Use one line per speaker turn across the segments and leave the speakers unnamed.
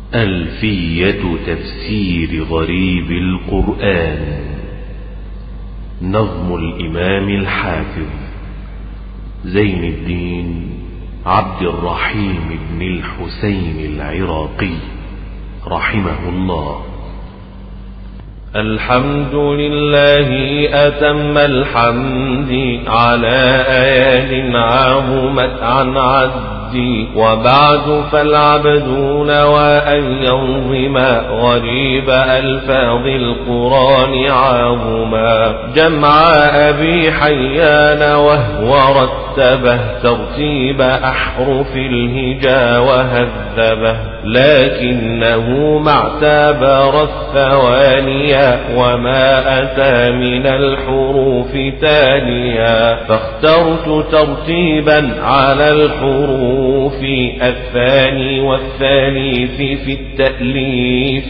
ألفية تفسير غريب القرآن. نظم الإمام الحافظ زين الدين عبد الرحيم بن الحسين العراقي رحمه الله.
الحمد لله أتم الحمد على آيات عظمت عن عدي، وبعد فالعبد نوى أن ينظم غريب ألفاظ القرآن عظما، جمع أبي حيان وهو رتبه ترتيب أحرف الهجا وهذبه، لكنه ما اعتبر الثوانية وما أتى من الحروف تاليا، فاخترت ترتيبا على الحروف الثاني والثالث في التأليف،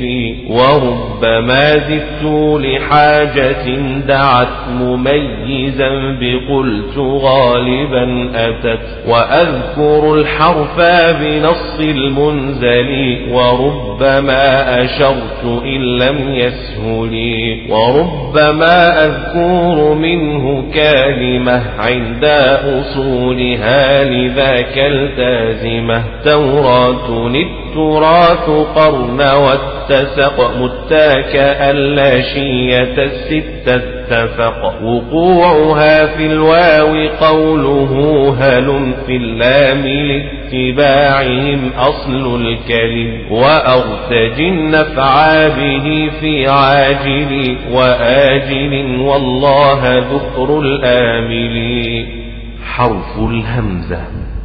وربما زدت لحاجة دعت مميزا بقلت غالبا أتت، وأذكر الحرف بنص المنزل وربما أشرت إن لم يسهل، وربما أذكر منه كلمة عند أصولها لذاك التازمة، توراة التراث قرن واتسق متاكأ اللاشية الستة اتفق، وقوعها في الواو قوله هل في اللام لاتباعهم أصل الكلم، وأرتجي النفع به في عاجل وآجل والله ذكر الآمل.
حرف الهمزة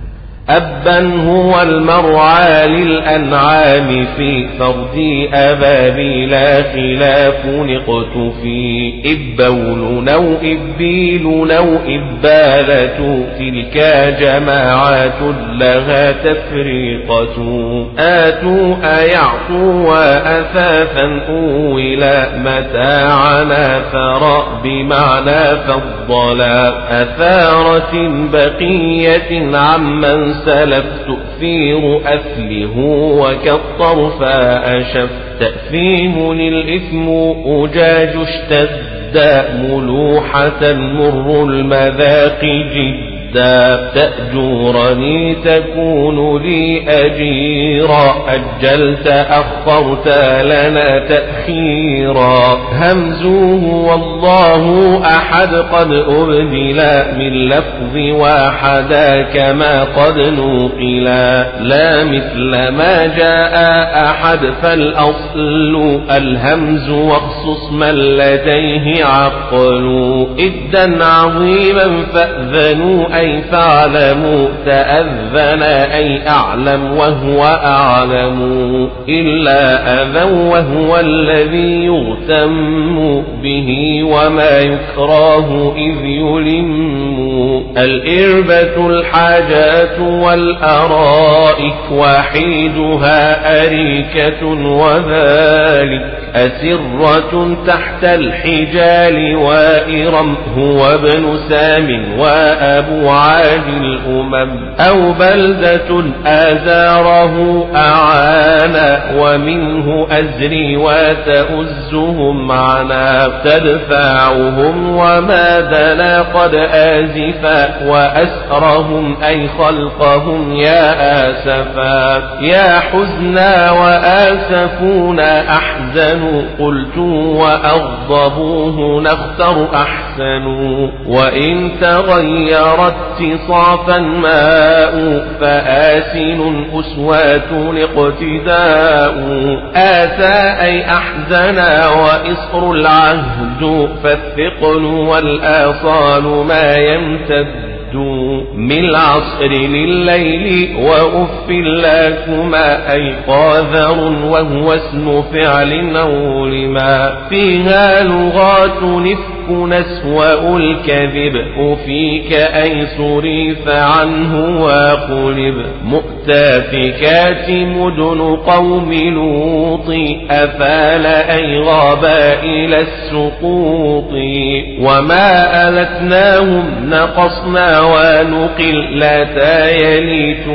أبا هو المرعى للأنعام في فرد أبابي لا خلاف نقتفي، إبول نو إبيل نو إبالة تلك جماعات لها تفريقة، آتوا أيعطوا وأثاثا أولا متاعنا فرأ بمعنى فضلا، أثارة بقية عمن سلف تؤثير أثله وكالطرف أشف، تأثيم الإثم أجاج اشتد ملوحة مر المذاق جدا، تأجرني تكون لي أجيرا أجلت أخرت لنا تأخيرا، همزوه والله أحد قد أبدلا من لفظ واحدا كما قد نوقلا، لا مثل ما جاء أحد فالأصل الهمز واخصص من لديه عقل، إدا عظيما فأذنوا أي فاعلموا تأذن أي أعلم وهو أعلم، إلا أذى وهو الذي يغتم به وما يكراه إذ يلم، الإربة الحاجات والأرائك وحيدها أريكة وذلك، أسرة تحت الحجال وإرم هو ابن سام وأبو عاد الأمم، أو بلدة آزاره أعانا ومنه أزري وتؤزهم معنا، تدفعهم وما دنا قد آزفا وأسرهم أي خلقهم يا آسفا، يا حزنا وآسفونا أحزنوا قلت وأغضبوه نختر أحسن، وإن تغير اتصافا ماء فآسن أسوات اقتداء، آسى أي أحزنا وإصر العهد فالثقل والآصال ما يمتد، من العصر لليل وأف لكما أي قاذر وهو اسم فعل أو لما، فيها لغات نسوأ الكذب أفيك أي صريف عنه وقلب مؤتفكات مدن قوم لوط أفال أي غابا إلى السقوط وما ألتناهم نقصنا ونقل لا تايليت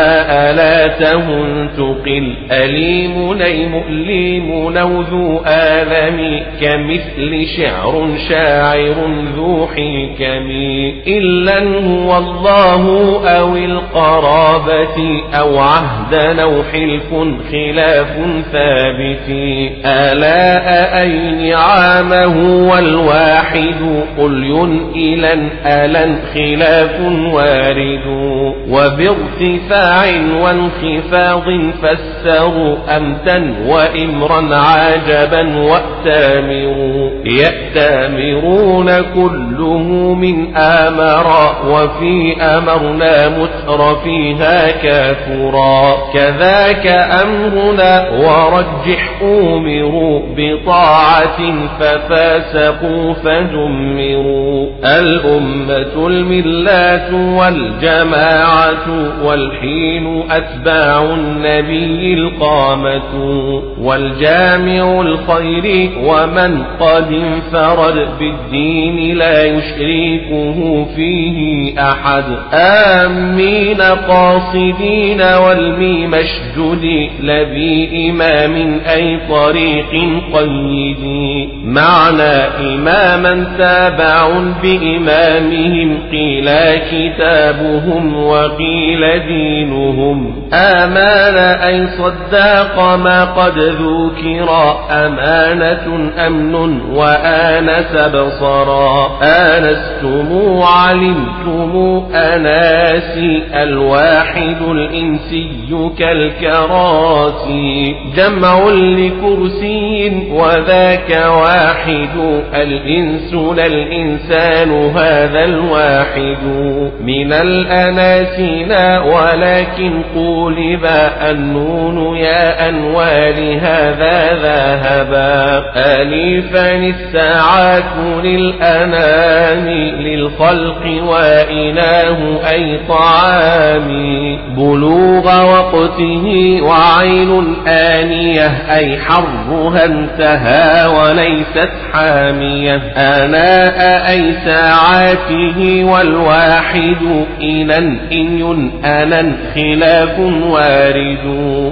وألاته تقل أليم أي مؤلم نوذو آلم كمثل شعر شاعر ذو حكم إلا هو الله أو القرابة أو عهدا أو حلف خلاف ثابت آلاء أي نعامه والواحد قل إلا ألا خلاف وارد وبارتفاع وانخفاض فسروا أمتا وإمرا عاجبا وأتامروا يأتامرون كله من آمرا وفي أمرنا مترفيها كافرا كذاك أمرنا ورجح أمروا بطاعة ففاسقوا فدمروا الأمة الملات والجماعة والحين أتباع النبي القامة والجامع الخير ومن قد انفرد بالدين لا يشركه فيه أحد آمين قاصدين والميم اشدد لبي إمام أي طريق قيد معنى إماما تابع بإمامهم قيل كتابهم وقيل دينهم آمان أي صداق ما قد ذكر أمانة أمن وآنس بصرا آنستم علمتم أناسي الواحد الإنسي كالكراسي جمع لكرسي وذاك واحد الإنس للإنسان هذا الواحد من الأناسنا ولكن قولبا النون يا أنوال هذا ذهبا آلفا الساعات للأنام للخلق وإله أي طعام بلوغ وقته وعين آنية أي حرها انتهى وليست حامية آناء أي ساعاته والواحد إنا إن أنا خلاف وارد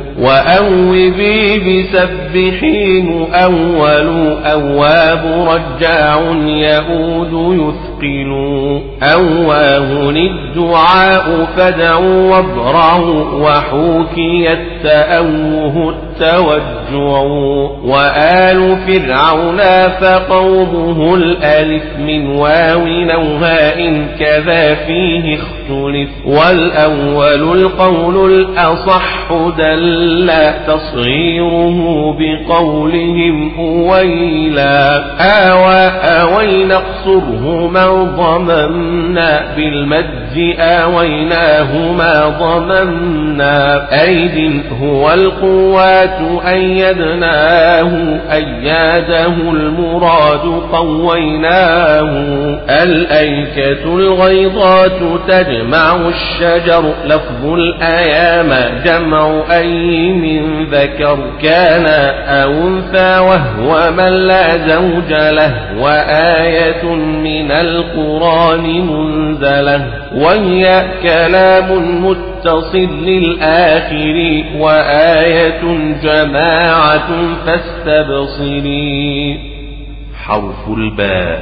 وأوبي بسبحين أول أواب رجاع يؤود يثقل أواه الدعاء فدعوا وابرعوا وحوكي التأوه التوجع وآل فرعون فقومه الألف من واو نوهاء كذا فيه اختلف والأول القول الأصح دل تصغيره بقولهم أويلا آوي نقصره ما ضممنا بالمد آويناهما ضممنا أيد هو القوات أيدناه أياده المراد قويناه الأيكة الغيضات تجمع الشجر لفظ الأيام جمع أي من ذكر كان أو أنثى وهو من لا زوج له وآية من القرآن منزلة وهي كلام متصل للآخر وآية جماعة فاستبصري
حرف الباء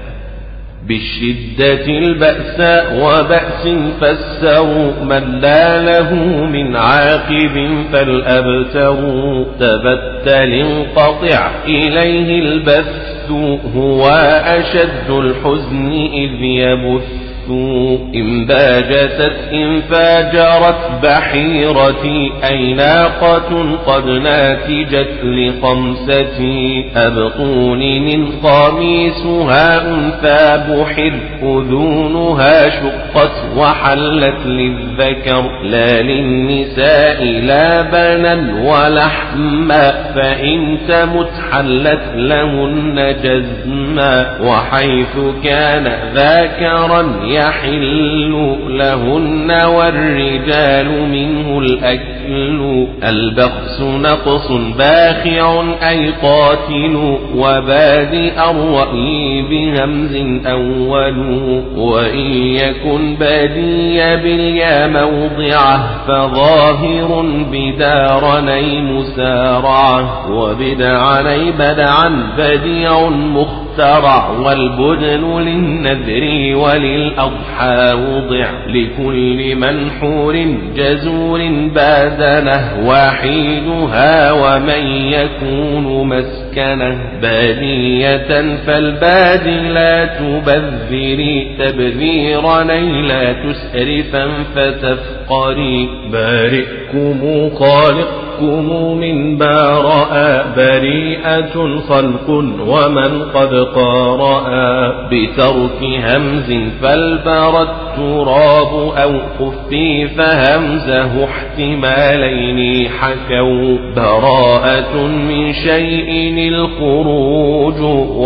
بالشدة البأساء وبأس فسروا من لا له من عاقب فالأبتر تبتل انقطع إليه البث هو أشد الحزن إذ يبث إن باجست إن فاجرت بحيرتي أي ناقة قد ناتجت لخمستي أبطون من قميصها أنثى بحر أذونها شقت وحلت للذكر لا للنساء لا بنا ولحما فإن تمت حلت لهن جزما وحيث كان ذاكرا يحل لهن والرجال منه الأكل البخس نقص باخع أي قاتل وبادئ الرأي بهمز أول وإن يكن بادي باليا موضعه فظاهر بدارني مسارعه وبدعني بدعا بديع مخترع والبدن للنذر وللأضحى وضع لكل منحور جزور بادنه وحيدها ومن يكون مسكنه بادية فالبادي لا تبذري تبذيرا لا تسرفا فتفقري بارئكم خالقكم من باراء بريئة خلق ومن قد قارأ بترك همز فالبر التراب أو خفيف همزه احتمالين حكوا براءة من شيء الخروج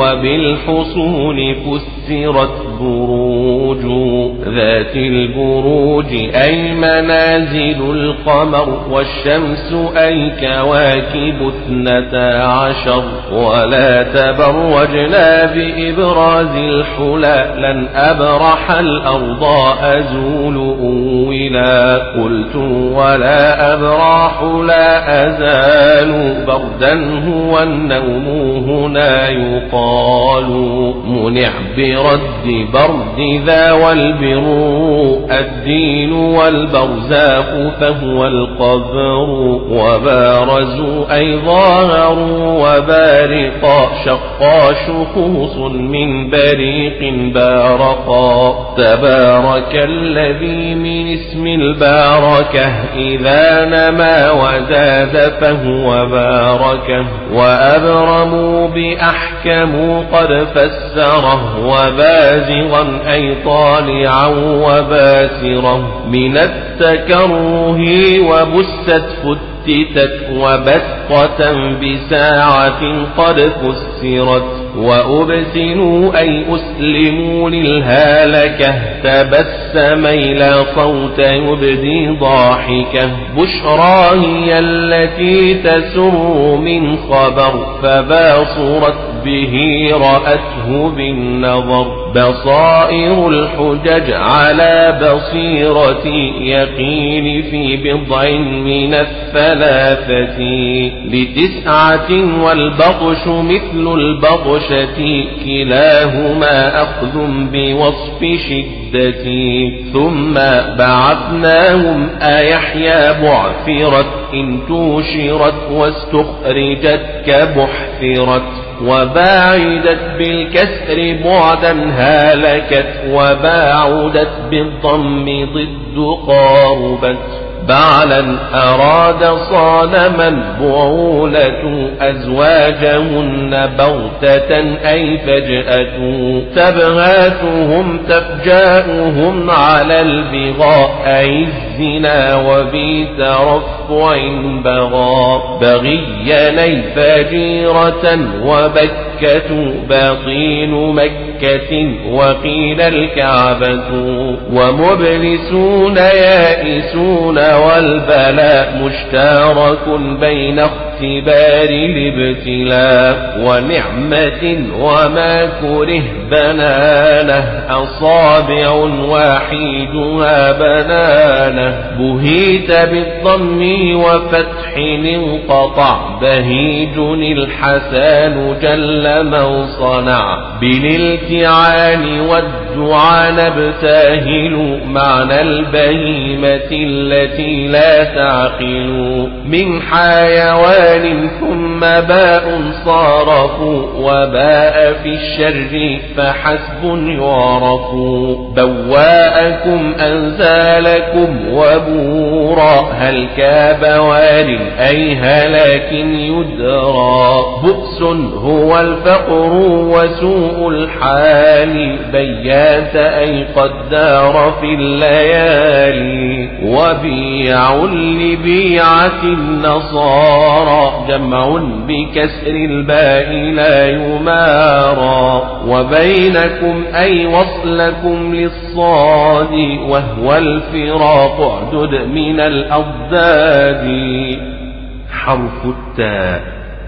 وبالحصول فسرت بروج ذات البروج أي منازل القمر والشمس أي كواكب 12 ولا تبرجنا بإبراز الحلا لن أبرح الأرض أزول أولا قلت ولا أبرح لا أزال بردا هو النوم هنا يقال منع برد برد ذا والبر الدين والبرزاق فهو القبر وبارزوا أي ظاهروا وبارقا شقا شخوص من بريق بارقا تبارك الذي من اسم الباركة إذا نما وزاد فهو باركة وأبرموا بأحكموا قد فسره وبازغا أي طالعا وباسرا من التكره وبست فتتت وبسطة بساعة قد فسرت وأبسلوا أي أسلموا للهالكة تبسم إلى صوت يبدي ضاحكة بشرى هي التي تسر من خبر فباصرت به رأته بالنظر بصائر الحجج على بصيرة يقين في بضع من الثلاثة ل9 والبطش مثل البطشة كلاهما أخذ بوصف شدة ثم بعثناهم أيحيى بعثرت إن توشرت واستخرجت كبحثرت وباعدت بالكسر بعدا هالكت وباعدت بالضم ضد قاربت بعلا أراد صانما بعولة أزواجهن بغتة أي فجأة تبغاتهم تفجاؤهم على البغاء أي الزنا وبترفع بغى بغيا فجيرة وبكة باطين مكة وقيل الكعبة ومبلسون يائسون والبلاء مشترك بين اختبار الابتلاء ونعمة وما كره بنانه أصابع وحيدها بنانه بهيت بالضم وفتح انقطع بهيج الحسان جل من صنع بالالتعان والدعاء نبتهل معنى البهيمة التي لا تعقل من حيوان ثم باء صارفوا وباء في الشر فحسب يعرف بواءكم أنزالكم وبورا هل كابوال أي هلاك يدرى بؤس هو الفقر وسوء الحال بيات أي قد دار في الليالي وبيع لبيعة النصارى جمع بكسر الباء لا يمارى وبينكم أي وصلكم للصاد وهو الفراق اعدد من الأضداد
حرف التاء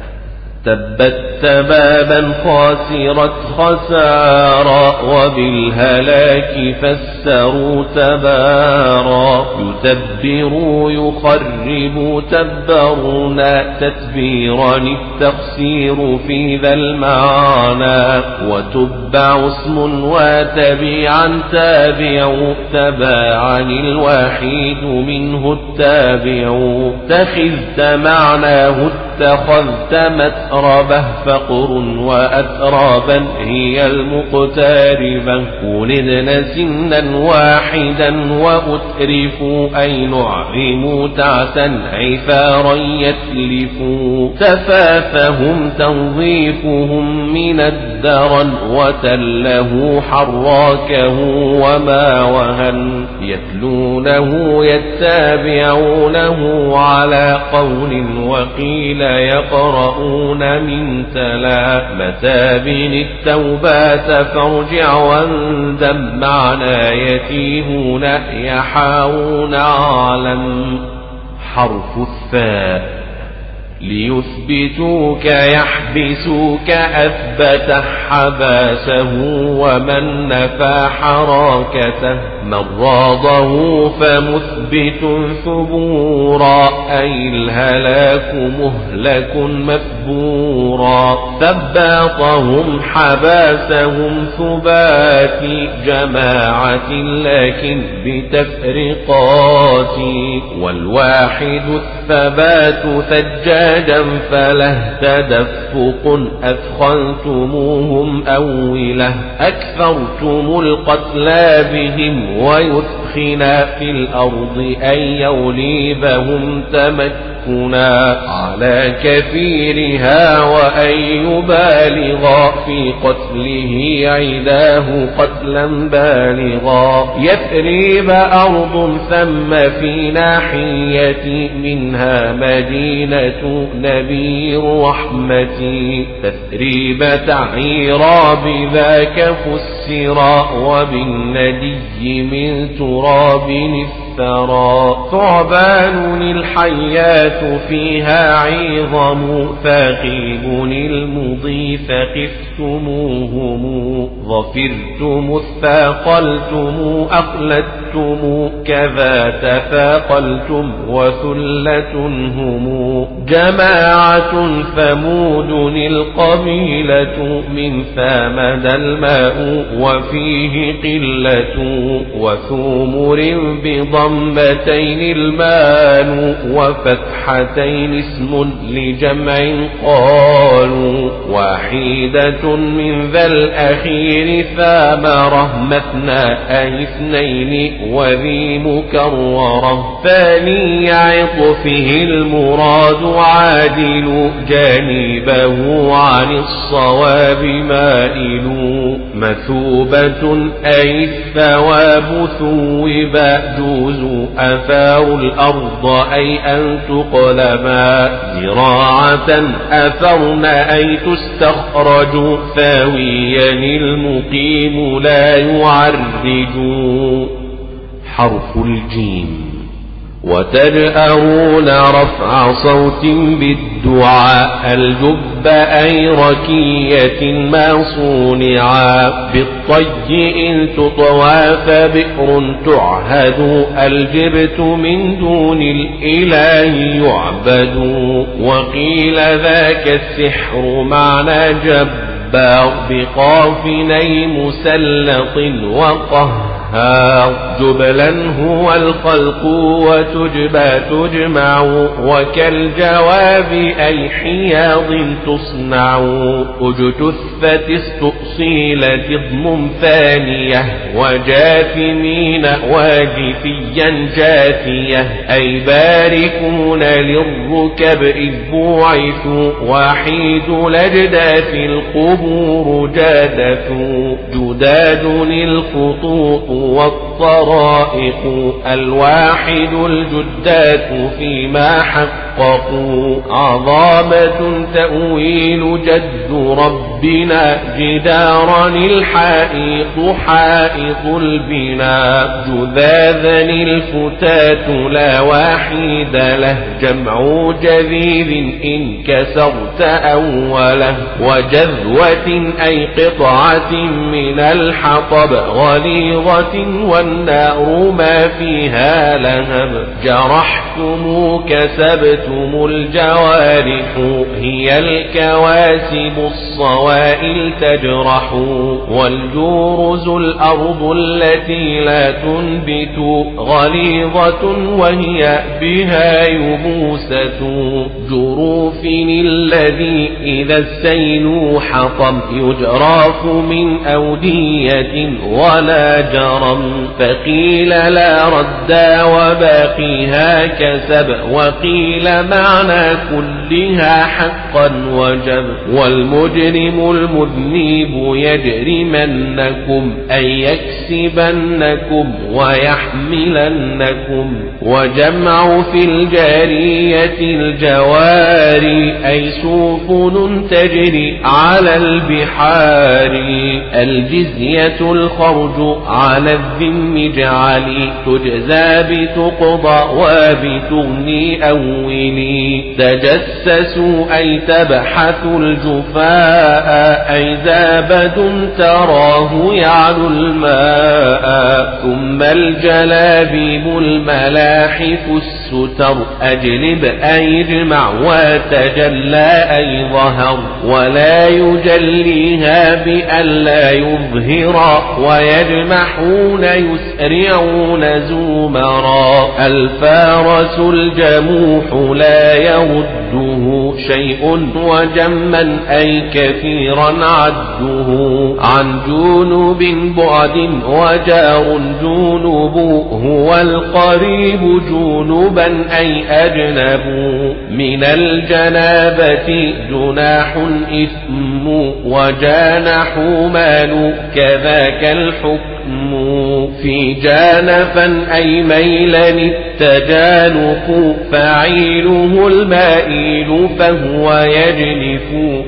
تبت تبابا خاسرت خسارا وبالهلاك فسروا تبارا يتبروا يخربوا تبرنا تتبيرا التقصير في ذا المعنى وتبع اسم وتبيعا تابع تباعا الواحد منه التابع تخذت معناه اتخذت متربه فقر وأترابا هي المقتاربة ولدن سنا واحدا وأترفوا أي نعرموا تعسا عفارا يتلفوا تفافهم تنظيفهم من الدرن وتله حراكه وما وهن يتلونه يتابعونه على قول وقيل يقرؤون من تلا متابن التوبات فارجع واندم معنى يتيهون يحاون عالم
حرف الثاء
ليثبتوك يحبسوك أثبت حباسه ومن نفى حراكته من راضه فمثبت ثبورا أي الهلاك مهلك مثبورا ثباطهم حباسهم ثبات جماعة لكن بتفرقات والواحد الثبات ثجاجا فله تدفق أثخنتموهم أوله أكثرتم القتلى بهم ويثخنا في الأرض أن يوليبهم تمكنا على كثيرها وأن يبالغا في قتله عداه قتلا بالغا يثريب أرض ثم في ناحية منها مدينة نبي رحمتي تثريب تعيرا بذاك فسرا وبالندي من تراب الثرى ثعبان الحيات فيها عظم ثاقيب المضي فخفتموهم ظفرتم اثاقلتم أقلدتم كذا تثاقلتم وثلة هم جماعة ثمود القبيلة من ثامد الماء وفيه قلة وثومر بضمتين المال وفتحتين اسم لجمع قالوا واحدة من ذا الأخير ثامرة مثنى أي اثنين وذي مكررة ثاني عطفه المراد عادل جانبه عن الصواب مائل مثوبة أي الثواب ثوبا جوز أثار الأرض أي أن تقلبا زراعة أثرن أي تستخرج ثاويا المقيم لا يعرج
حرف الجيم
وتجأرون رفع صوت بالدعاء الجب أي ركية ما صونعا بالطي إن تطوى فبئر تعهد الجبت من دون الإله يعبد وقيل ذاك السحر معنى جب جبار بقافني مسلط وقهار جبلا هو الخلق وتجبى تجمع وكالجواب أي حياض تصنع اجتثت استؤصيلت اضم ثانية وجاثمين واجثيا جاثية أي باركون للركب إذ بوعثوا وحيد لجداث القبور جادثوا جداد الخطوط والطرائق الواحد الجدات فيما حققوا عظامة تأويل جد ربنا جدارا الحائط حائط البناء جذاذا الفتات لا واحد له جمع جذيذ إن كسرت أوله وجذوة أي قطعة من الحطب غليظة والنار ما فيها لهب جرحتم كسبتم الجوارح هي الكواسب الصوائل تجرح والجورز الأرض التي لا تنبت غليظة وهي بها يبوسة جروف الذي إذا السيل حطم يجراف من أودية ولا جرم فقيل لا ردا وباقيها كسب وقيل معنى كلها حقا وجب والمجرم المذنب يجرمنكم أي يكسبنكم ويحملنكم وجمع في الجارية الجواري أي سفن تجري على البحار الجزية الخرج على الذم جعلي تجزى بتقضى وبتغني أولي تجسسوا أي تبحثوا الجفاء أي زابد تراه يعلو الماء ثم الجلابيب الملاحف الستر أجلب أي اجمع وتجلى أي ظهر ولا يجليها بأن لا يظهر ويجمحون يسرعون زمرا الفارس الجموح لا يرده شيء وجما أي كثيرا عده عن جنوب بعد وجار جنوب هو القريب جنوبا أي أجنب من الجنابة جناح إثم وجانح مال كذاك الحكم في جانفا أي ميلا التجانف فعيله المائل فهو يجنف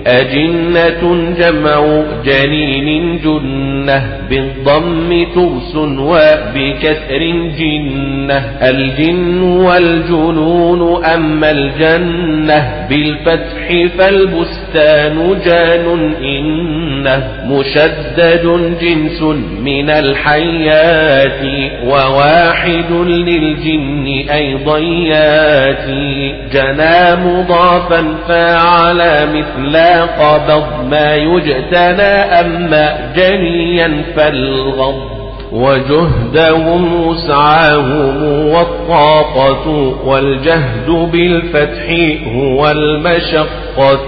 أجنة جمع جنين جنة بالضم ترس وبكسر جنة الجن والجنون أما الجنة بالفتح فالبستان جان إنه مشدد جنس من الحيات وواحد للجن أيضا ياتي جنا مضافا فعلى مثل قبض ما يجتنى أما جنيا فالغض وجهدهم وسعاهم والطاقة والجهد بالفتح هو المشقة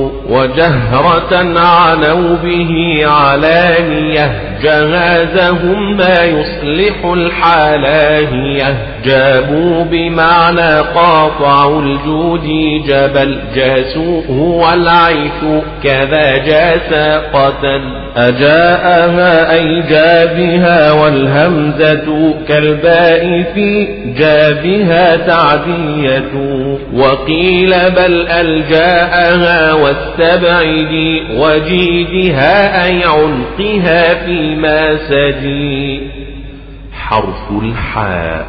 وجهرة عنوا به علانية جهازهم ما يصلح الحالاهية جابوا بمعنى قاطعوا الجود جبل جاسوا هو العيث كذا جاساقة أجاءها أي جابها والهمزة كالباء في جابها تعدية وقيل بل ألجاءها واستبعد وجيدها أي عنقها فيما سدي
حرف الحاء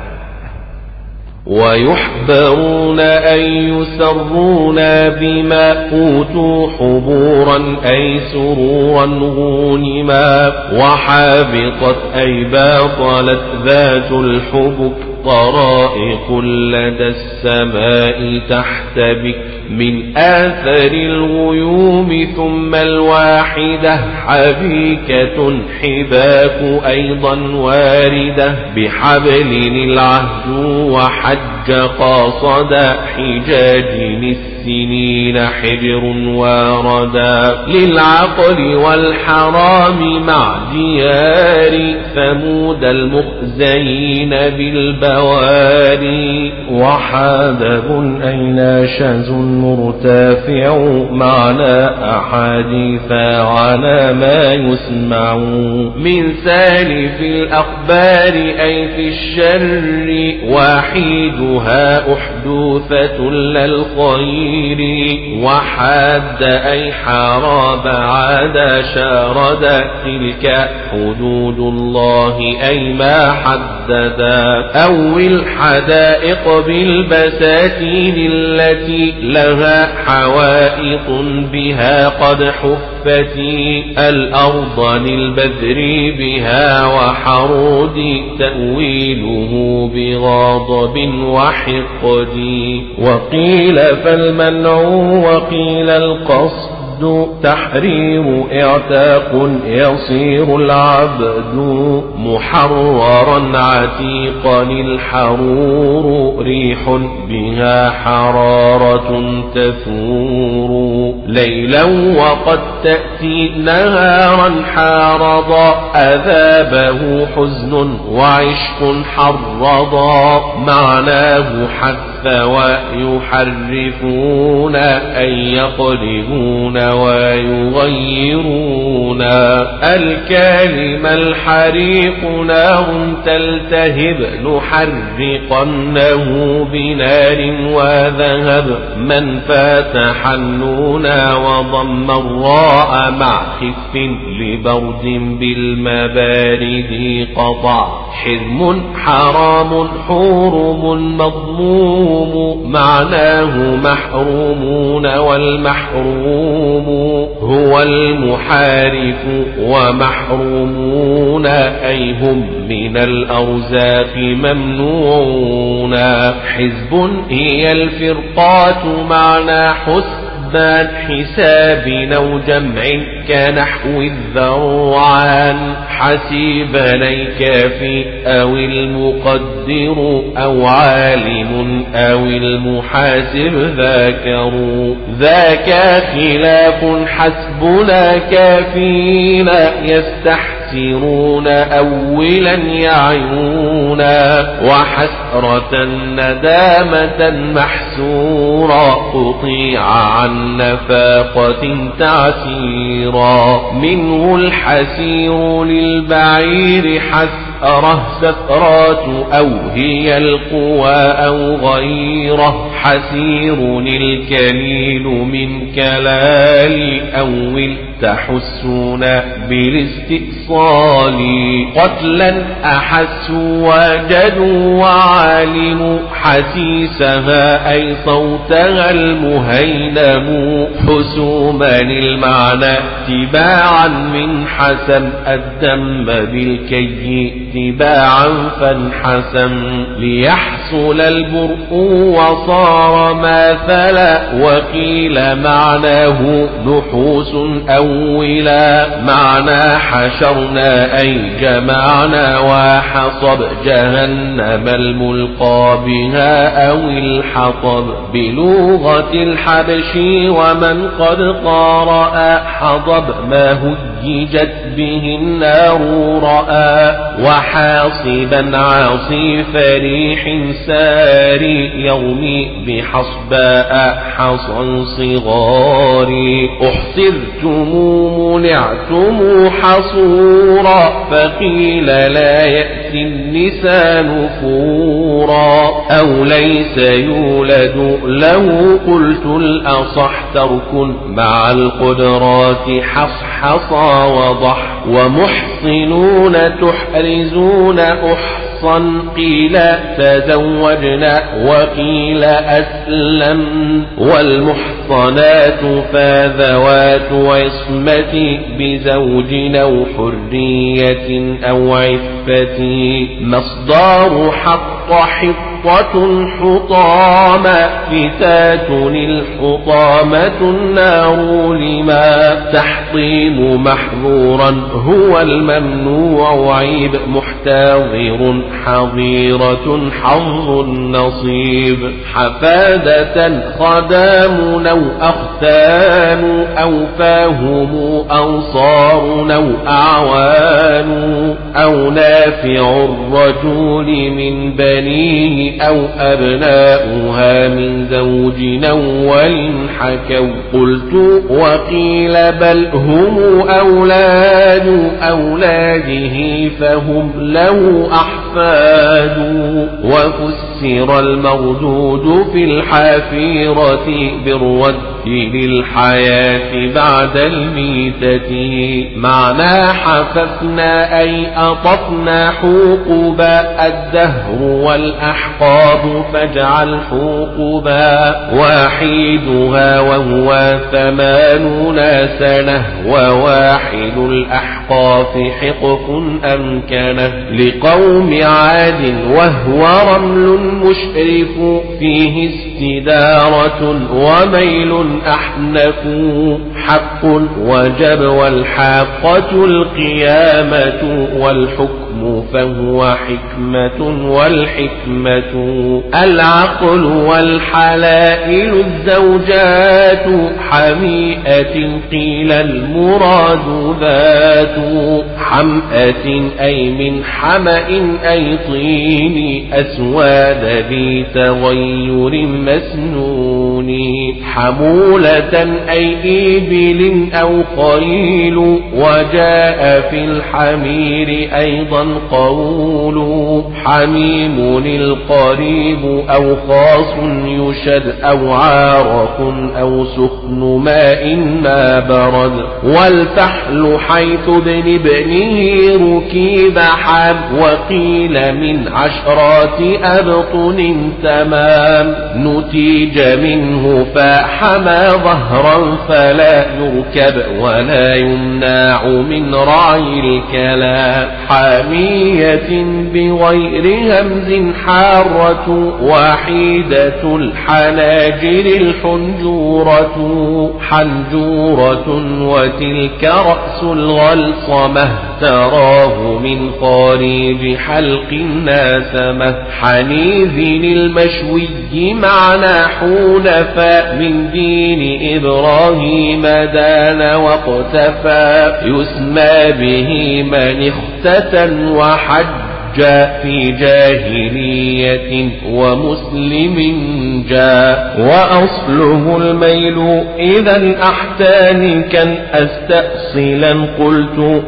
ويحبرون أن يسرون بما أوتوا حبورا أي سرورا غونما وحابطت أي باطلت ذات الحبك طرائق لدى السماء تحتبك من آثر الغيوم ثم الواحدة حبيكة حباك أيضا واردة بحبل العهد وحج قاصدا حجاج السنين حجر واردا للعقل والحرام مع ديار ثمود المخزين بالبواري وحادب أين شاز مرتفع معنى أحاديث على ما يسمع من سالف الأخبار أي في الشر وحيدها أحدوثة للخير وحاد أي حارب عاد شارد تلك حدود الله أي ما حددا أو الحدائق بالبساتين التي لها حوائط بها قد حفتي الأرض للبذر بها وحرود تأويله بغاضب وحقد وقيل فالمنع وقيل القصد تحرير اعتاق يصير العبد محررا عتيقا الحرور ريح بها حرارة تثور ليلا وقد تأتي نهارا حارضا أذابه حزن وعشق حرضا معناه حث ويحرفون أن يقلبون ويغيرون الكلم الحريق نار تلتهب نحرقنه بنار وذهب من فاتح النون وضم الراء مع خف لبرد بالمبارد قطع حرم حرام حورم مضموم معناه محرومون والمحروم هو المحارف ومحرومون أي هم من الأرزاق ممنوعون حزب هي الفرقات معنى حسبان حساب أو جمع كنحو الذرعان حسيبا أي كافي أو المقدر أو عالم أو المحاسب ذاكروا ذاك خلاف حسبنا كافينا يستحسرون أولا يعيونا وحسرة ندامة محسورا قطيع عن نفاقة تعسيرا منه الحسير للبعير حسره سفرات أو هي القوى أو غيره حسير الكليل من كلال أو تحسون بالاستئصال قتلا أحسوا وجدوا وعالموا حسيسها أي صوتها المهينم حسوما المعنى تباعا من حسم الدم بالكي تباعا فانحسم ليحصل البرء وصار ماثلا وقيل معناه نحوس أولا معنى حشرنا أي جمعنا وحصب جهنم الملقى بها أو الحطب بلغة الحبش ومن قد قارأ حضب ما هججت به النار رأى وحاصبا عاصف ريح ساري يومي بحصباء حصن صغاري أحصرتم منعتم حصورا فقيل لا يأتي النساء نفورا أو ليس يولد له قلت الأصح ترك مع القدرات حصحصا وضح ومحصنون تحرزون أحصن قيل تزوجنا وقيل أسلم والمحصنات فذوات عصمة بزوج أو حرية أو عفة مصدار حق حطة حطاما فتات الحطامة النار لما تحطيم محظورا هو الممنوع عيب محتضر حظيرة حظ النصيب حفادة خدام أو أختان أو فاهم أنصار أو أعوان أو نافع الرجل من بنيه أو أبناؤها من زوج أول حكوا قلت وقيل بل هم أولاد أولاده فهم له أحفاد وفسر المردود في الحافيرة بالرد للحياة بعد الميتة معنى حففنا أي أطفنا حقوبا الدهر والأحقاب فاجعل حقوبا واحدها وهو 80 سنة وواحد الأحقاف حقف أمكنه لقوم عاد وهو رمل مشرف فيه استدارة وميل أحنف حق وجب والحاقة القيامة والحكم فهو حكمة والحكمة العقل والحلائل الزوجات حميئة قيل المراد ذات حمأة أي من حمأ أي طين أسواد ذي تغير مسنون حمولة أي إبل أو خيل وجاء في الحمير أيضا قول حميم القريب أو خاص يشد أو عارق أو سخن ماء ما برد والفحل حيث ابنه ركيب حام وقيل من 10 أبطن تمام نتيج منه فحمى ظهرا فلا يركب ولا يمنع من رعي الكلام حامية بغير همز حارة وحيدة الحناجر الحنجورة حنجورة وتلك رأس الغلصمة تراه من خارج حلق الناسمة حنيذ المشوي معنى حنفاء من دين إبراهيم دان واقتفى يسمى به من اختتن وحج في جاهلية ومسلم جاء وأصله الميل إذا أحتان كان أستأصلا قلت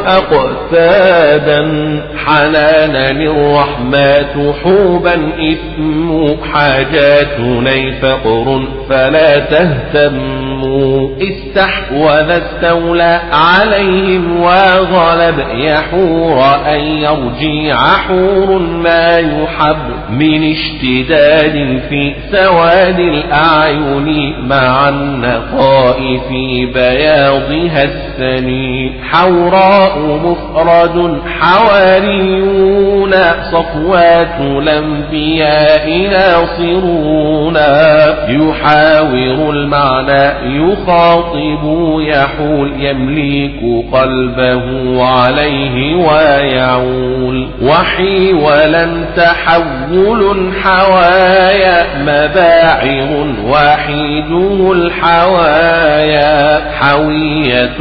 وأقتادا حنانا الرحمات حوبا إثم حاجاتنا فقر فلا تهتموا استحوذ استولى عليهم وغلب يحور أن يرجع حور ما يحب من اشتداد في سواد الأعين مع النقاء في بياضها السني حوراء مفرد حواريون صفوات الأنبياء ناصرون يحاور المعنى يخاطب يحول يملك قلبه عليه ويعول وحي ولن تحول حوايا مباعر وحيده الحوايا حوية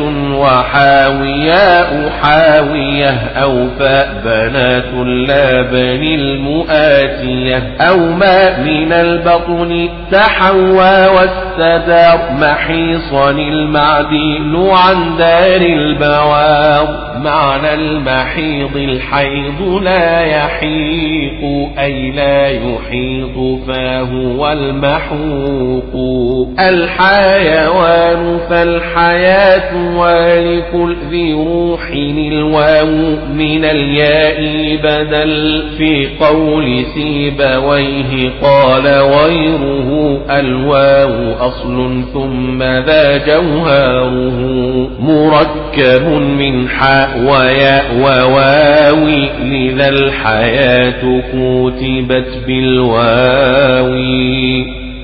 وحاوياء حاوية أوفاء بنات اللبن المؤاتية أو ما من البطن تحوى واستدار محيصا المعديل عن دار البوار معنى المحيض الحيض لا يحيق أي لا يحيط فهو المحوق الحيوان فالحياة ولكل ذي روح الواو من الياء بدل في قول سيبويه قال غيره الواو أصل ثم ذا جوهره مركب من حاء وياء وواوي لذا الحياة كتبت بالواوي.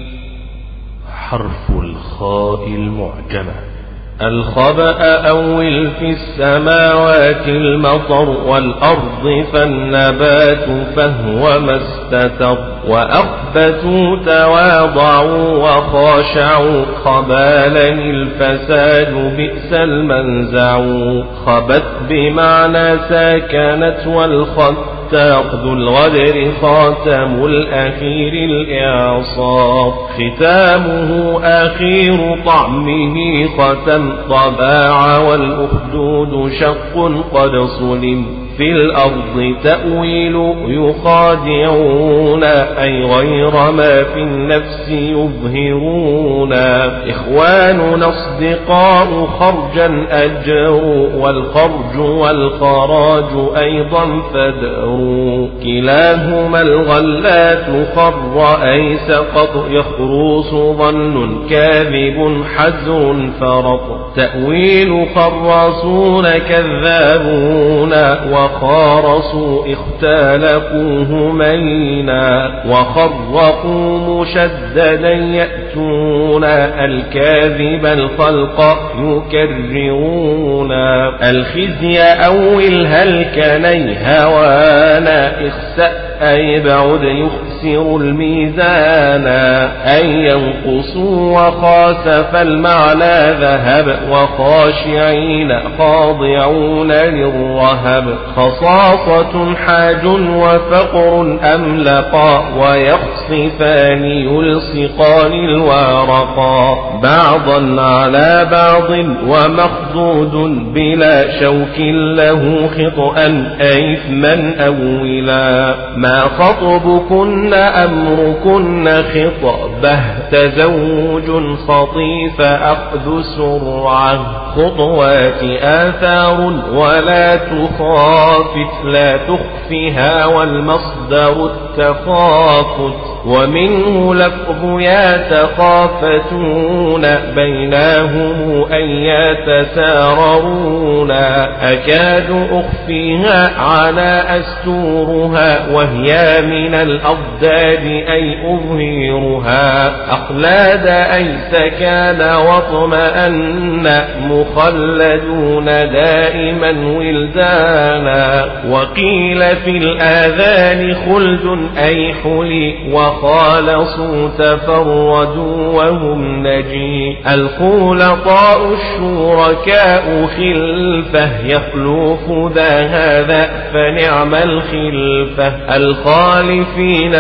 حرف الخاء المعجمة.
الخبأ أول في السماوات المطر والأرض فالنبات فهو ما استتر وأخبتوا تواضعوا وخاشعوا خبالني الفساد بئس المنزع خبت بمعنى ساكنت والخط ذو الغدر خاتم الأخير الإعصار ختامه آخير طعمه ختم طباع والأخدود شق قد صلم في الأرض تأويل يخادعون أي غير ما في النفس يظهرون إخواننا أصدقاء خرجا أجروا والخرج والخراج أيضا فدروا كلاهما الغلات خر أي سقط يخروص ظن كاذب حزر فرط تأويل خراصون كذابون وخارصوا اختلقوه مينا وخرقوا مشددا يأتون الكاذب الخلق يكررون الخزي أول هلكني هوانا اخسأ أي بعد يخسر الميزان أن ينقصوا وخاسف المعنى ذهب وخاشعين خاضعون للرهب خصاصة حاج وفقر أملقا ويخصفان يلصقان الورقا بعضا على بعض ومخضود بلا شوك له خطأ أي إثما أولا ما خطبكن أمركن خطبه تزوج خطيف أخذ سرعة خطوات آثار ولا تخافت لا تخفها والمصدر التخافت ومنه لفظ يتخافتون بينهم أن يتساررون أكاد أخفيها على أستورها وهي من الأضداد أي أظهرها أخلاد أي سكان واطمأن مخلدون دائما ولدانا وقيل في الآذان خلد أي حلي وخالصوا تفردوا وهم نجي الخلطاء الشركاء خلفه يخلف ذا هذا فنعم الخلفة الخالفين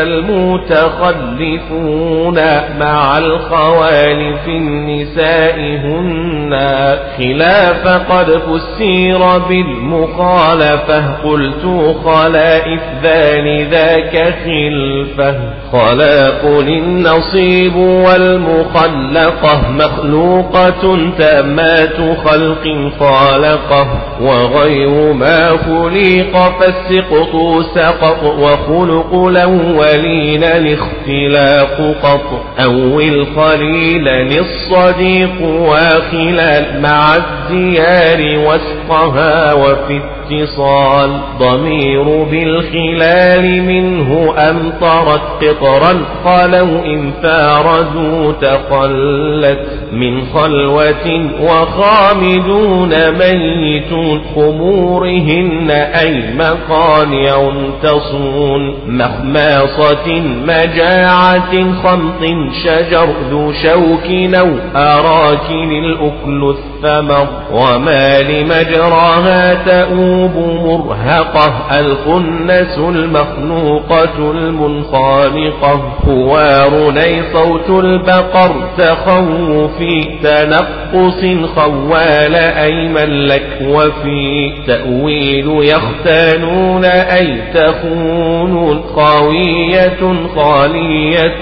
المتخلفون مع الخوالف النساء هن خلاف قد فسير بالمخالفة قلت خلائف ذان ذاك خلفه خلاق النصيب والمخلقة مخلوقة تامات خلق خالقه وغير ما خلق فالسقط سقط وخلق الأولين الاختلاق قط أو الخليل للصديق وخلال مع الديار وسطها وفي اتصال ضمير بالخلال منه أمطرت قطرا خلوا إن فاردوا تقلت من خلوة وخامدون ميتون خمورهن أي مقانع تصون مخماصة مجاعة خمط شجر ذو شوك أو أراكن الأكل الثمر وما لمجراها تؤوب مرهقة الخنس المخنوقة المنخانقة خوارني صوت البقر تخوفي تنقص خوال أي ملك وفي تأويل يختانون أي تخونون خاوية خالية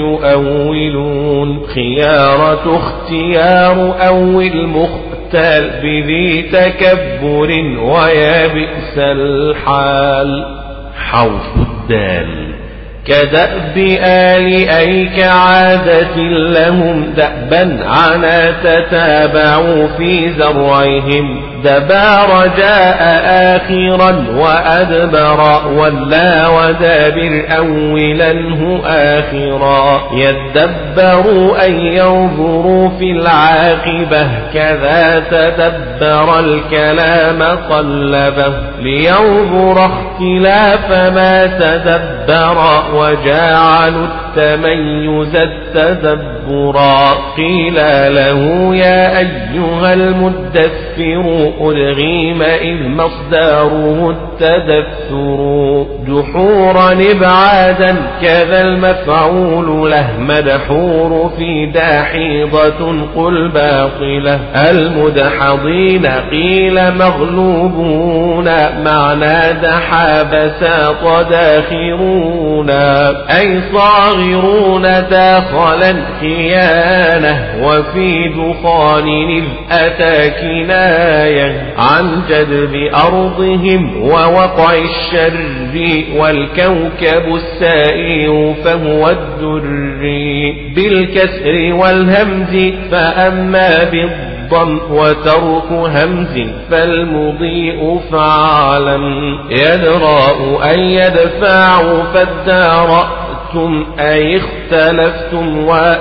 يؤولون خيارة اختيار أو المختال بذي تكبر ويا بئس الحال.
حرف الدال.
كدأب آل أي كعادة لهم دأبا عنا تتابعوا في زرعهم دبار جاء آخرا وأدبر ولا ودابر أولنه آخرا يدبروا أن ينظروا في العاقبة كذا تدبر الكلام قلبه لينظر اختلاف ما تدبر وجعلوا التميز التدبرا قيل له يا أيها المدثر ألغيم إذ مصدره التدثر دحورا إبعادا كذا المفعول له مدحور في داحيضة قل باطلة المدحضين قيل مغلوبون معنى دحى بساط داخرون أي صاغرون داخلا خيانة وفي دخان إذ أتى كناية عن جدب أرضهم ووقع الشر والكوكب السائر فهو الدري بالكسر والهمز فأما بالضم وترك همز فالمضيء فعلم يدرأ أن يدفعوا فادارأتم أي اختلفتم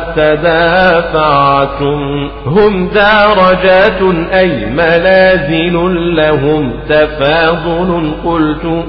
وتدافعتم هم درجات أي منازل لهم تفاضل قلت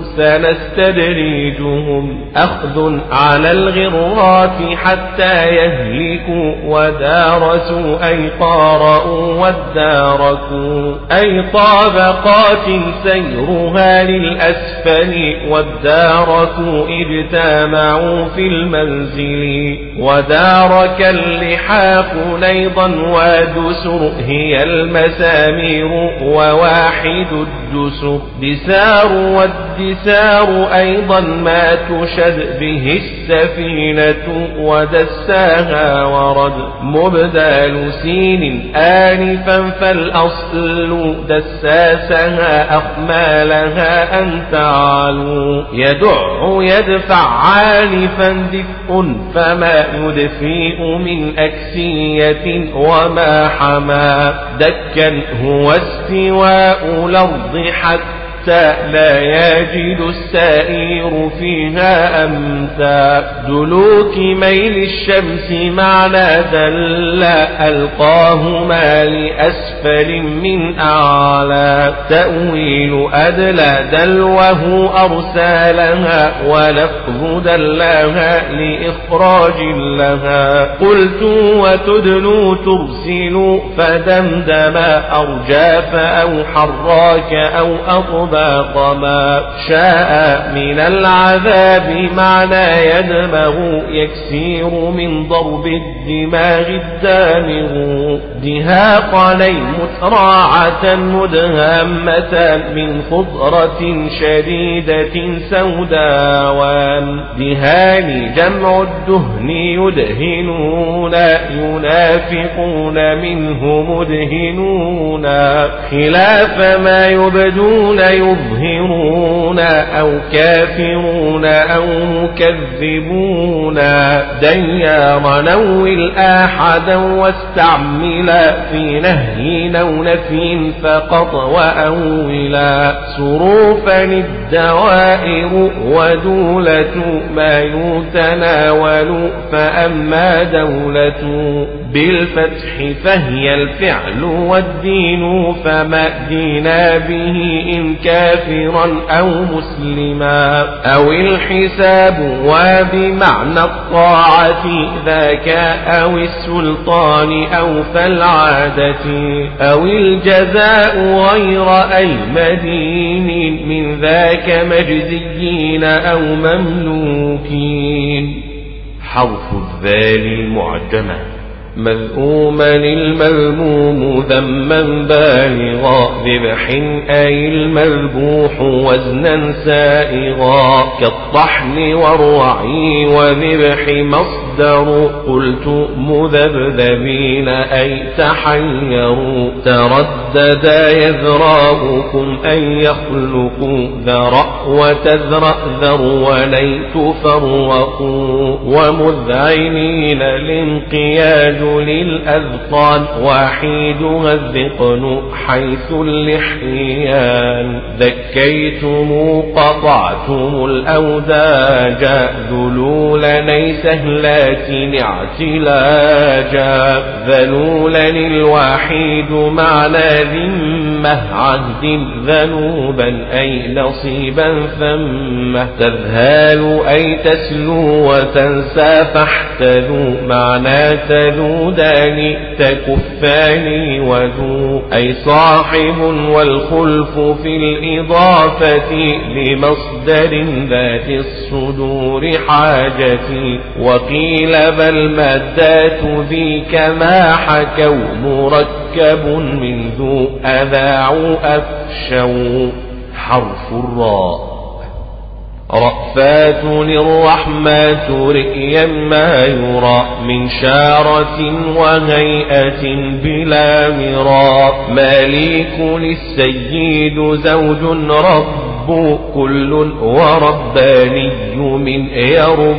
سنستدريجهم أخذ على الغرات حتى يهلكوا ودارسوا أي قارئوا واداركوا أي طابقات سيرها للأسفل واداركوا اجتمعوا في المنزل ودارك اللحاف نيضا ودسر هي المسامير وواحد الدسر دسار والدسار أيضا ما تشد به السفينة ودساها ورد مبدال سين آنفا فالأصل دساسها أخمالها أن تعالوا يدع يدفع عانفا دفء فما يدفئ من أكسية وما حما دكا هو استواء الأرض حتى لا يجد السائر فيها أمتا دلوك ميل الشمس معنى دل ألقاهما لأسفل من أعلى تأويل أدلى دلوه أرسالها ولفظ دلها لإخراج لها قلت وتدلو ترسل فدمدم أرجاف أو حراك أو أطبع ما شاء من العذاب معنى يدمغ يكسير من ضرب الدماغ الدامغ دهاقني متراعة مدهمة من خضرة شديدة سوداوان دهان جمع الدهن يدهنون ينافقون منه مدهنون خلاف ما يبدون يظهرون أو كافرون أو مكذبون ديار نوي الآحدا واستعملا في نهي أو نفي فقط وأولا صروفا الدوائر ودولة ما يتناول فأما دولة بالفتح فهي الفعل والدين فما دينا به إن كافرا أو مسلما أو الحساب وبمعنى الطاعة ذاك أو السلطان أو فالعادة أو الجزاء غير المدين من ذاك مجزيين أو مملوكين
حرف الذال المعجمة
مذءوما المذموم ذما بالغا ذبح أي المذبوح وزنا سائغا كالطحن والرعي وذبح مصدر يصدروا قلت مذبذبين أي تحيروا تردد يذراؤكم أن يخلقوا ذرأ وتذرأ ذروني تفرقوا ومذعنين الانقياد للأذقان وحيدها الذقن حيث اللحيان ذكيتم قطعتم الأوداج ذلولني سهلات اعتلاجا ذلولني الوحيد معنى ذمة عهد ذنوبا أي نصيبا ثمه تذهال أي تسلو وتنسى فاحتذوا معنى تذودان تكفان وذو أي صاحب والخلف في الإضافة لمصدر ذات الصدور حاجتي وقيل بل مادات ذي كما حكوا مركب من ذو أذاع أفشوا حرف الراء رأفات الرحمات رئيا ما يرى من شارة وهيئة بلا مراء مالك السيد زوج رب كل ورباني من يرب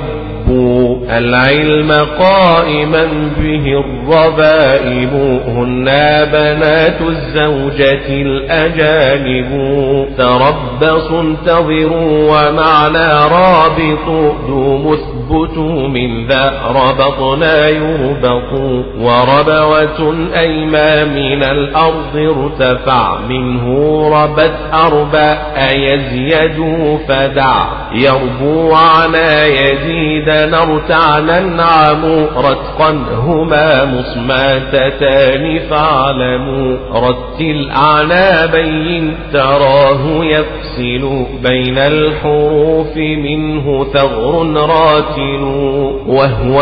العلم قائما به الربائب هن بنات الزوجة الأجانب تربصوا انتظروا ومعنى رابط دوم اثبتوا من ذا ربطنا يربط وربوة أي ما من الأرض ارتفع منه ربت أربع يزيد فدع يربو عنا يزيد نرتع ننعم رتقا هما مصماتتان فاعلموا رتل أعنابين تراه يفصل بين الحروف منه ثغر راتل وهو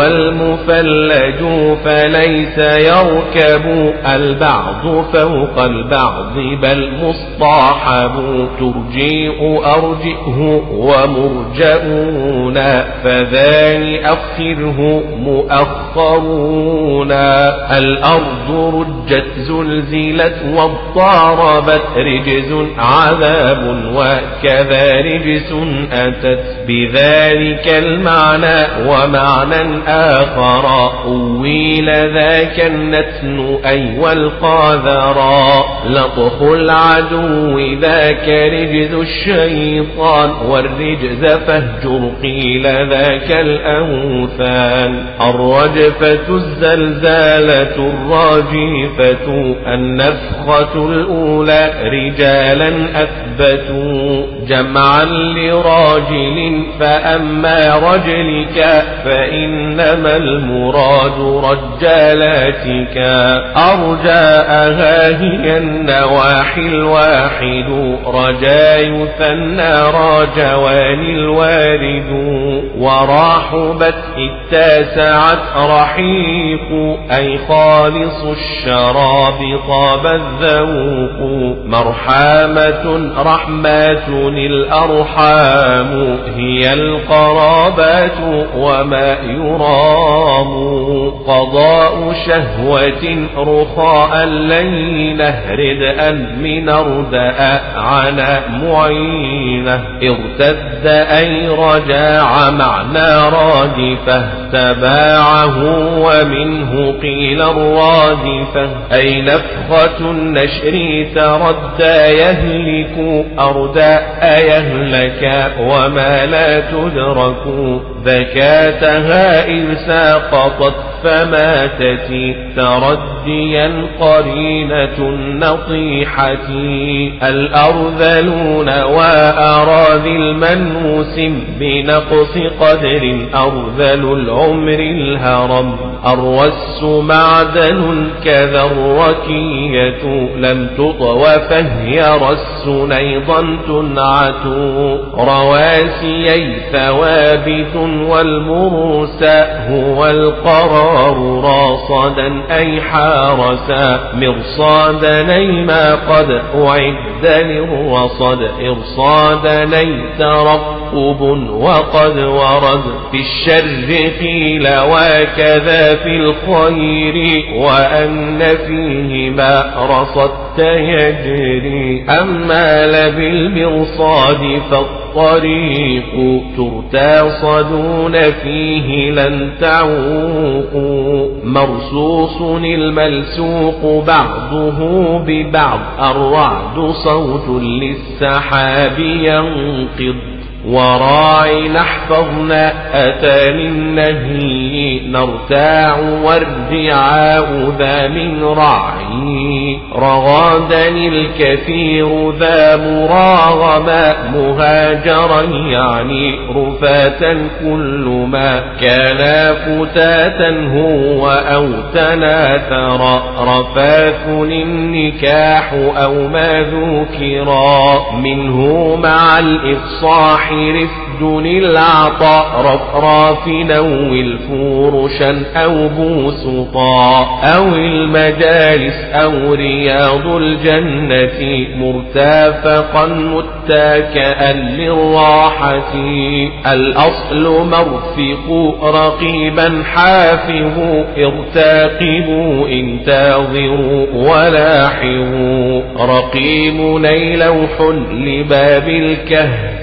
المفلج فليس يركب البعض فوق البعض بل مصطحب ترجيء أرجئه ومرجئون فذا أخره مؤخرون الأرض رجت زلزلت واضطربت رجز عذاب وكذا رجس أتت بذلك المعنى ومعنى آخر أويل ذاك النتن أي والقاذرا لطخ العدو ذاك رجز الشيطان والرجز فاهجر قيل ذاك الأوثان الرجفة الزلزالة الراجفة النفخة الأولى رجالا أثبتوا جمعا لراجل فأما رجلك فإنما المراد رجالاتك أرجاءها هي النواحي الواحد رجا يثنى راجوان الوارد وراحبت اتسعت رحيق أي خالص الشراب طاب الذوق مرحامة رحمات الأرحام هي القرابات وما يرام قضاء شهوة رخاء لينه ردءا من أرداء عنا معينة ارتد أي رجاع معنى رادفة تباعه ومنه قيل الرادفة أي نفخة النشر تردى يهلك أرداء يهلك وما لا تدرك ذكاتها إذ ساقطت فماتت ترديا قرينة النطيحة الأرذلون وأراذي المنوس بنقص قدر أرذل العمر الهرم الرس معدن كذا الركية لم تطو فهي رس أيضا تنعت رواسي ثوابت والمرسى هو القرار راصدا أي حارسا مرصادني ما قد أعد للرصد إرصادني ترقب وقد ورد في الشر قيل وكذا في الخير وأن فيه ما رصدت يجري أما لبالمرصاد فالطريق ترتصدون فيه لن تعوقوا مرصوص الملسوق بعضه ببعض الرعد صوت للسحاب ينقض وراعي نحفظنا أتى للنهي نرتاع والرعاء ذا من رعي رغادني الكثير ذا مراغما مهاجرا يعني رفاتا كل ما كان فتاتا هو أو تناثر رفاث النكاح أو ما ذكرا منه مع الإفصاح رفد العطاء رفراف نو الفورشا أو بوسطا أو المجالس أو رياض الجنة مرتافقا متكئا للراحة الأصل مرفق رقيبا حافظوا ارتاقبوا انتظروا ولاحظوا رقيب لوح لباب الكهف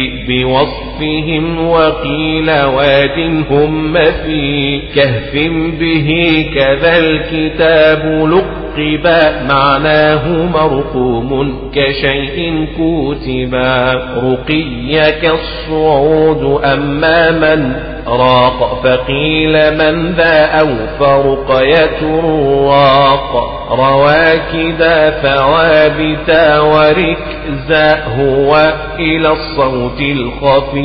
بوصفهم وقيل واد هم في كهف به كذا الكتاب لقبا معناه مرقوم كشيء كتبا رقي كالصعود أما من راق فقيل من ذا أو فرقية الراق رواكدا ثوابتا وركزا هو إلى الصوت الخفي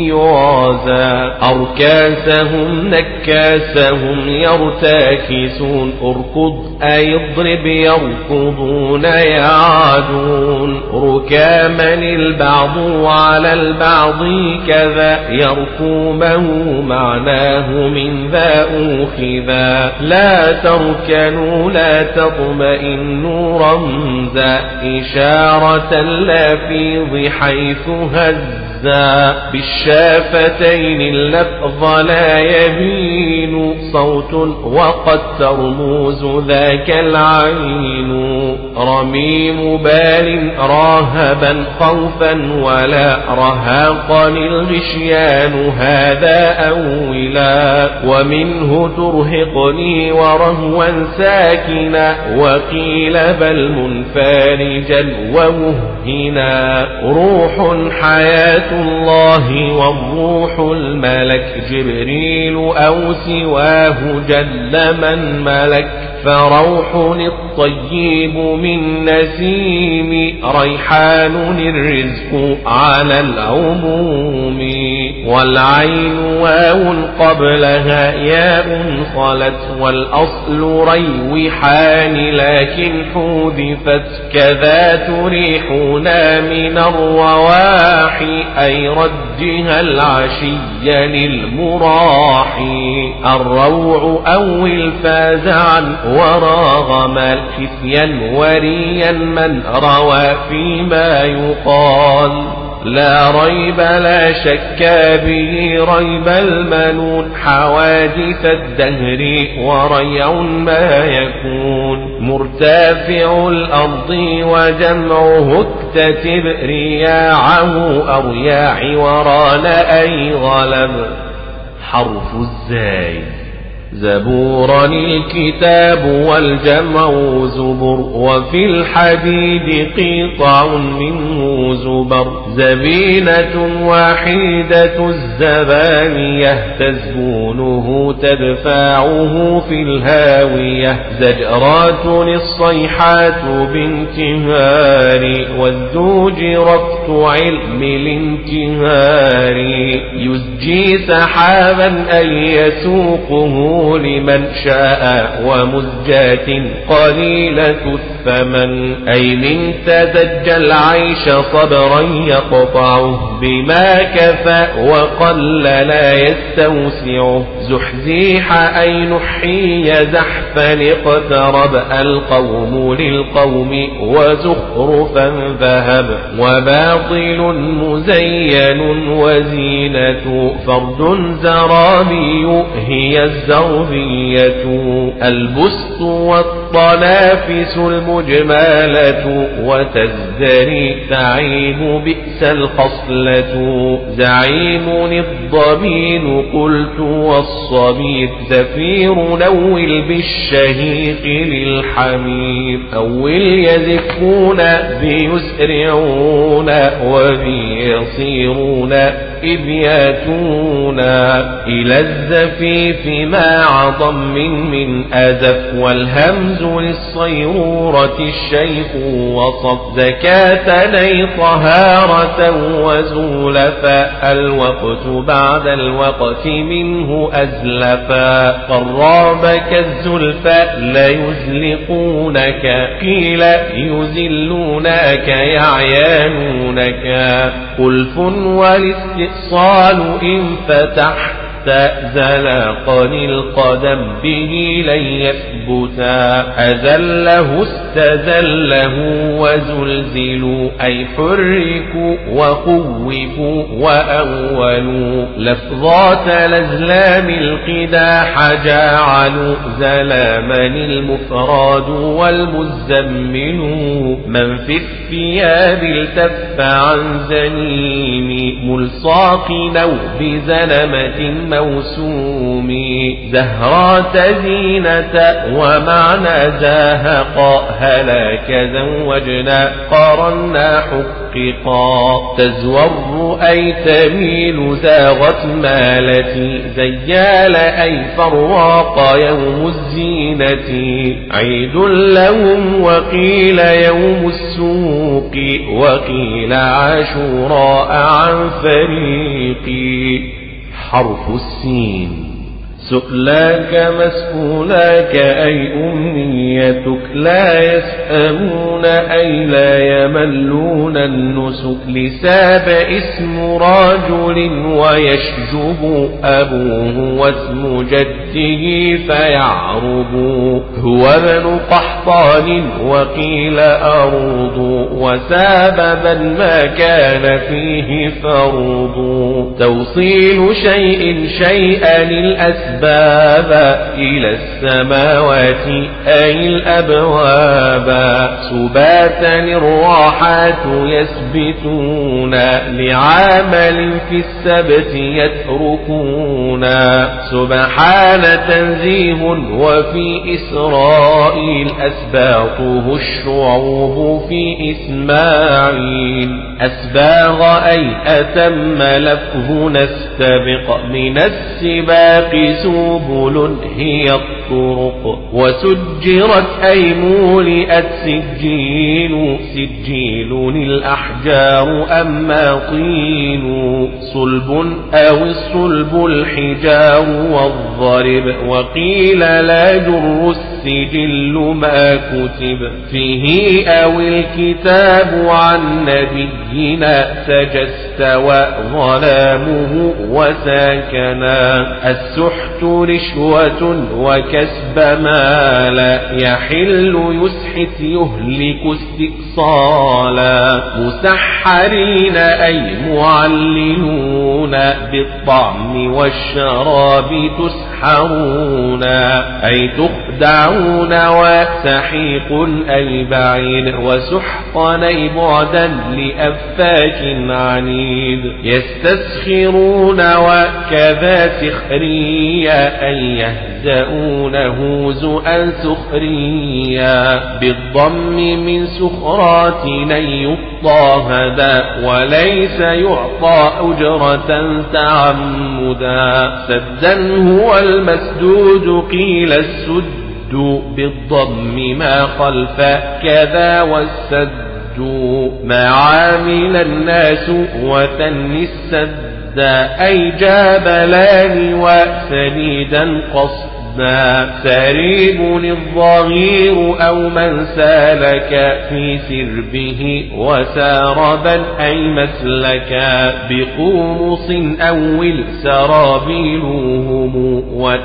يعزى أركاسهم نكاسهم يرتاكسون أركض أي اضرب يركضون يعادون ركاما البعض على البعض كذا يركومه معناه من ذا أخذا لا تركنوا لا تطمئنوا رمزا إشارة اللافظ حيث هزا بالشافتين اللفظ لا يبين صوت وقد ترموز ذاك العين رميم بال راهبا خوفا ولا رهاقا الغشيان هذا أولا ومنه ترهقني ورهوا ساكنا وقيل بل منفارجا ومهنا روح حياة الله والروح الملك جبريل أو سواه جل من ملك فروح الطيب من نسيم ريحان الرزق على العموم والعين واو قبلها ياء خلت والأصل ريوحان لكن حذفت كذا تريحنا من الرواحي أي رجها العشي للمراحي الروع أو الفازعا وراغما خفيا وريا من روى فيما يقال لا ريب لا شك به ريب المنون حوادث الدهر وريع ما يكون مرتفع الأرض وجمعه اكتتب رياعه أرياع وران أي غلب
حرف الزاي
زبورا الكتاب والجمع زبر وفي الحديد قطع منه زبر زبينة واحدة الزبانية تزبونه تدفعه في الهاوية زجرات الصيحات بانتهار والدوج ربط علم الانتهار يزجي سحابا أن يسوقه لمن شاء ومزجاة قليلة الثمن أي من تزج العيش صبرا يقطعه بما كفى وقل لا يستوسعه زحزيح أي نحي زحفا اقترب القوم للقوم وزخرفا ذهب وباطل مزين وزينة فرد زرابي هي الزربية البسط والطنافس المجمالة وتزدري تعيب بئس الخصلة زعيم الضمين قلت والصبير زفير نول بالشهيق للحمير أول يزفون بيسرعون وبيصيرون إذ ياتون إلى الزفيف مع ضم من أزف والهمز للصيرورة الشيخ وصف زكاة لي طهارة وزولفا الوقت بعد الوقت منه أزلفا قراب كالزلفا ليزلقونك قيل يزلونك يعيانونك قلف والاستئصال إن فتحت زلقني القدم به لن يثبتا أذله استذله وزلزلوا أي حركوا وخوفوا وأولوا لفظات الأزلام القداح جعلوا زلاما المفراد والمزمل من في الثياب التف عن زنين ملصاق أو بزلمة موسوم زهرات زينة ومعنى زاهقا هلاك زوجنا قارنا حققا تزور أي تميل زاغت مالتي زيال أي فراق يوم الزينة عيد لهم وقيل يوم السوق وقيل عاشوراء عن فريقي حرف السين سؤلاك مسؤولاك أي أمنيتك لا يسأمون أي لا يملون النسك لساب اسم رجل ويشجب أبوه واسم جده فيعرب هو ابن قحطان وقيل أرض وساببا ما كان فيه فرض توصيل شيء شيئا للأسباب إلى السماوات أي الأبواب سباتا الراحات يسبتون لعمل في السبت يتركون سبحان تنزيه وفي إسرائيل أسباطه الشعوب في إسماعيل أسباغ أي أتم لفه نستبق من السباق سبل هي الطرق وسجرت أي مولئت سجيل سجيل الأحجار أما طين صلب أو الصلب الحجار والضرب وقيل لا جر السجل ما كتب فيه أو الكتاب عن نبينا سجست وظلامه وساكنا السحت رشوة وكسب مال يحل يسحت يهلك استئصالا مسحرين أي معللون بالطعم والشراب تسحرون أي تخدعون وسحيق أي بعيد وسحقا أي بعدا لأفاك عنيد يستسخرون وكذا سخريا أن يهزؤونه زؤا سخريا بالضم من سخرات لن يطى هذا وليس يعطى أجرة تعمدا سدا هو المسدود قيل السد بالضم ما خلف كذا والسد ما عامل الناس وثني السد أي جابلان وسديدا قصدا رصدا سريب الظهير أو من سالك في سربه وساربا أي مسلكا بقومص أول سرابيلهم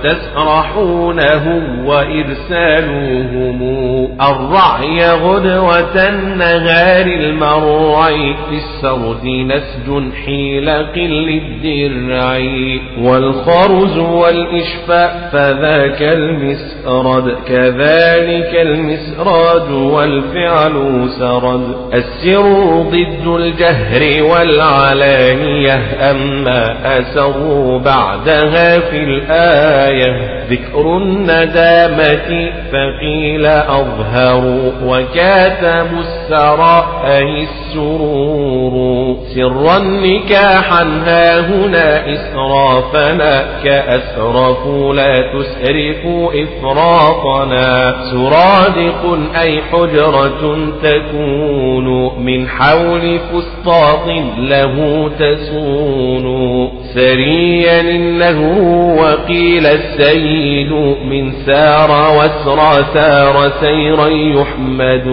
وتسرحونهم وإرسالوهم الرعي غدوة النهار المرع في السرد نسج حيلق للدرع والخرز والإشفاء فذاك المسرد كذلك المسراد والفعل سرد السر ضد الجهر والعلانية أما أسروا بعدها في الآية ذكر الندامة فقيل أظهر وكاتب السراء أي السرور سرا نكاحا هاهنا إسرافنا كأسرفوا لا تسرفوا إفراطنا سرادق أي حجرة تكون من حول فسطاط له تسون سريا النهر وقيل السيد من سار وسرى سار سيرا يحمد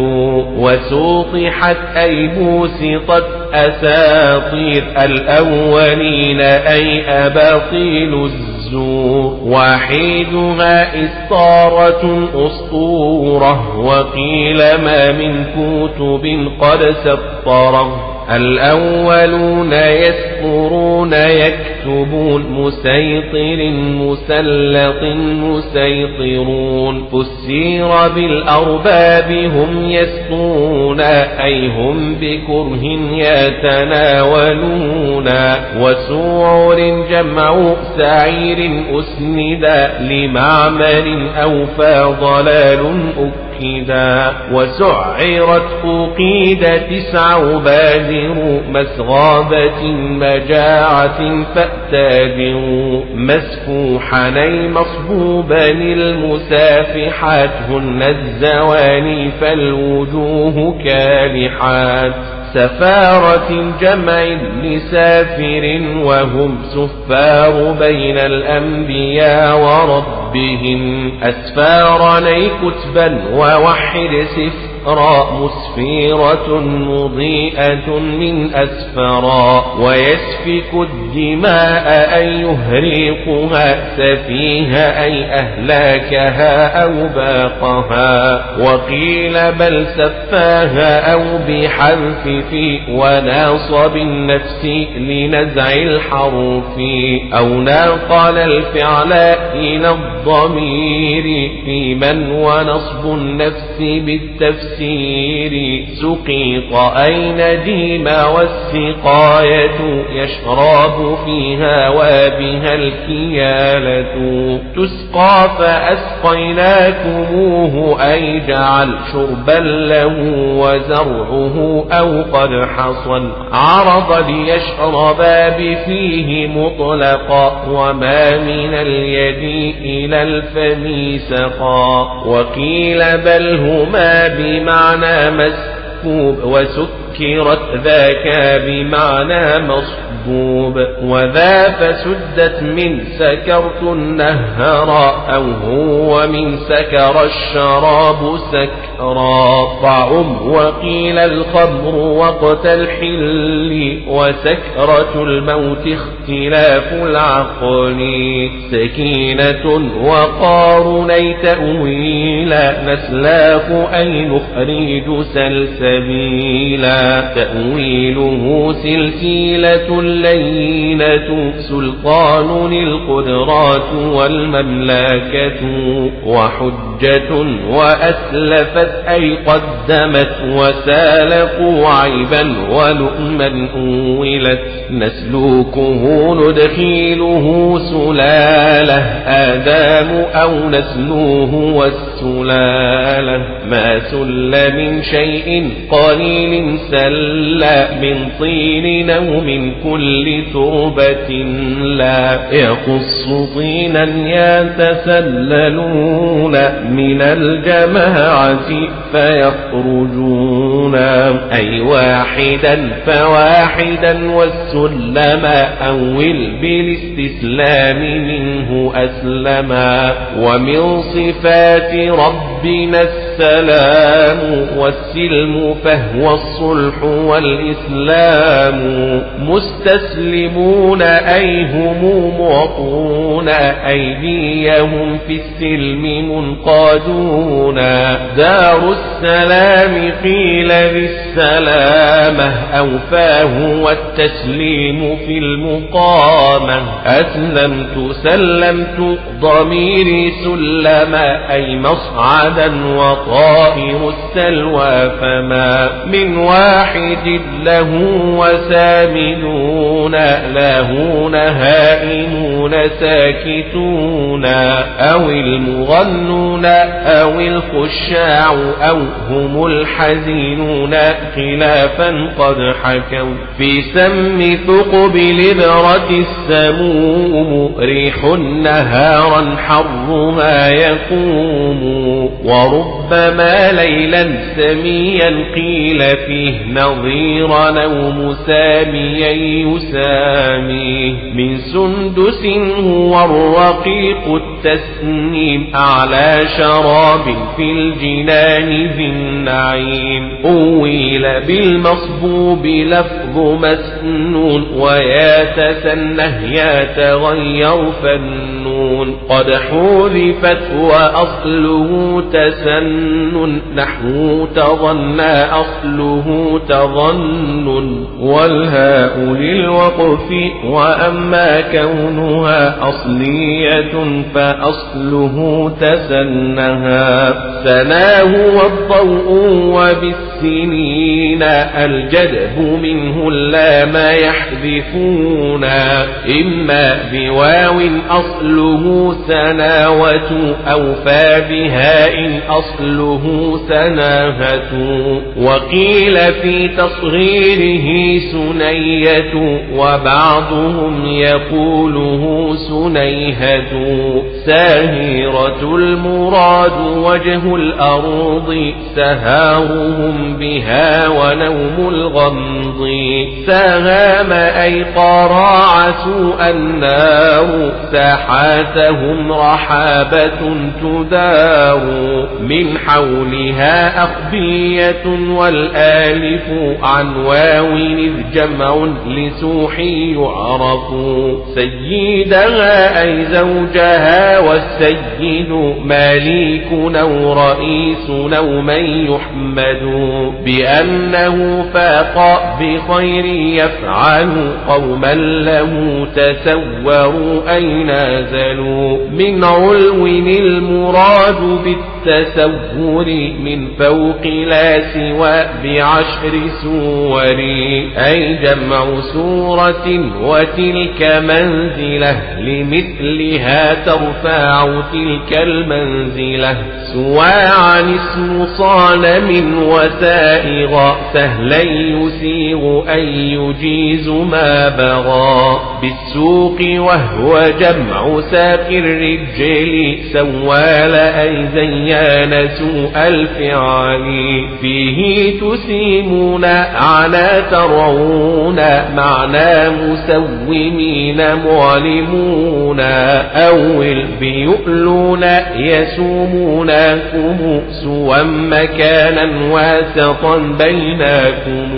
وسوطحت أي بوسطت أساطير الأولين أي أباطيل الزور وحيدها إسطارة أسطورة وقيل ما من كتب قد سطره الأولون يسطرون يكتبون مسيطر مسلط مسيطرون فسير بالأرباب هم يسطون أي هم بكره يتناولون وسعر جمع سعير أسندا لمعمل أوفى ضلال أكدا وسعرت أقيد 9 بادر مسغابة مجاعة فأتابعوا مسفوحني مصبوبا المسافحات هن الزواني فالوجوه كالحات سفارة جمع لسافر وهم سفار بين الأنبياء وربهم أسفارني كتبا ووحد سفرا مسفيرة مضيئة من أسفرا ويسفك الدماء أن يهريقها سفيها أي أهلاكها أو باقها وقيل بل سفاها أو بحذف في وناصب النفس لنزع الحرف أو ناقل الفعل إلى الضمير في من ونصب النفس بالتفسير سقيط أي نديم والسقاية يشرب فيها وبها الكيالة تسقى فأسقيناكموه أي جعل شربا له وزرعه أو قد حصل عرض ليشربا بفيه مطلقا وما من اليد إلى الفم سقا وقيل بل هما بمعنى مسكوب وسكرت ذاك بمعنى مصبوب وذا فسدت من سكرت النهر أو هو من سكر الشراب سكرا طعم وقيل الخمر وقت الحل وسكرة الموت اختلاف العقل سكينة وقارني تأويلا نسلاك أي نخرج سلسبيلا تأويله سلسلة لينة سلطان القدرات والمملكة وحجة وأسلفت أي قدمت وسالقوا عيبا ولؤما أولت نسلوكه ندخيله سلالة آدام أو نسلوه والسلالة ما سل من شيء قليل يسلى من طين أو من كل تربة لا يقص طينا يتسللون من الجماعة فيخرجون أي واحدا فواحدا والسلم أول بالاستسلام منه أسلما ومن صفات ربنا السلام والسلم فهو الصلح والإسلام مستسلمون أي هم معطون أيديهم في السلم منقادون دار السلام قيل بالسلامة أوفاه والتسليم في المقامة أسلمت سلمت ضميري سلما أي مصعدا وطائر السلوى فما من واحد له وسامدون لاهون هائمون ساكتون أو المغنون أو الخشاع أو هم الحزينون خلافا قد حكوا في سم ثقب الإبرة السموم ريح نهارا حر ما يقوم وربما ليلا سميا قيل فيه نظيرا أو مساميا يساميه من سندس هو الرقيق التسنيم أعلى شراب في الجنان ذي النعيم أويل بالمصبوب لفظ مسنون ويتسنه يتغير فنون قد حذفت وأصله تسنن نحو تظنى أصله تظنن والهاء للوقف وأما كونها أصلية فأصله تسنها سناه والضوء وبالسنين الجده منه اللام يحذفون إما بواو أصله سناوة أو فابهاء أصله سناهة وقيل في تصغيره سنية وبعضهم يقوله سنيهة ساهرة المراد وجه الأرض سهارهم بها ونوم الغمض سهام أي قراع سوء النار ساحاتهم رحابة تدار من حولها أخبية والآلف عن واو إذ جمع لسوح يعرف سيدها أي زوجها والسيد مالك أو رئيس أو من يحمد بأنه فاق بخير يفعل قوما له تسوروا أي نازلوا من علو المراد بالتسور من فوق لا سوى بعشر سور أي جمع سورة وتلك منزلة لمثلها ترفع تلك المنزلة سوى عن اسم صانم وسائغ سهلا يسيغ أن يجيز ما بغى بالسوق وهو جمع ساق الرجل سوال أي زيان سوء الفعل فيه تسيمون على ترعون معنى مسومين معلمون أول بيؤلون يسومونكم سوى مكانا واسطا بينكم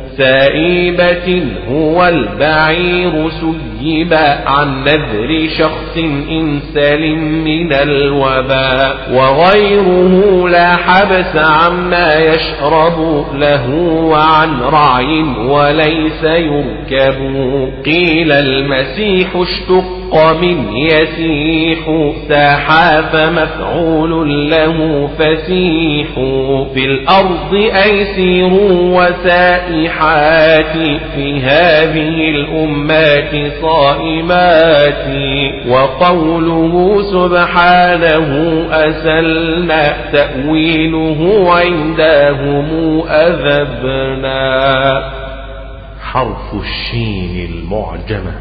سائبة هو البعير سيب عن نذر شخص إن سلم من الوباء وغيره لا حبس عما يشرب له وعن رعي وليس يركب قيل المسيح اشتق من يسيح ساحا فمفعول له فسيح في الأرض أي سيروا وسائحات في هذه الأمات صائمات وقوله سبحانه أسلنا تأويله عندهم أذبنا.
حرف الشين المعجمة.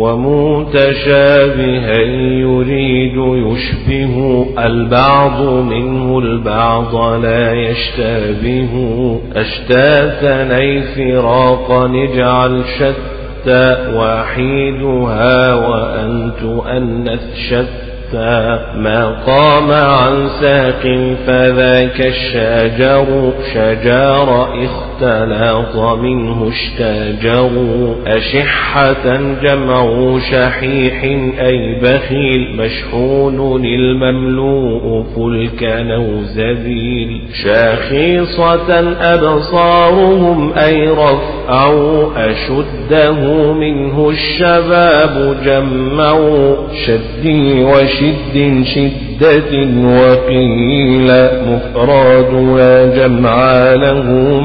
ومتشابها يريد يشبه البعض منه البعض لا يشتبه أشتاتا أي فراقا نجعل شتى وحيدها وأن تؤنث شتى ما قام عن ساق فذاك الشجر شجار اختلاط منه اشتجر أشحة جمع شحيح أي بخيل مشحون المملوء فلكا أو زبيل شاخصة أبصارهم أي رفعوا أشده منه الشباب جمعوا شدي وشد شدة وقيل مفراد لا جمع له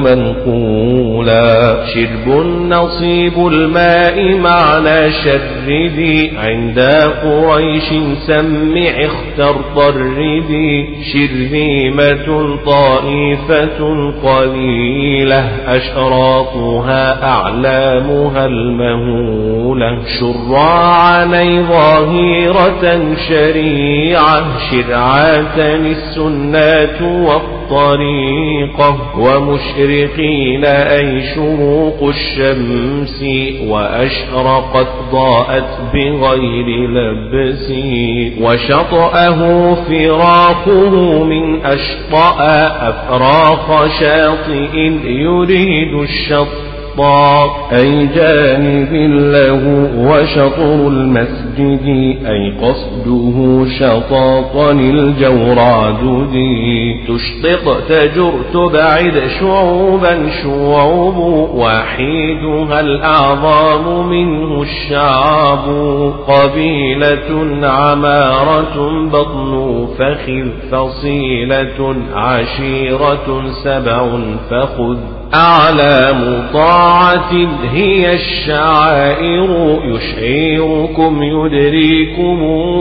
منقولا شرب نصيب الماء معنى شردي عند قريش سمع اختر طردي شرذيمة طائفة قليلة أشراطها أعلامها المهولة شراعا ظاهرة شريعة شرعة السنة والطريقة ومشرقين أي شروق الشمس وأشرقت ضاءت بغير لبس وشطأه فراقه من أشطأ أفراق شاطئ يريد الشط أي جانب له وشطر المسجد أي قصده شطاطا الجوراد تشطط تجر تبعد شعوبا شعوب وحيدها الأعظام منه الشعب قبيلة عمارة بطن فخذ فصيلة عشيرة سبع فخذ أعلام طاعة هي الشعائر يشعركم يدريكم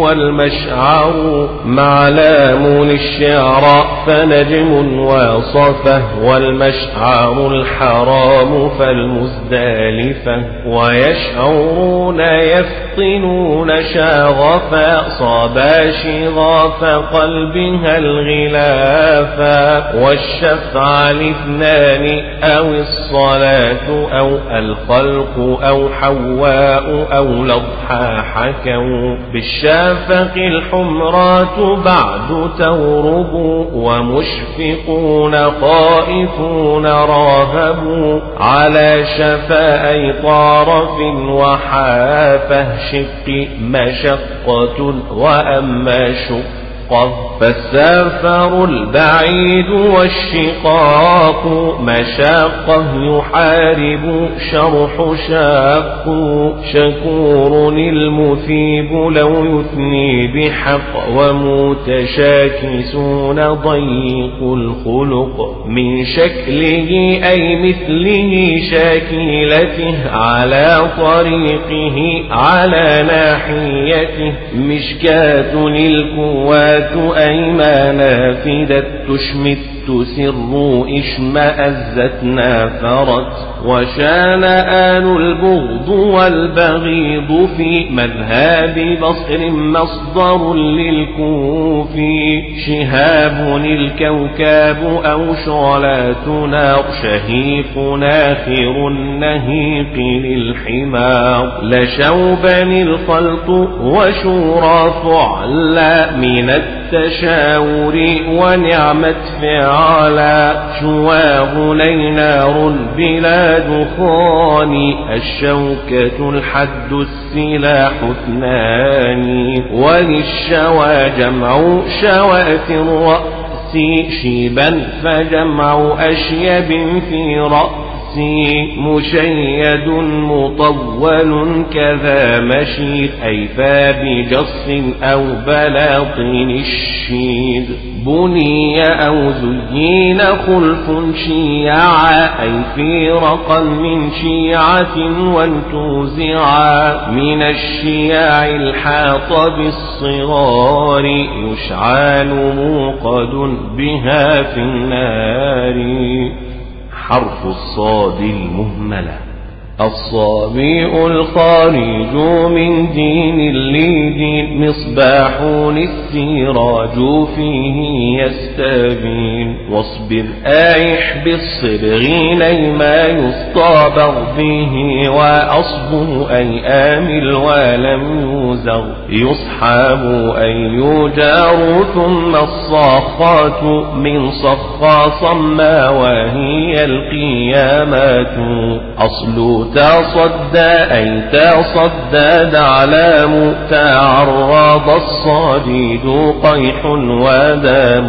والمشعر معلام للشعراء فنجم وصفه والمشعر الحرام فالمزدلفة ويشعرون يفطنون شاغفا صابا شغاف قلبها الغلافا والشفع الاثنان أو الصلاة أو الخلق أو حواء أو الأضحى حكوا بالشافق الحمرات بعد تورب ومشفقون خائفون راهبوا على شفاء طارف وحافه شق مشقة وأما شق فالسفر البعيد والشقاق مشاقه يحارب شرح شاق شكور المثيب لو يثني بحق ومتشاكسون ضيق الخلق من شكله أي مثله شاكلته على طريقه على ناحيته مشكاة الكوات أيما نافدت تشمت تسر إشمأزت نافرت وشان آل البغض والبغيض في مذهب بصر مصدر للكوفي شهاب الكوكاب أو شعلاتنا شهيق ناخر النهيق للحمار لشوبا الخلط وشورى فعلا من التشاور ونعمة فعلا شواه لينار بلا دخان الشوكة الحد السلاح اثنان وللشوى جمع شوات الرأس شيبا فجمع أشيب في رأس مشيد مطول كذا مشيد أيفى بجص أو بلاطين الشيد بني أو زين خلف شيعا أي في رقا من شيعة وانتوزعا من الشياع الحاط بالصغار يشعل موقد بها في النار.
حرف الصاد المهملة.
الصابئ الخارج من دين لدين مصباح السراج فيه يستبين واصبر آيح بالصبغ لما يستعبر به وأصبه أي آمل ولم يوزر يصحاب أي يجار ثم الصاخات من صخا صما وهي القيامات أصل تصدى أي تصدى دعلام تعرض الصديد قيح ودام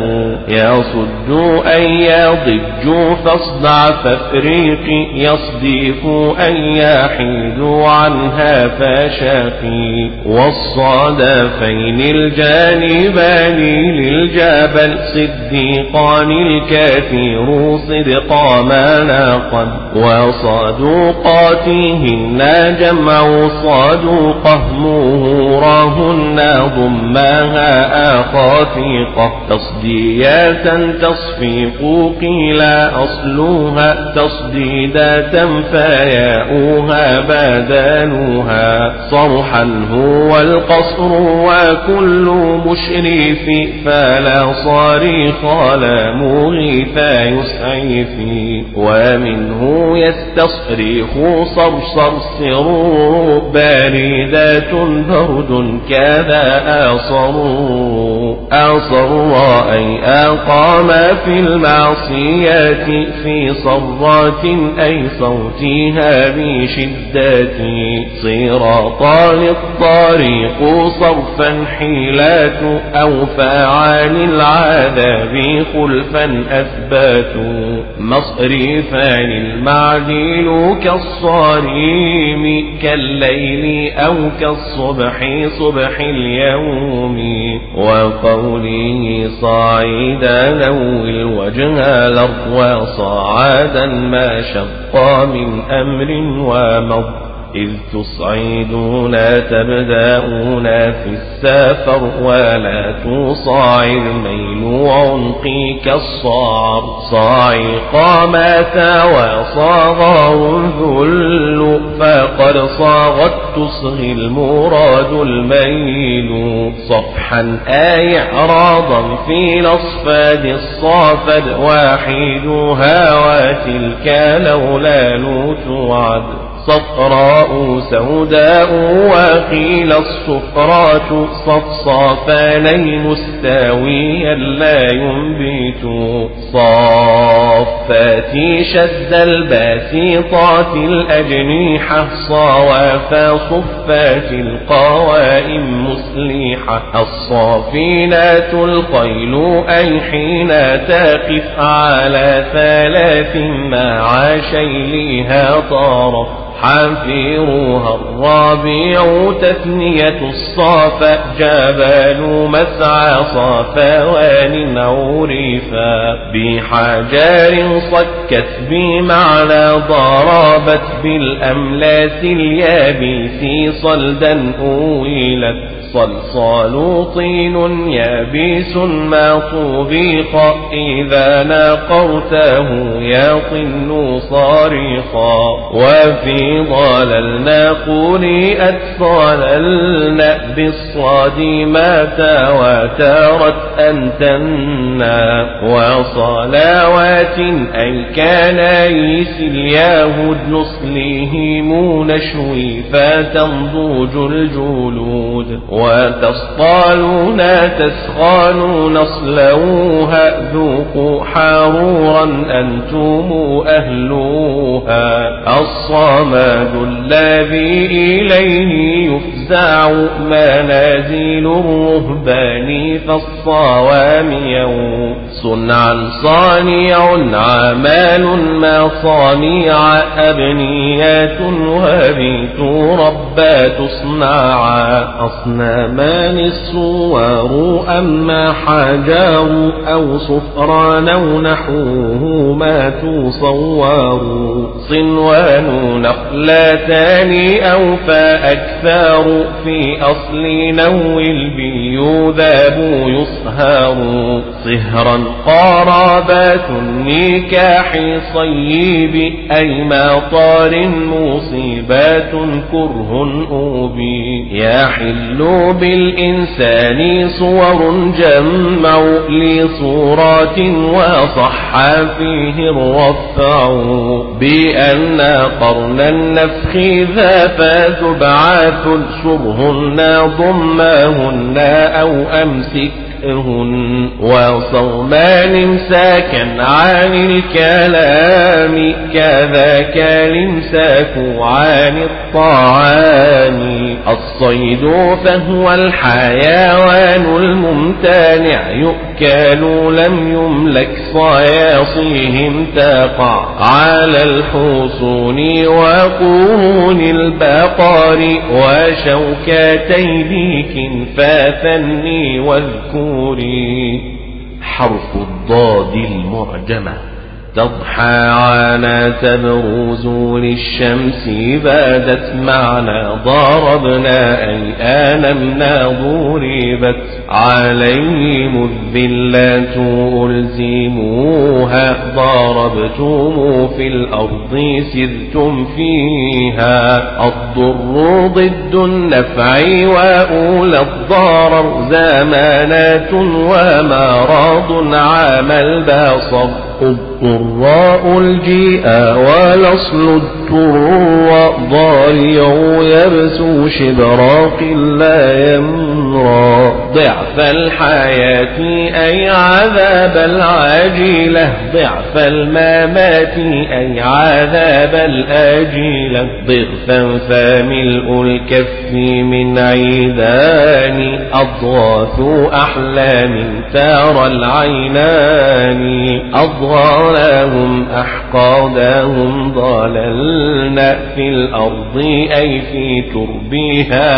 يصد أي يضج فاصدع فافريق يصديف أي يحيد عنها فشاقي والصدفين الجانبان للجبل صديقان الكثير صدقا ما ناقا وصدوقا هن جمع صدوقه مهورهن ضمها خفيقة تصدية تصفيق قيل أصلها تصديدة فياؤها بدلها صرحا هو القصر وكل مشرف فلا صريخ لا مغيث يسعف ومنه يستصرخ صرصر سرور باردات برد كذا أصر أي أقام في المعصية في صرات أي صوتها بشدة صراطا للطريق صرفا حيلات أو فعال العذاب خلفا أثبات مصرفان المعديل كالصريم كالليل أو كالصبح صبح اليوم وقوله صاعدا نوي الوجه الأرض وصاعدا ما شق من أمر ومض إذ تصعدون تبدأون في السفر ولا تصاعر ميل عنقك الصعر صاعق متى وصاغر الذل فقد صاغت تصغي المراد الميل صفحا أي إعراضا في الأصفاد الصافد واحدها وتلك لولا توعد صفراء سوداء وقيل الصفرات صفصافاني مستويا لا ينبت صافات شد الباسطات الأجنيحة صوافا صفات القوائم مسلحة الصافينات القيل أي حين تقف على ثلاث مع شيلها طارف حافروها الرابع تثنية الصافا جبال مسعى صافوان عرفا بحجار صكت بمعنى ضربت بالأملاس اليابس صلدا أويلت صلصال طين يابس ما طبيق إذا ناقرته يطن صارخا وفي ضللنا قرئت صللنا بالصاد ما تواترت أنتنا وصلوات أي كان يس اليهود نصليهم نشوي فتنضوج الجلود وتصطالون تسخانون اصلوها ذوقوا حرورا أنتم أهلوها الصمد الذي إليه يفزع منازل الرهبان فالصوامع صنعا صانع عمال ما صانع أبنيات وبيت ربات تصنعا أصنامان الصور أما حجار أو صفران أو نحوه ما تصور صنوان نخلتان أو فأكثر في أصل نو البيوذاب يصهر صهرا قرابات النكاح صيب أي مطار مصيبات كره أوبي يحل بالإنسان صور جمع لصورات وصح فيه الرفع بأن قرن النفخ ذا فتبعث شرهن ضمهن أو أمسك وصومان امساكا عن الكلام كذاك الامساك عن الطعام الصيد فهو الحيوان الممتنع يؤكل لم يملك صياصيهم تقع على الحصون وقرون البقر وشوكتي ديك فثني واذكر
حرف الضاد المعجمة
تضحى عنا تبرز للشمس بادت معنا ضربنا أي آنمنا ضربت عليهم الذلات ألزموها ضربتم في الأرض سرتم فيها الضر ضد النفع وأولى الضرر زمانات ومراض عام البصر الضراء الجيء والأصل الضر ضارع يبسو شبراق لا يمرى ضعف الحياة أي عذاب العاجلة ضعف الممات أي عذاب الآجلة ضغفا فملء الكف من عيدان أضغاث أحلام ترى العينان أضغانهم أحقادهم ضللنا في الأرض أي في تربها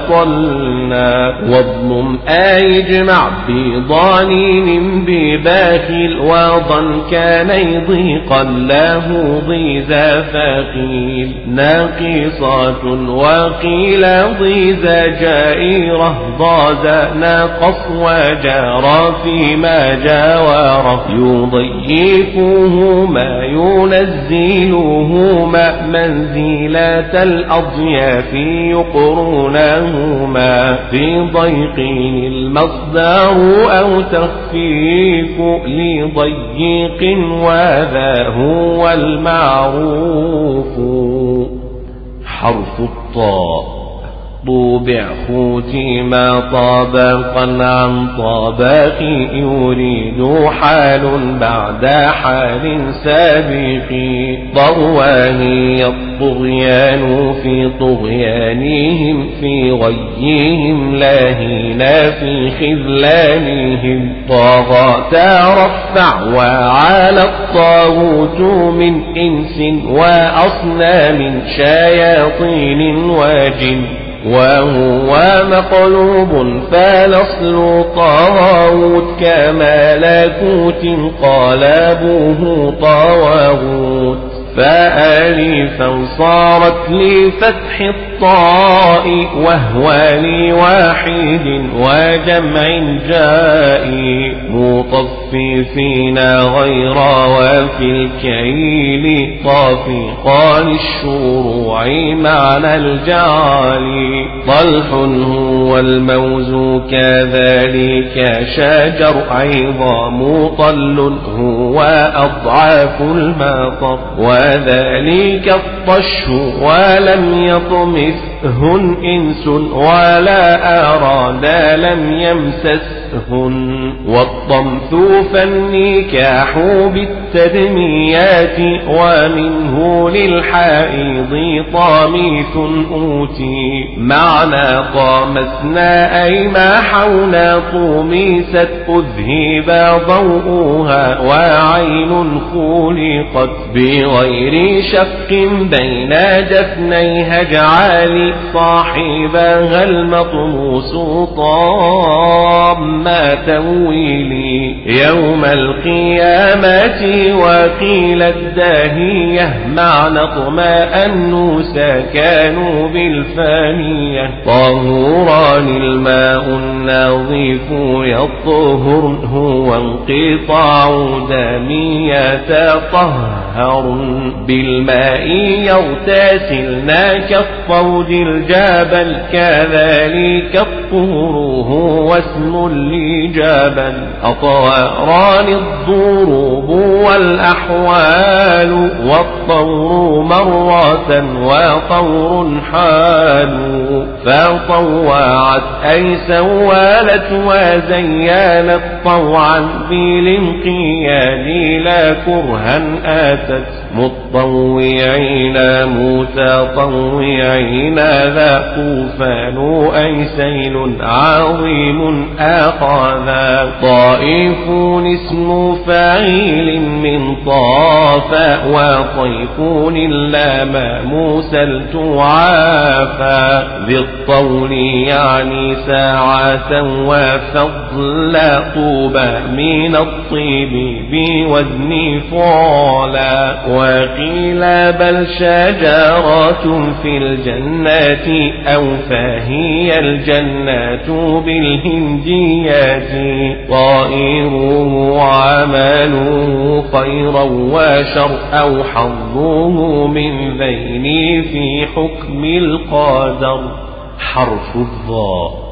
بطلنا واظلم أجمع بضانين بباخل وضا كان ضيقا له ضيزا فقيل ناقصات وقيل ضيزا جائرة ضاز ناقص وجار فيما جاوره يضيفهما ينزلهما منزلات الأضياف يقرونهما في ضيق المصدر أو تخفيف لضيق وذا هو المعروف
حرف الطاء
طوبع خوتي ما طابقا عن طابق يريد حال بعد حال سابق ضرواهي الطغيان في طغيانهم في غيهم لاهينا في خذلانهم طاغى ترفع وعلى الطاغوت من إنس وأصنام شياطين وجن وهو مقلوب فالأصل طاغوت كملكوت قالبوه طاغوت فألفا صارت لفتح الطاء وهو لواحد وجمع جائي مطففين غير وفي الكيل طافقان الشروع معنى الجعل طلح هو الموز كذلك شجر عظام طل هو أضعاف المطر وذلك الطش ولم يطمث يمسسهن إنس ولا أرادا لم يمسسهن والطمث فالنكاح بالتدميات ومنه للحائض طاميث أوتي معنى طامسنا أي ما حونا طوميست أذهب ضوءها وعين خلقت بغير شق بين جفنيها اجعل صاحبها المطموس طام تولي يوم القيامة وقيل الداهية معنى اطمأنوا كانوا بالفانية طهوران الماء النظيف يطهر هو انقطاع دم يتطهر بالماء يغتسلنا كالطود الجبل كذلك الطهور هو اسم لجبل أطهران الضروب والأحوال والطور مرة وطور حال فطوعت أي سوالت وزينت طوعا بالانقياد لا كرها آتت مطوعين متطوعين ذا طوفان أي سيل عظيم أخذا طائفون اسم فاعل من طافا وطيفون اللام موسى التعافى ذي الطول يعني ساعة وفضل طوبى من الطيب بوزن فعلا وقيل بل شجرة في الجنة أو فهي الجنة بالهنديات طائره عمله خيرا وشر أو حظه من ذين في حكم القدر
حرف الضاء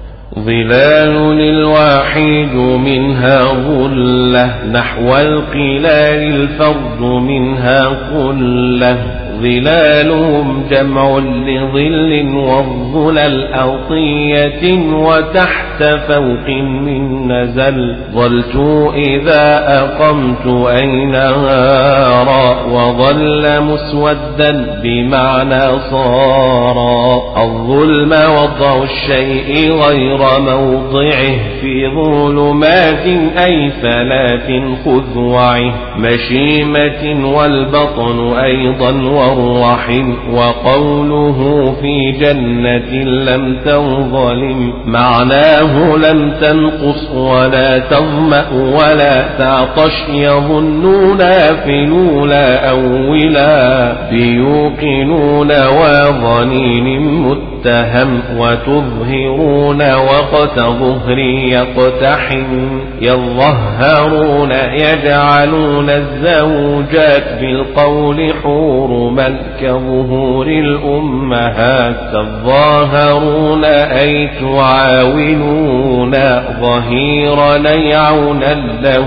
ظلال الواحد منها ظلة نحو القلال الفرد منها قلة ظلالهم جمع لظل والظلل أوطية وتحت فوق من نزل ظلت إذا أقمت أي نهارا وظل مسودا بمعنى صارا الظلم وضع الشيء غير موضعه في ظلمات أي ثلاث خذوعه مشيمة والبطن أيضا والرحم وقوله في جنة لم تنظلم معناه لم تنقص ولا تظمأ ولا تعطش يظنون فلولا أولا بيوقنون وظنين متهم وتظهرون وقت ظهر يقتحم يظهرون يجعلون الزوجات بالقول حور من كظهور الأمهات تظاهرون أي تعاونون ظهيرا يعونا له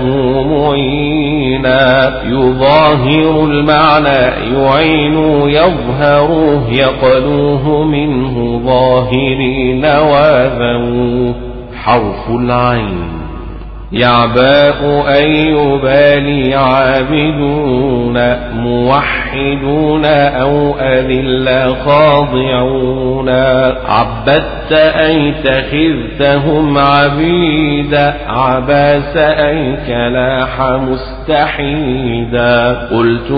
معينا يظاهر المعنى يعين يظهره يقلوه منه ظاهرين وذوه
حرف العين
يعباء أن يبالي عابدون موحدون أو أذل خاضعون عبدت أي تخذتهم عبيدا عباس أي كلاح مستحيدا قلت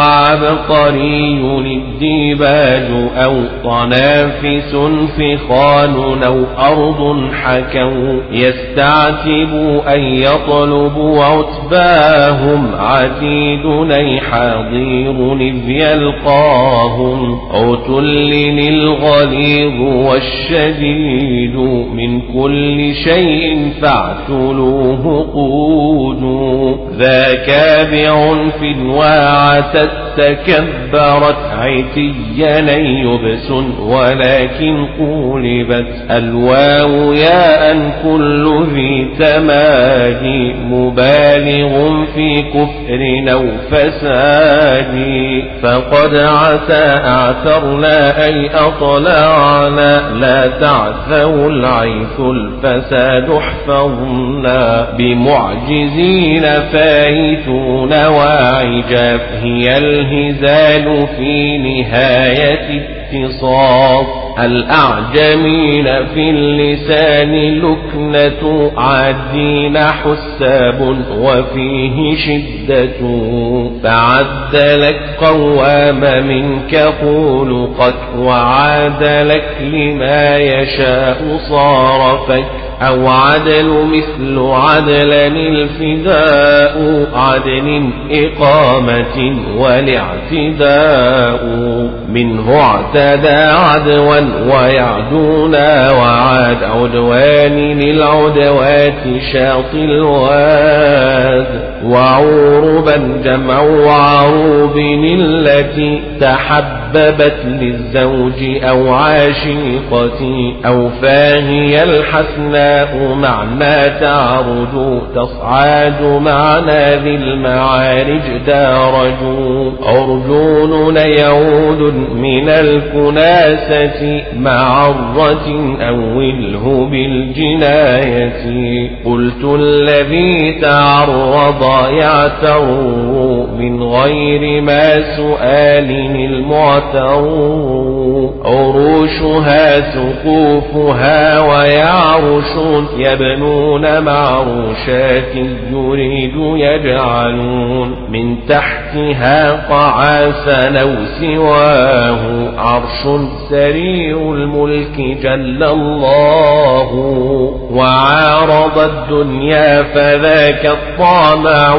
وعبقري الديباج أو طنافس فخان أو أرض حكوا يستعتب أن يطلبوا عتباهم عتيد أي حاضر إذ يلقاهم عتل الغليظ والشديد من كل شيء فاعتلوه قود ذا كابع في الواعة التكبر جبرت عتيا يبس ولكن قولبت الواو ياء كل ذي تمادي مبالغ في كفر أو فساد فقد عتى أعثرنا أي أطلعنا لا تعثوا العيث الفساد احفظنا بمعجزين فايتون واعجاف هي الهزال في نهاية اتصاف الأعجمين في اللسان لكنة عادين حساب وفيه شدة فعدلك قوام منك خلقك وعادلك لما يشاء صارفك أو عدل مثل عدل الفداء عدل إقامة والاعتداء منه اعتدى عدوا ويعدونا وعاد عدوان للعدوات شاط الواد وعوربا جمع عروب التي تحببت للزوج أو عاشقة أو فاهي الحسناء معنى تعرج تصعد معنى ذي المعارج دارج أرجون يعود من الكناسة معرة أوله بالجناية قلت الذي تعرض يعتر من غير ما سؤال المعتر عروشها سقوفها ويعرشون يبنون معروشات يريد يجعلون من تحتها قعاسا أو سواه عرش سريع الملك جل الله وعارض الدنيا فذاك الطامع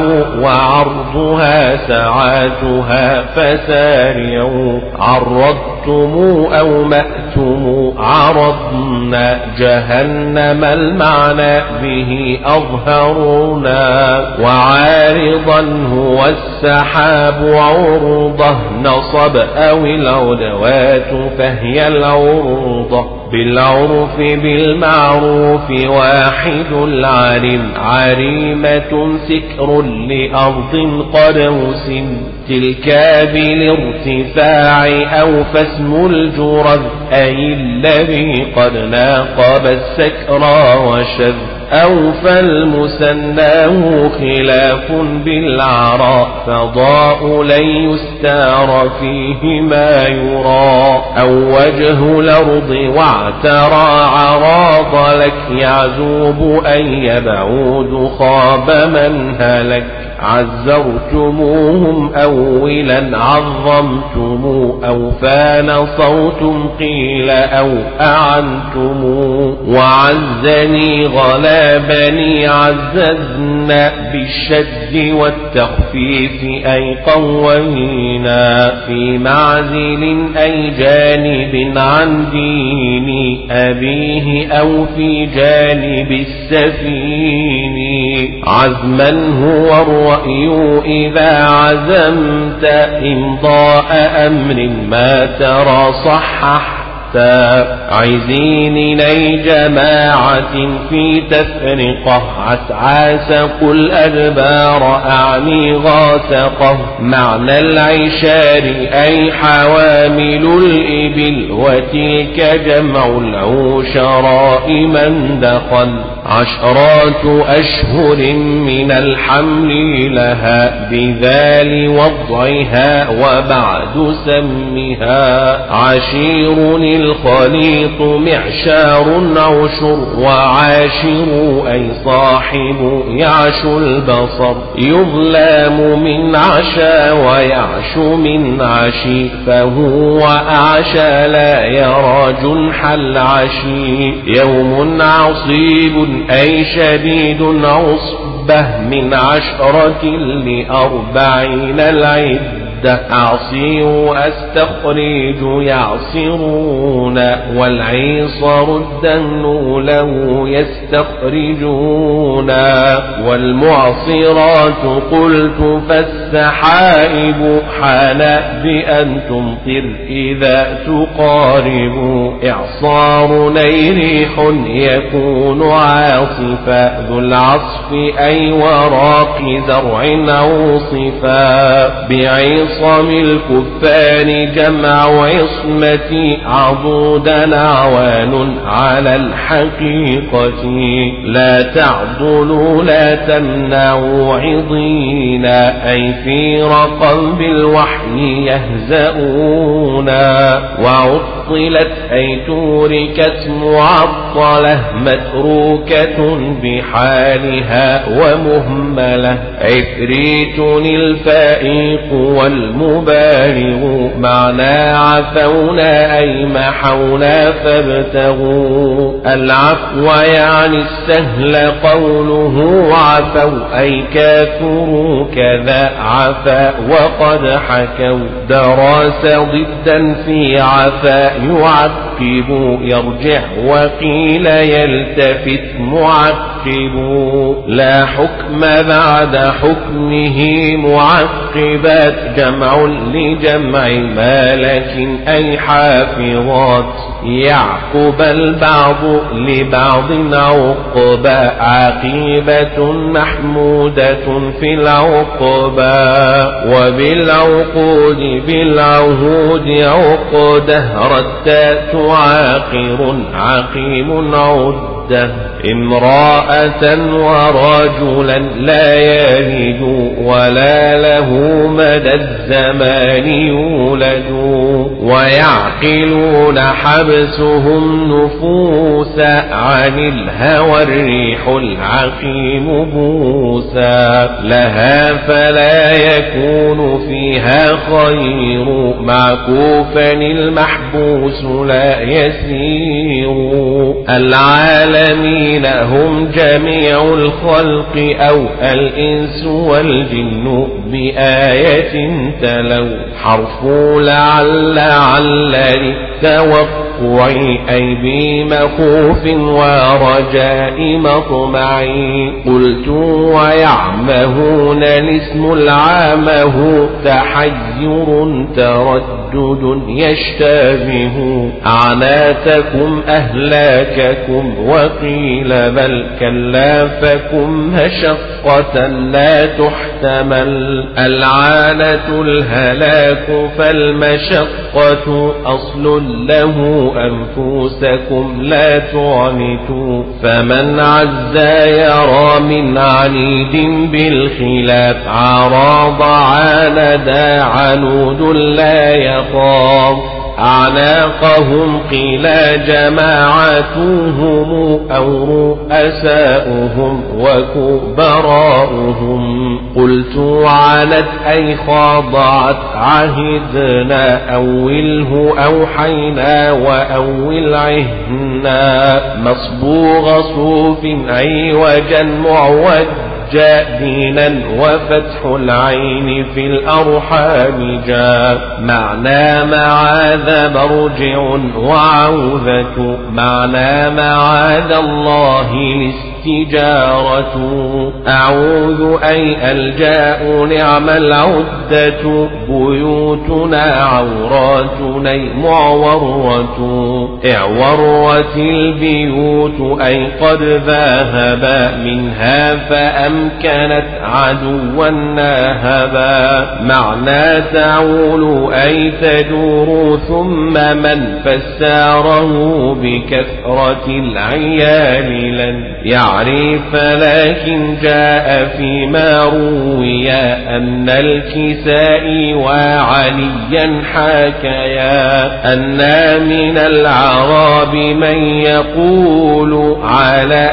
وعرضها سعاتها فسارعوا عرضتم أو مأتم عرضنا جهنم المعنى به أظهرنا وعارضا هو السحاب عرضه نصب أو العدوات فهي العرضة بالعرف بالمعروف واحد العرم عريمة سكر لأرض قد وسم تلك بالارتفاع أو فاسم الجرذ أي الذي قد ناقب السكرى وشذ أو فالمسناه خلاف بالعراء فضاء لن يستار فيه ما يرى أو وجه الأرض واعترى عراض لك يعزوب أن يبعود خاب من هلك عزرتموهم أولا عظمتم أو فان صوت قيل أو أعنتم وعزني غلابني عززنا بالشد والتخفيف أي قوينا في معزل أي جانب عن دين أبيه أو في جانب السفين عزما هو الرأي إذا عزمت إمضاء أمر ما ترى صحح عزين لي جماعة في تفرقة عسعاس قل أدبار أعني غاسقه معنى العشار أي حوامل الإبل وتلك جمع العشراء من دخل عشرات أشهر من الحمل لها بذال وضعها وبعد سمها عشير الخليط معشار عشر وعاشر أي صاحب يعش البصر يظلام من عشا ويعش من عشي فهو أعشى لا يرى جنح العشي يوم عصيب أي شديد عصبة من 10 ل40 العدة أعصير أستخرج يعصرون والعيصر الدهن له يستخرجون والمعصرات قلت فالسحائب حان بأن تمطر إذا تقارب إعصار ريح يكون عاصفا ذو العصف أي وراق زرع أوصفا بعصم الكفار جمع عصمة عضودا عوان على الحقيقة لا تعضلوا لا تمنعوا عضينا أي في رقم بالوحي يهزؤون وعطلت أي توركت معطلة متروكة بحالها ومهملة عفريت الفائق والمبالغ معنى عفونا أي محونا فابتغوا العفو يعني السهل قوله عفوا أي كافروا كذا عفا وقد حكوا دراس ضدا في عفا يعقب يرجع وقيل يلتفت معقب لا حكم بعد حكمه معقبات جمع لجمع مالك أي حافظات يعقب البعض لبعض عقبى عقيبة محمودة في العقبى وبالعقود بالعهود عقده ردات عاقر عقيم عده امرأة ورجلا لا يلد ولا له مدى الزمان يولد ويعقلون حبسهم نفوسا عن الهوى الريح العقيم بوسا لها فلا يكون فيها خير معكوفا المحبوس لا يسير العالمين هم جميع الخلق أو الإنس والجن بآية تلو حرف لعل للتوقع أي بمخوف ورجاء مطمع قلت ويعمهون الاسم العامه تحير تردد يشتبه أعناتكم أهلاككم وقيل بل كلافكم مشقة لا تحتمل العانة الهلاك فالمشقة أصل له أنفسكم لا تعنتوا فمن عزى يرى من عنيد بالخلاف عراض عاندا عنود لا يخاف أعناقهم قيل جماعتهم أو رؤساؤهم وكبراؤهم قلت عانت أي خاضعت عهدنا أوله أوحينا وأول عهنا مصبوغ صوف عوجا معوج دينا وفتح العين في الأرحام جاء معنى معاذ مرجع وعوذة معنى معاذ الله الاستجارة أعوذ أي الجاء نعم العدة بيوتنا عوراتنا معورة اعورت البيوت أي قد ذهب منها فأمكنت عدوا ناهبا معنى تعول أي تدور ثم من فساره بكثرة العيال لن يعرف لكن جاء فيما روي أن الكسائي وعليا حكيا أن من العرب من يقول على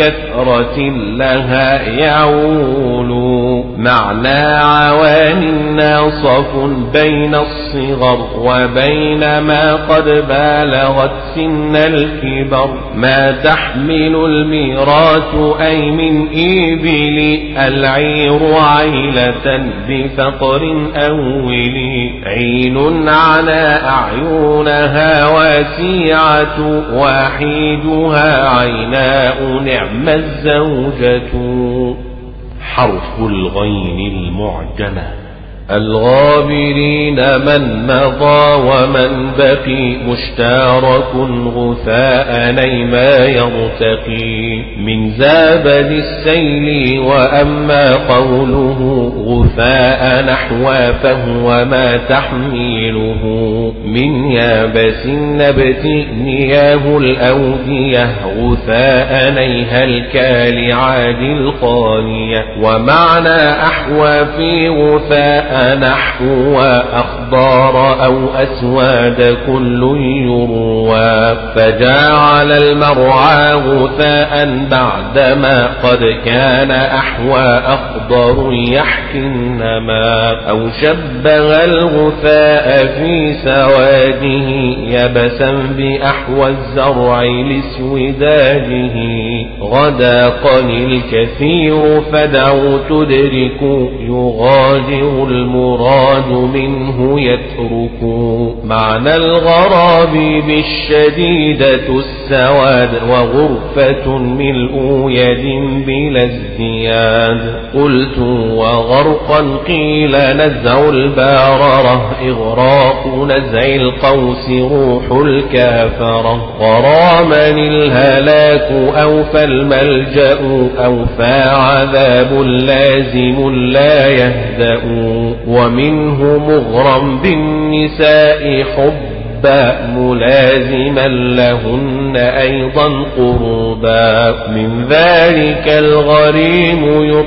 لكثرة لها يعول معنى عوان ناصف بين الصغر وبين ما قد بالغت سن الكبر. ما تحمل الميرات أي من إبل العير عيلة بفقر أولي. عين على أعينها واسعة وحيدها عيناء نعم الزوجة.
حرف الغين المعجمة.
الغابرين من مضى ومن بقي مشترك غثاء نيما يرتقي من زابد السيل. وأما قوله غثاء نحو فهو ما تحميله من يابس النبت نياه الأودية غثاء نيها الكالعاد القانية. ومعنى أحوى في غثاء نحو أخضار أو أسواد كل يروى. فجعل المرعى غثاء بعدما قد كان أحوى أخضر يحكي النما. أو شبه الغثاء في سواده يبسا بأحوى الزرع لسوداده. غداقني الكثير فدعوا تدرك يغادر المراد منه يترك. معنى الغراب بالشديدة السواد وغرفة ملء يد بلا ازدياد. قلت وغرقا قيل نزع الباررة إغراق نزع القوس روح الكافرة. غراما الهلاك أو فالملجأ أو فعذاب لازم لا يهدأ. ومنه مغرم بالنساء حب ملازما لهن أيضا قربا. من ذلك الغريم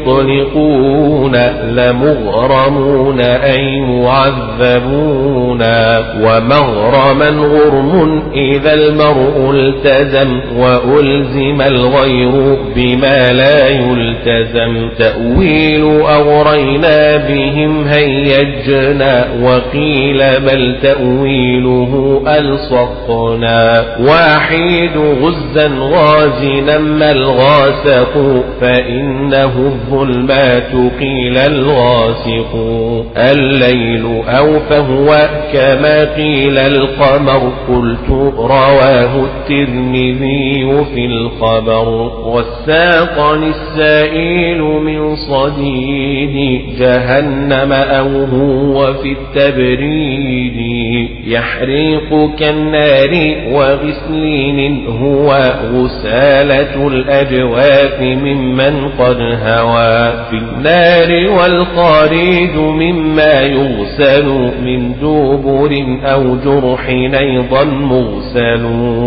يطلقون لمغرمون أي معذبون. ومغرما غرم إذا المرء التزم وألزم الغير بما لا يلتزم. تأويل أغرينا بهم هيجنا وقيل بل تأويله ألصقنا. واحد غزا غازنا ما الغاسق فإنه الظلمات قيل الغاسق. الليل أو فهو كما قيل القمر. قلت رواه الترمذي في الخبر. والساقني السائل من صديد جهنم أو هو في التبريد. يحرق كالنار وغسلين هو غسالة الأجواف ممن قد هوى في النار. والخارج مما يغسل من دبر أو جرح أيضا مغسل.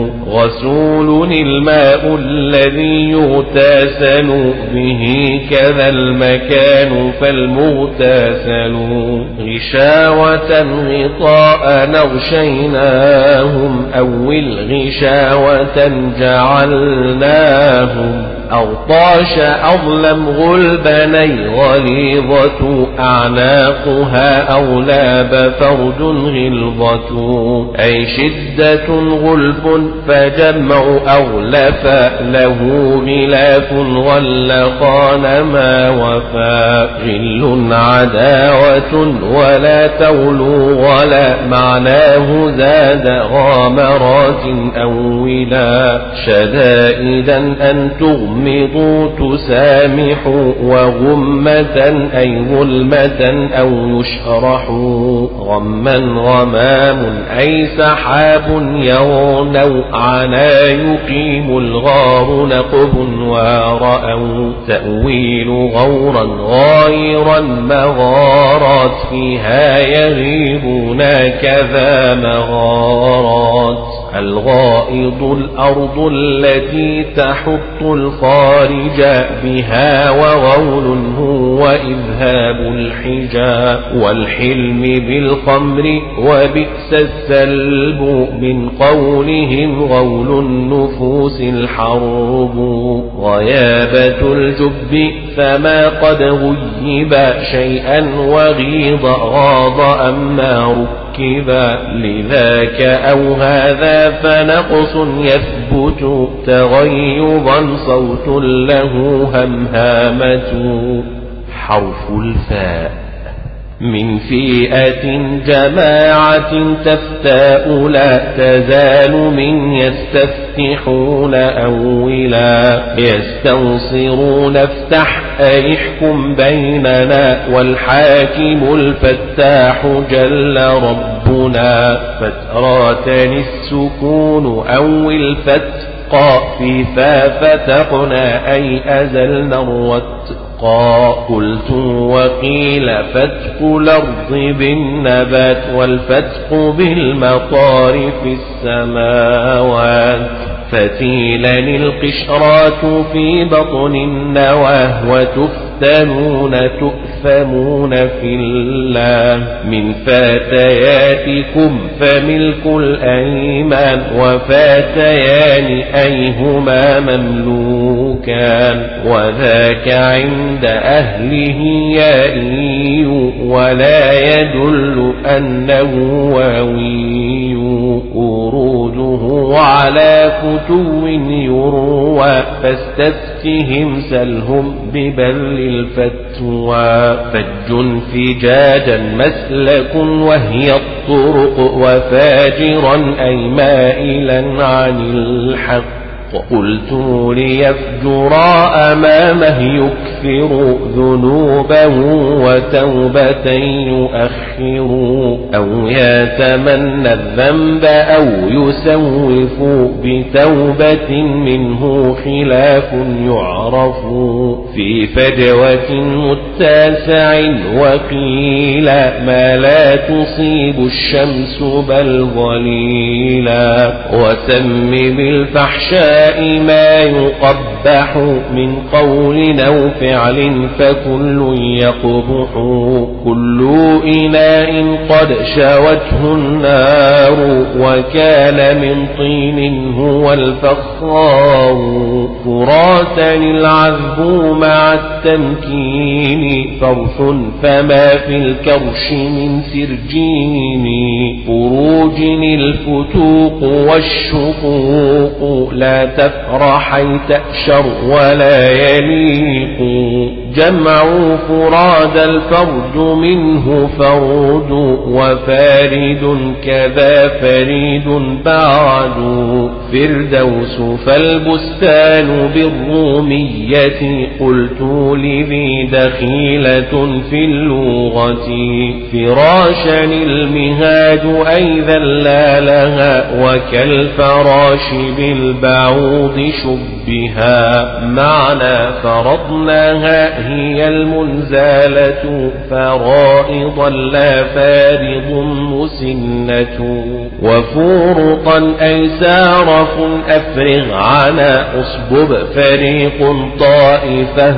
غسول الماء الذي يغتسل به كذا المكان فالمغتسل. غشاوة غطاء نغشيناهم أو الغشاوة جعلناهم. أغطاش أظلم غلبني غليظة أعناقها أغلاب فرد غلظة. أي شدة غلب فجمع أغلف له غلاف غلقان ما وفى. غل عداوة ولا تغلو ولا معناه زاد غامرات أولا. شدائدا أن تغمضوا تسامحوا وغمة أي ظلمة أو يشرحوا. غما غمام أي سحاب يغنوا عنا يقيم الغار نقب ورأوا. تأويل غورا غايرا مغارات فيها يغيبون كذا مغارات. الغائض الأرض التي تحط الخارج بها، وغول هو إذهاب الحجا، والحلم بالخمر وبئس السلب، من قولهم غول النفوس الحرب. غيابة الجب فما قد غيب شيئا وغيض غاض أما ركبا، لذاك أو هذا فنقص يثبت، تغيظا صوت له همهامة.
حرف الفاء
من فئة جماعة تفتاء لا تزال، من يستفتحون أولا، يستنصرون افتح أي احكم بيننا، والحاكم الفتاح جل ربنا. فترة السكون أو الفتقى في فتقنا أي أزلنا الرتقى. قلت وقيل فتق الأرض بالنبات، والفتق بالمطار في السماوات. فتيلا القشرات في بطن النواه، وتفتنون تؤثمون في الله. من فاتياتكم فملك الأيمان، وفاتيان أيهما مملوكان، وذاك عند أهله يائي، ولا يدل أنه واوي. أروده على كتو يروى، فاستفتهم سلهم ببل الفتوى. فج فجاجا مسلك وهي الطرق، وفاجرا أي مائلا عن الحق. قلت ليفجرا أمامه يكثر ذنوبه، وتوبة يؤخر، أو يتمنى الذنب أو يسوف، بتوبة منه خلاف يعرف. في فجوة متاسع وقيل ما لا تصيب الشمس بل ظليلا. وسم بالفحشاء ما يقبح، من قول أو فعل فكل يقبح. كل إناء قد شوته النار، وكان من طين هو الفخار. فراسا العذب مع التمكين، فرث فما في الكرش من سرجين. فروج الفتوق والشقوق، لا تفرحي تأشر ولا يليق. جمع فراد الفرد منه فرد، وفارد كذا فريد بعد. فردوس فالبستان بالرومية، قلت لذي دخيلة في اللغة. فراشا المهاج أي ذلا لها، وكالفراش بالبعوض شبها. معنى فرضناها هي المنزالة، فرائضا لا فارض مسنة. وفورقا أي سارف أفرغ عنا، أصبب فريق طائفة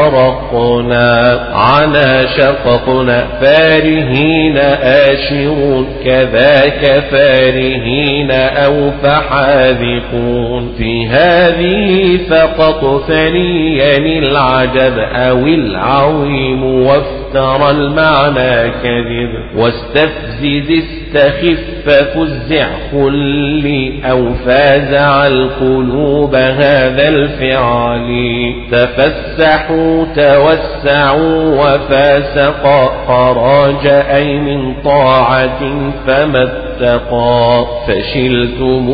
فرقنا. عنا شققنا فارهين آشرون، كذاك فارهين أو فحاذقون. في هذه فقط ثنيا العجب أو العظيم، وافترى المعنى كذب. واستفزز استخف فزع خلي، أو فازع القلوب هذا الفعل. تفسحوا توسعوا وفاسقا، خراج أي من طاعة فما اتقى. فشلتم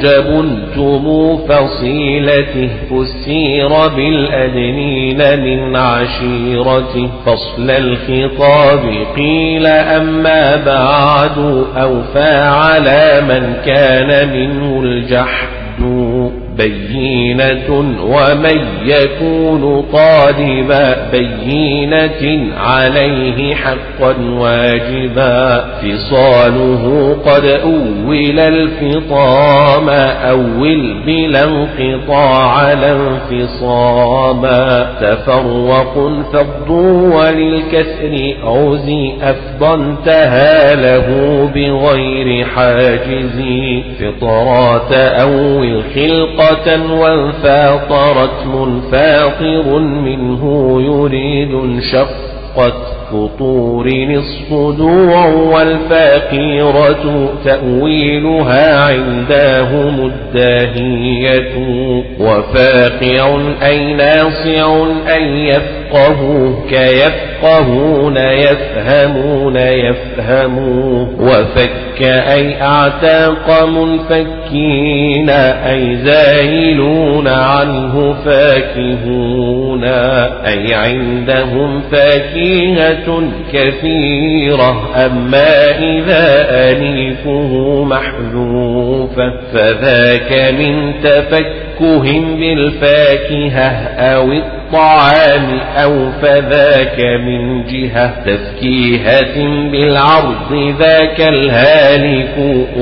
جبنتم فصيلته، فسير بالأدنين من عشيرته. فصل الخطاب قيل أما بعد، أو فاعل من كان منه الجحد. بينة ومن يكون طالب بينة عليه حقا واجبا فصاله قد أول الفطام أول بلا انقطاع لا انفصاما تفرق فالضو وللكسر عزي أفضنتها له بغير حاجز فطرات أول خلقة وانفاطرت منفاطر منه يريد شقت فطور الصدوع والفاقيرة تأويلها عندهم الداهية وفاقع أي ناصع أي يفقه كيفقهون يفهمون يفهموا وفك أي أعتاق منفكين أي زايلون عنه فاكهون أي عندهم فاكهة كثيرة أما إذا أليفه محذوفة فذاك من تفكه بالفاكهة أو الطعام أو فذاك من جهة تفكيهة بالعرض ذاك الهالك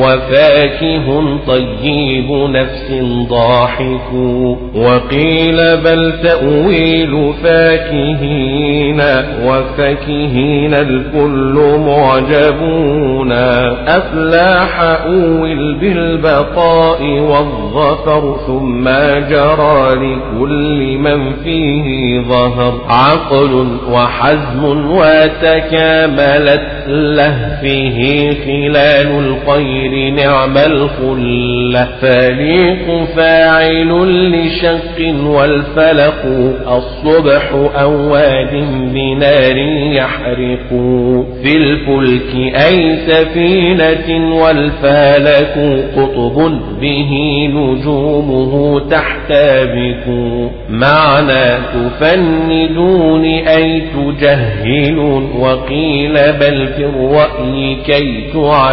وفاكه طيب نفس ضاحك وقيل بل تأويل فاكهين وفاكهين الكل معجبون أفلاح أول بالبقاء والظفر ثم جرى لكل من فيه ظهر عقل وحزم وتكاملت له فيه خلال الخير نعم الخلة فليق فاعل لشق والفلق الصبح أواد بنار يحرق في الفلك أي سفينة والفلك قطب به نجومه تحتابك معنى تفندون أي تجهلون وقيل بل في الرأي كي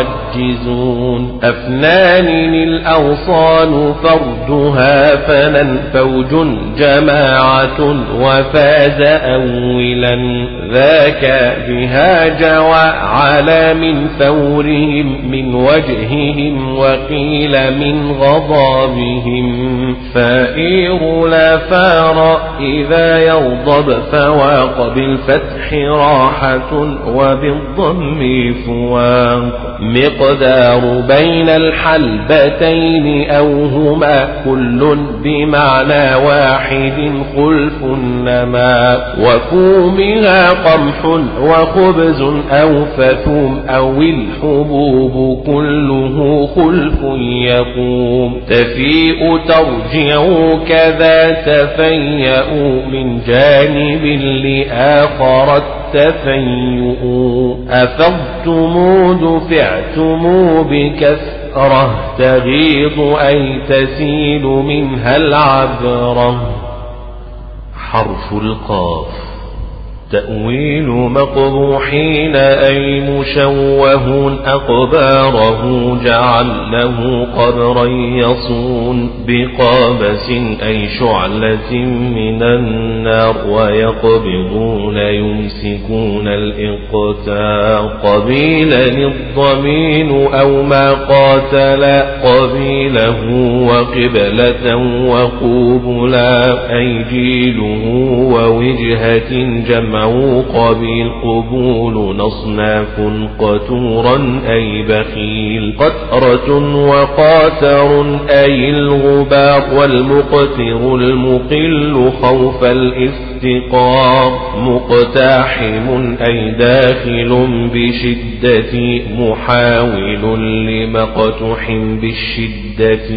تعجزون أفنان الأوصان فردها فنن فوج جماعة وفاز أولا ذاك بها جوى على من ثورهم من وجههم وقيل من غضابهم فائر لا فار إذا يغضب فواق بالفتح راحة وبالضم فواق مقدار بين الحلبتين أو هما كل بمعنى واحد خلف النما وفومها قمح وخبز أو فثوم أو الحبوب كله خلف يقوم تفيء ترجع كذا تفيأ من جانب لآخر التفيؤ أفضتم دفعتم بكثرة تغيض أي تسيل منها العبرة
حرف القاف
تأويل مقبوحين أي مشوه أقباره جعله قبرا يصون بقابس أي شعلة من النار ويقبضون يمسكون الإقتار قبيلا الضمين أو ما قاتل قبيله وقبلة وقوبلا أي جيله ووجهة جمع قبيل قبول نصناف قتورا أي بخيل قترة وقاتر أي الغبار والمقتر المقل خوف الاستقار مقتحم أي داخل بشدة محاول لمقتح بالشدة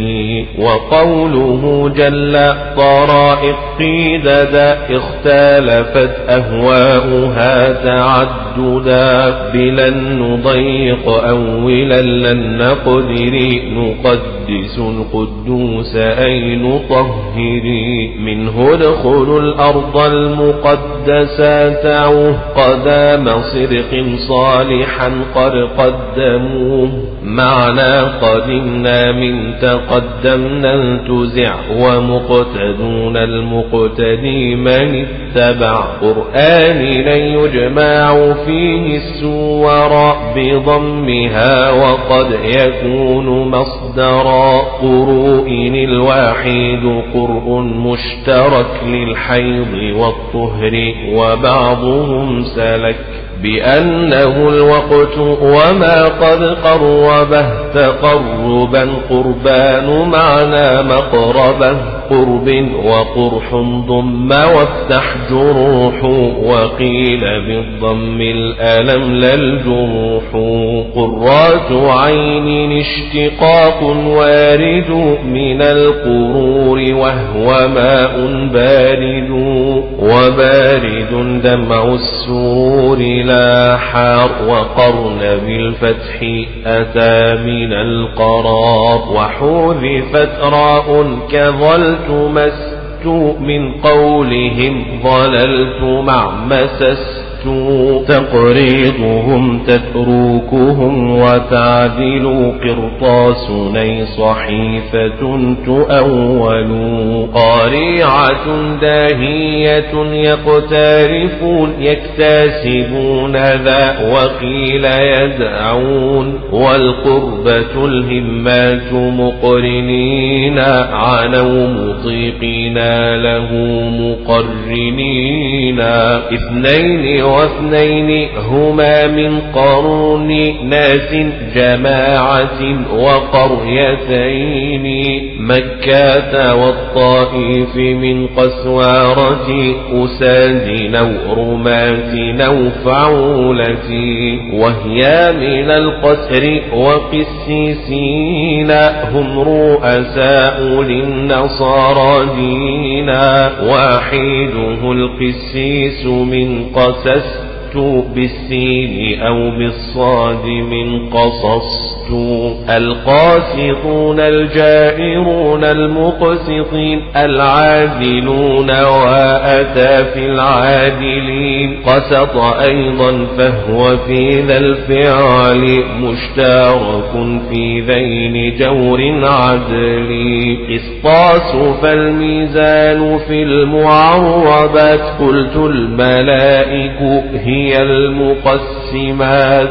وقوله جل طرائق قيددا اختلفت أهواؤها تعد تعددا بلا نضيق أولا لن نقدر نقدس القدوس أي نطهري منه ادخلوا الأرض المقدسة تعوه قدام صدق صالحا قد قدموه معنى قدمنا من تقدمنا انتزع ومقتدون المقتدي من اتبع قرآن لن يجمع فيه السور بضمها وقد يكون مصدرا قروئن الواحد قرء مشترك للحيض والطهر وبعضهم سلك بأنه الوقت وما قد قربه تقربا قربان معنى مقربه قرب وقرح ضم وافتح جروح وقيل بالضم الألم للجروح قرات عين اشتقاق وارد من القرور وهو ماء بارد وبارد دمع السرور لا حار وقرن بالفتح أتى من القرار وحذفت راء كظلت مست من قولهم ظللت مع مسست تقريضهم تتركهم وتعدل قرطاس ني صحيفة تؤول قارعة داهية يقترفون يكتسبون ذا وقيل يدعون والقربة الهمات مقرنين عنوا مطيقين له مقرنين اثنين واثنين هما من قرون ناس جماعة وقريتين مكة والطائف من قسوارة أساد أو رماة أو فعولة وهي من القسر وقسيسين هم رؤساء للنصارى دينا واحده القسيس من قسست بالسين أو بالصاد من قصصت القاسطون الجائرون المقسطين العادلون وأتى في العادلين قسط أيضا فهو في ذا الفعل مشترك في ذين جور عدل قسطاس فالميزان في المعربات قلت الملائك هي المقسمات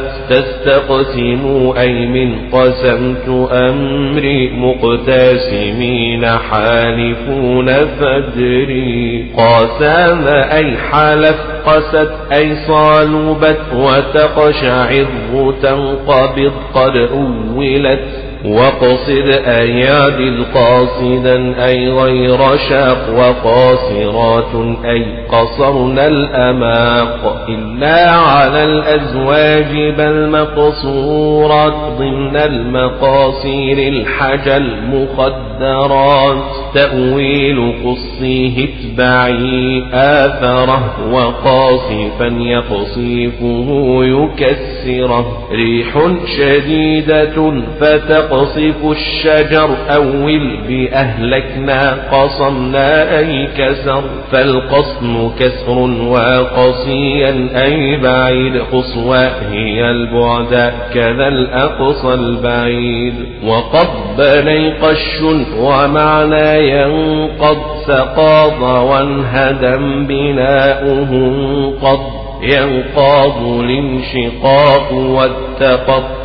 تستقسم أي من قسمت أمري مقتسمين حالفون فدري قاسم أي حلف قست أي صالبت وتقشعر تنقبض قد أولت وقصد أياد قاصدا أي غير شاق وقاصرات أي قصرنا الأماق إلا على الأزواج بل مقصورات ضمن المقاصير الحجل مخدرات تأويل قصيه اتبعي آثره وقاصفا يقصيفه يكسره ريح شديدة فتقصف الشجر أول بأهلكنا قصمنا أي كسر فالقصم كسر وقصيا أي بعيد قصوى هي البعد كذا الأقصى البعيد وقبل قش ومعنى ينقض سقاض وانهدم بناؤه قض ينقاض الانشقاق والتقطع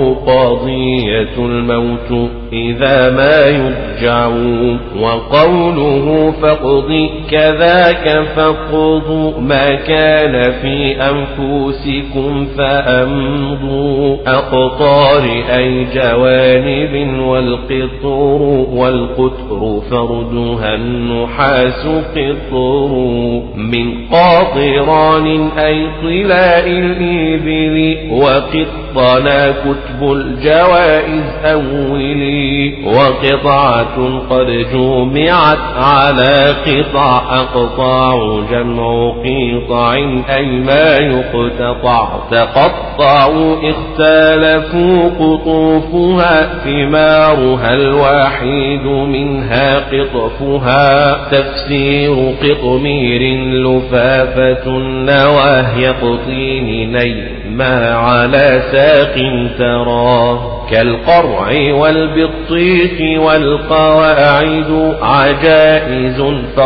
قضية الموت إذا ما يرجع وقوله فاقضي كذاك فاقضوا ما كان في أنفسكم فأمضوا أقطار أي جوانب والقطر والقطر فردها النحاس قطر من قاطران أي طلاء الإبل وقطنا كتب الجوائز أولي وقطعة قد جمعت على قطع أقطاع جمع قطع أي ما يقتطع تقطعوا اختلفوا قطوفها ثمارها الواحد منها قطفها تفسير قطمير لفافة النواه يقطين نيما على ساق ترى كالقرع والبطيخ والقواعد عجائز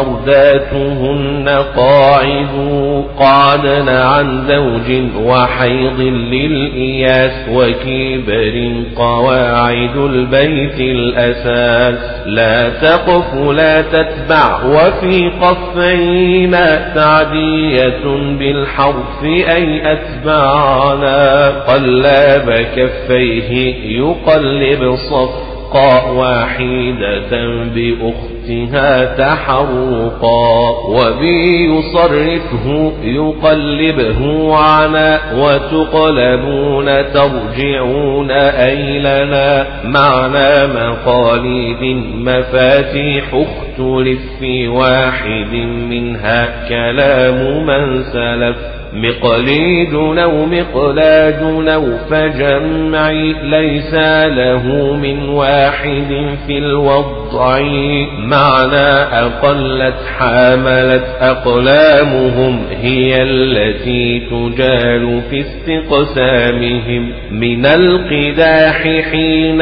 فرداتهن قاعد قعدن عن زوج وحيض للإياس وكبر قواعد البيت الأساس لا تقف لا تتبع وفي قفينا تعدية بالحرف أي أتبعنا قلاب كفيه يقلب صفقا واحدة بأختها تحرقا وبي يصرفه يقلبه عنا وتقلبون ترجعون أي لنا معنى مقاليد مفاتيح اختلف في واحد منها كلام من سلف مقليد أو مقلاد أو فجمعي ليس له من واحد في الوضع معنى أقلت حاملت أقلامهم هي التي تجال في استقسامهم من القداح حين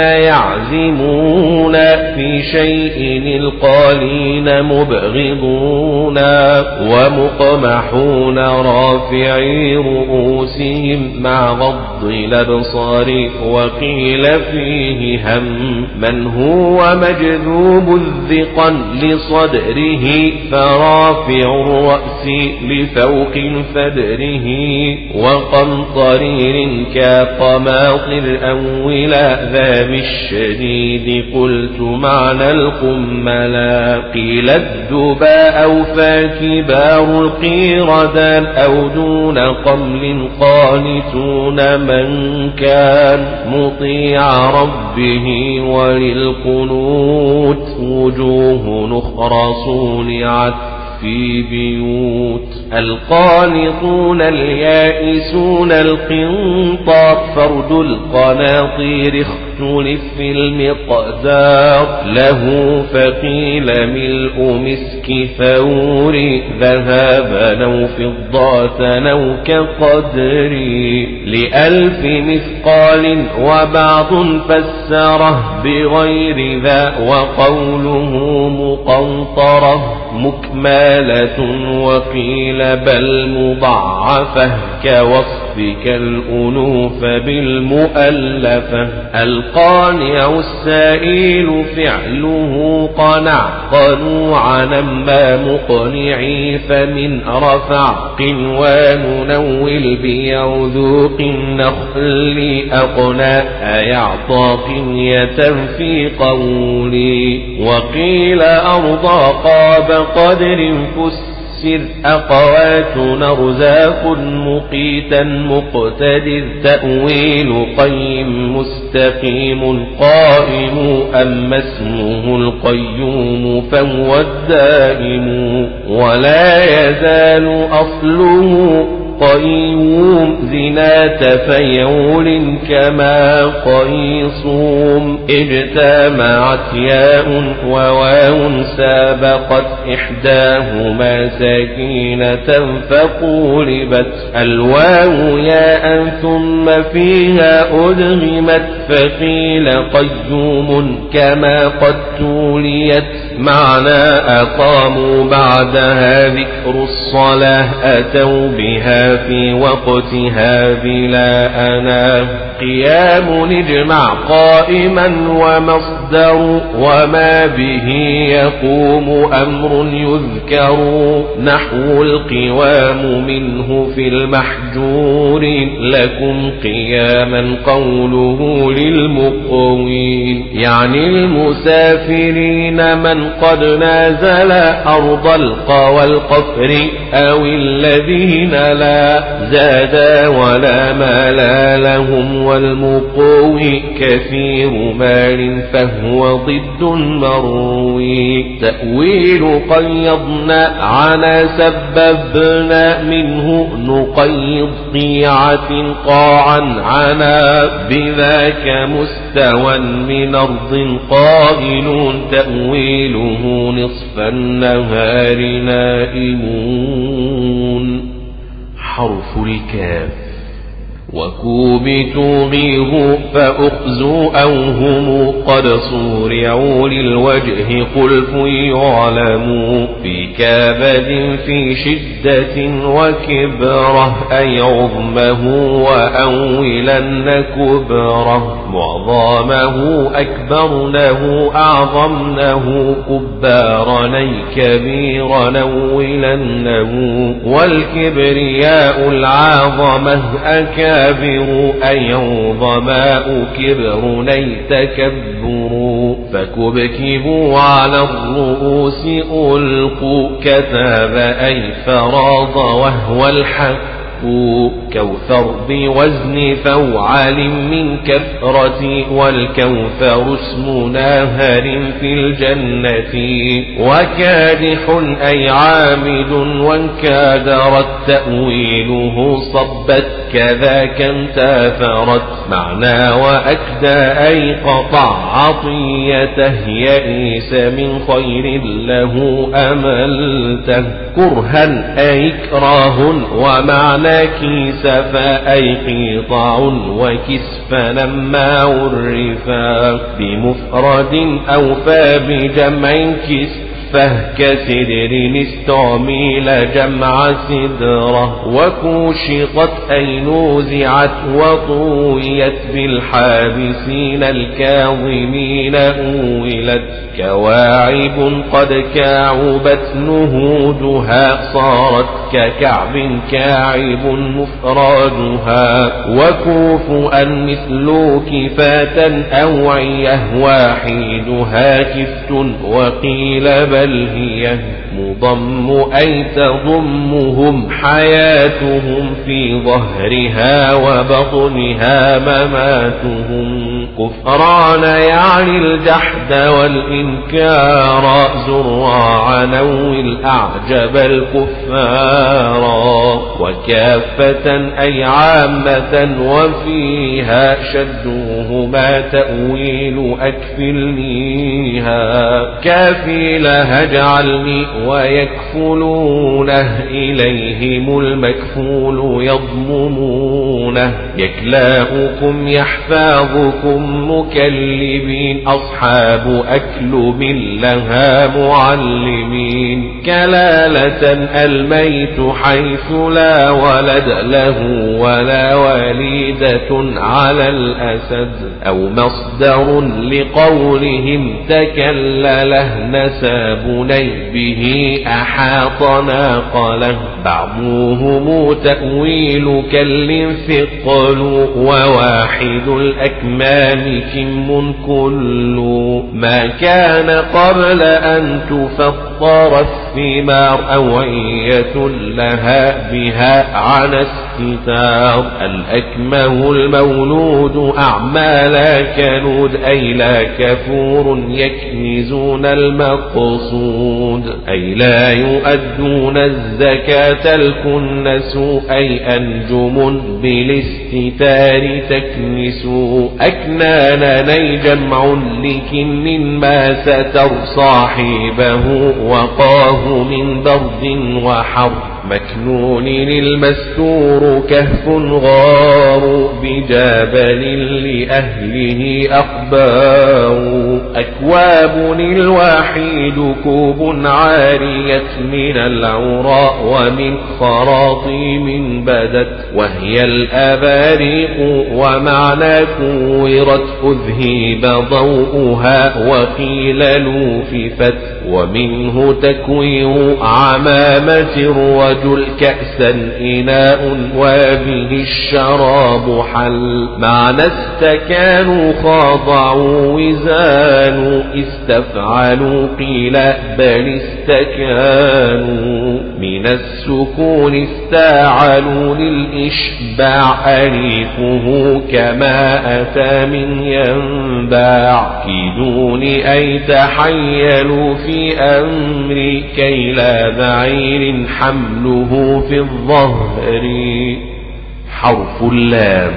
يعزمون في شيء القالين مبغضون ومقمحون رافعين رؤوسهم مع غض الأبصار وقيل فيه هم من هو مجذوب الذقا لصدره فرافع الرأس لفوق فدره وقمطرير كقماطر أولا ذا بالشديد قلت معنى القملا قيل الدباء أو فاكبار القيردان أو دون قمل قانتون من كان مطيع ربه وللقنوت وجوه نخرى صنعت في بيوت القانطون اليائسون القنطار فرد القناطير اختلف في المقدار له فقيل ملء مسك ثور ذهبا أو فضة أو كقدر لألف مثقال وبعض فسره بغير ذا وقوله مقنطرة مكمالة وقيل بل مضاعفة كوصفك الأنوف بالمؤلفة القانع السائل فعله قنع قنوعا ما مقنعي فمن رفع قنوان نول بيوذوق النخل أقنى أيعطى قنية في قولي وقيل أرضى قاب قدر فسر أقوات أرزاق مقيتا مقتدر تأويل قيم مستقيم قائم أما اسمه القيوم فهو الدائم ولا يزال أصله قيوم زنا تفيول كما قيصوم اجتمعت ياء وواو سابقت إحداهما سكينة فقولبت الواو ياء ثم فيها أدغمت فقيل قيوم كما قد توليت معنى أقاموا بعدها ذكر الصلاة أتوا بها في وقتها بلا أنا قيام اجمع قائما ومصدر وما به يقوم أمر يذكر نحو القوام منه في المحجور لكم قياما قوله للمقوين يعني المسافرين من قد نازل أرض القى والقفر أو الذين لا زادا ولا مال لهم والمقوي كثير مال فهو ضد مروي تأويل قيضنا عنا سببنا منه نقيض قيعة قاعا عنا بذاك مستوى من أرض قائل تأويله نصف النهار نائمون
حرف الكاف
وكوبتوا غيه فأخزوا أو هم قد صورعوا للوجه قلف يعلموا في كابد في شدة وكبره أي عظمه وأولن كبره معظمه أكبرنه أعظمنه كبارني كبيرا أولنه والكبرياء العاظمه أكابر أي عظماء كبرني تكبروا فكبكبوا على الرؤوس ألقوا كتاب أي فراض وهو الحق كوثر بوزن فوعل من كثرة والكوثر اسم ناهر في الجنة وكادح أي عامد وانكادرت تأويله صبت كذاك انتاثرت معنى وأكدى أي قطع عطيته يئيس من خير له أملته كرها أي إكراه ومعنى كيسفا أي قيطع وكسفا لما عرفا بمفرد أوفى بجمع كسف كسدر استعميل جمع سدرة وكوشطت أي نوزعت وطويت بالحابسين الكاظمين أولت كواعب قد كعبت نهودها صارت ككعب كاعب مفردها وكوفؤا مثل كفاة أوعية واحدها كفت وقيل بل هي مضم أي تضمهم حياتهم في ظهرها وبطنها مماتهم كفران يعني الجحد والإنكار زراع نو الأعجب الكفار وكافة أي عامة وفيها شدوهما تأويل أكفلنيها كافيلها اجعلني ويكفلونه إليهم المكفول يضممونه يكلاؤكم يحفاظكم مكلبين أصحاب أكلب لها معلمين كلالة الميت حيث لا ولد له ولا وليدة على الأسد أو مصدر لقولهم تكلله نسابني به أحاط ناقله بعضهم تأويل كل ثقل وواحد الأكمام كم كل ما كان قبل أن تفطر الثمار أوعية لها بها على استتار الأكمه المولود أعمال كنود أي لا كفور يكنزون المقصود أي لا يؤدون الزكاة الكنس أي أنجم بالاستتار تكنس أكنانني جمع لكن ما ستر صاحبه وقاه من برد وحر مكنون المستور كهف غار بجبل لأهله أخبار أكواب الواحد كوب عارية من العراء ومن خراطيم بدت وهي الأباريق ومعنى كورت أذهب ضوءها وقيل لوففت ومنه تكوير عمامة الرجل كأسا إناء وبه الشراب حل معنى استكانوا خاضعوا وزانوا استفعلوا قيل بل استكانوا من السكون استاعلوا للإشباع أريقه كما أتى من ينباع كيدون أي تحيلوا في أمري كي لا بعير حمله في الظهر.
حرف اللام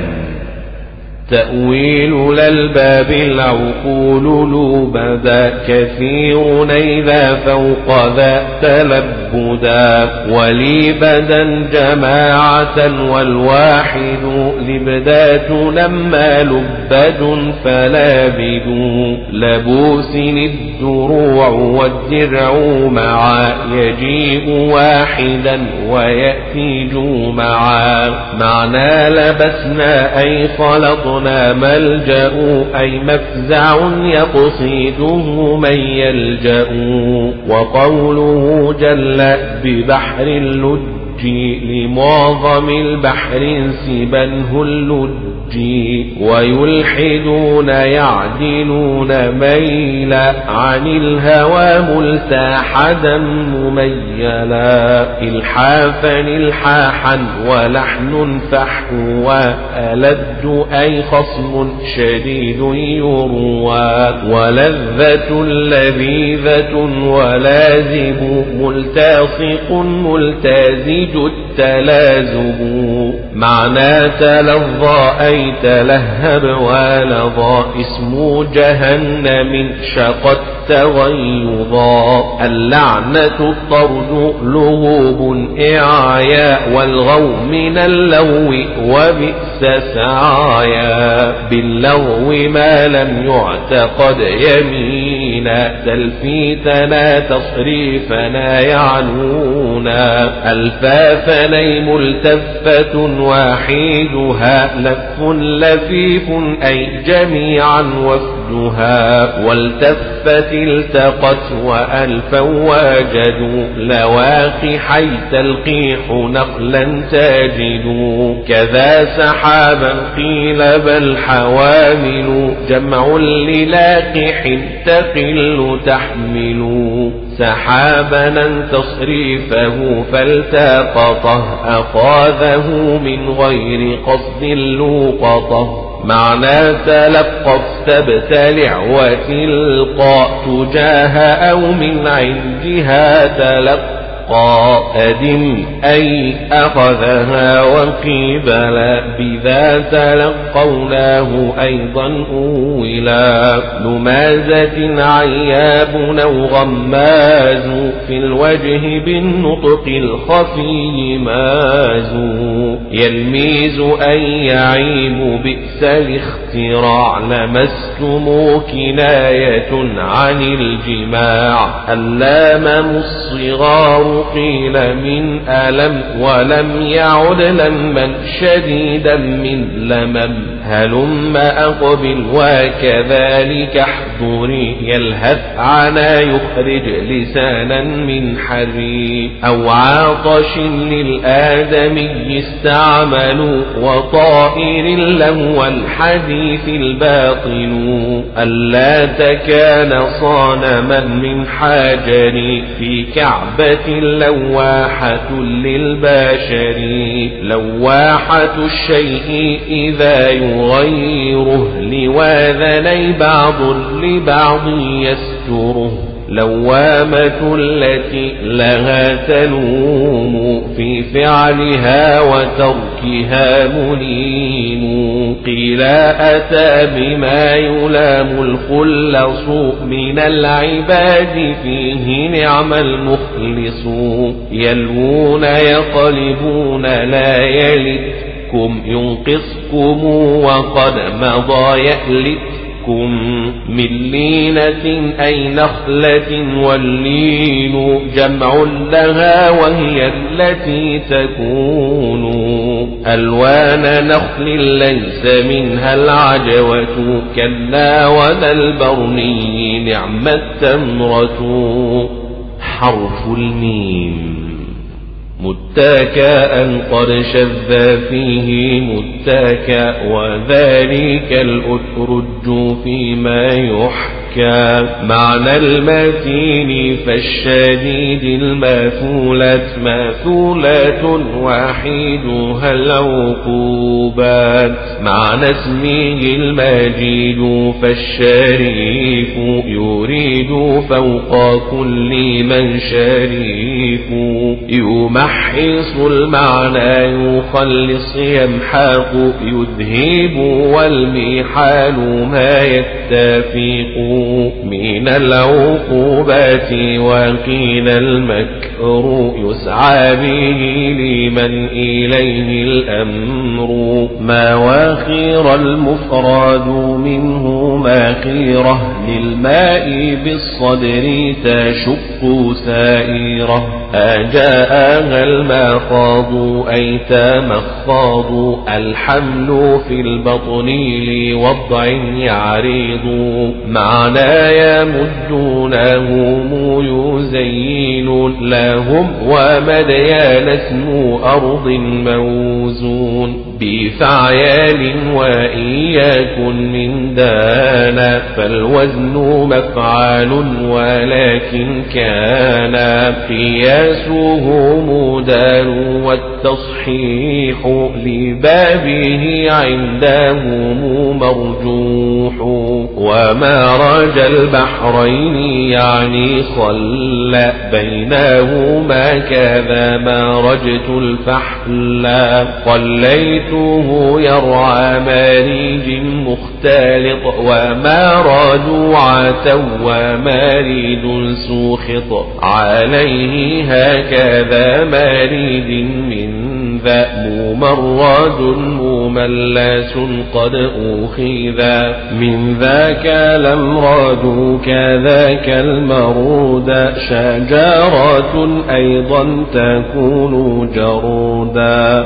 تأويل للباب العقول لبدا كثير إذا فوق ذا تلبدا ولبدا جماعة والواحد لبدات لما لبد فلابد لبوس الدروع والدرع معا يجيء واحدا ويأتي جمعا معنى لبسنا أي خلطنا ملجأ أي مفزع يقصده من يلجأ وقوله جل ببحر اللج لمعظم البحر انسبنه اللج ويلحدون يعدلون ميلا عن الهوى ملتحدا مميلا إلحافا إلحاحا ولحن فحوى ألد أي خصم شديد يروى ولذة لذيذة ولازم ملتصق ملتزج التلازم معنى تلظى أي تلهب ولظى اسم جهنم شقت تغيظا اللعنة الطرد لغوب إعياء والغو من اللو وبئس سعايا باللغو ما لم يعتقد يمينا تلفيتنا تصريفنا يعنونا الفافني ملتفة واحدها لف لفيف أي جميعا وفدها والتفت التقت وألفا وجدوا لواقي حي تلقيح نقلا تجدوا كذا سحابا قيل بل حوامل جمع للاقح تقل تحمل سحابا تصريفه فالتقطه أخاذه من غير قصد لوقطه معنى تلقف تبتلع وتلقى تجاه أو من عندها تلقى أدم أي أخذها وقبلا بذا تلقوناه أيضا أولا لمازة عياب أو غماز في الوجه بالنطق الخفي ماز يلميز أن يعيب بئس الاختراع لمستم كناية عن الجماع اللام الصغار قيل من ألم ولم يعد لما شديدا من لمم هلم أقبل وكذلك احضري يلهث عنا يخرج لسانا من حري أو عاطش للآدمي استعملوا وطائر له الحديث الباطل ألا تكان صانما من حجر في كعبة لواحة للبشر لواحة الشيء إذا يغيره لواذني بعض لبعض يستره لوامة التي لها تلوم في فعلها وتركها ملين قيل أتى بما يلام الخلص من العباد فيه نعم المخلص يلوون يقلبون لا يلدكم ينقصكم وقد مضى يألتكم من لينة أي نخلة واللين جمع لها وهي التي تكون ألوان نخل ليس منها العجوة كلا ولا البرني نعم التمرة.
حرف الميم
متكأ قد شذ فيه متكأ وذلك الأترج فيما يحكى معنى المتين فالشديد الماثولة ماثولة واحدها العقوبات معنى اسمه المجيد فالشريف يريد فوق كل من شريف يمحص المعنى يخلص يمحق يذهب والمحال ما يتفق من العقوبات وقيل المكر يسعى به لمن إليه الأمر مواخير المفرد منه ماخيرة للماء بالصدر تشق سائرة أجاءها المخاض أي تمخاض الحمل في البطن لوضع يعرض معنى يمدونهم يزين لهم ومديان اسم أرض موزون بفعيال وإن يكن من دانا فالوزن مفعال ولكن كان قياسه مدار والتصحيح لبابه عندهم مرجوح ومرج البحرين يعني خل بينهما كذا مرجت الفحل خليته يرعى مريج مختلط ومراد عتو ومريد سوخط عليه هكذا مريد من ذا ممرد مملس قد أخذا من ذاك الأمراض كذاك المرود شجرة أيضا تكون جرودا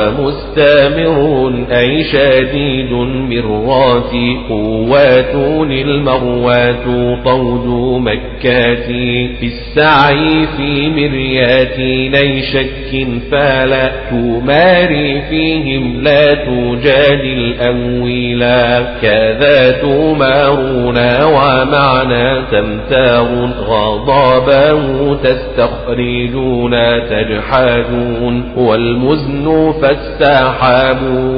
ومستمر أي شديد مرات قوات المروات طود مكات في السعي في مريات لي شك فلا تماري فيهم لا تجادل أويلا كذا تمارون ومعنى تمتارون غضابه تستخرجون تجحدون والمزن فالسحاب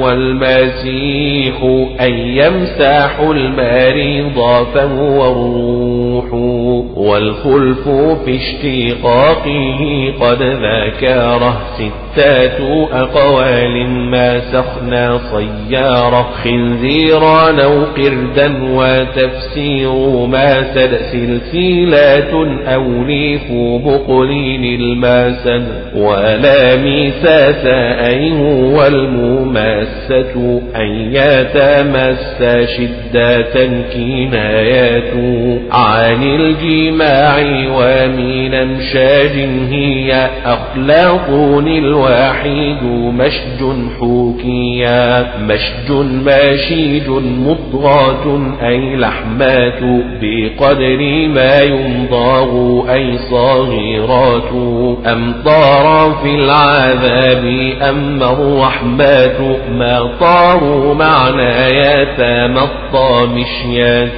والمسيح أن يمسح المريض فهو الروح والخلف في اشتقاقه قد ذكره ستات أقوال ما سخنا صيارة خنزيران أو قردا وتفسير ما سد سلسلات أو ليف بقلين الماسد ولا ميساس أي هو المماسة أن يتمس شدة كنايات عن الجماع ومن أمشاج هي أخلاق الواحد مشج حوكيا مشج ماشيج مضغات أي لحمات بقدر ما يمضغ أي صغيرات أمطار في العذاب أما الرحمات ما طاروا معنى يتمطى مشيات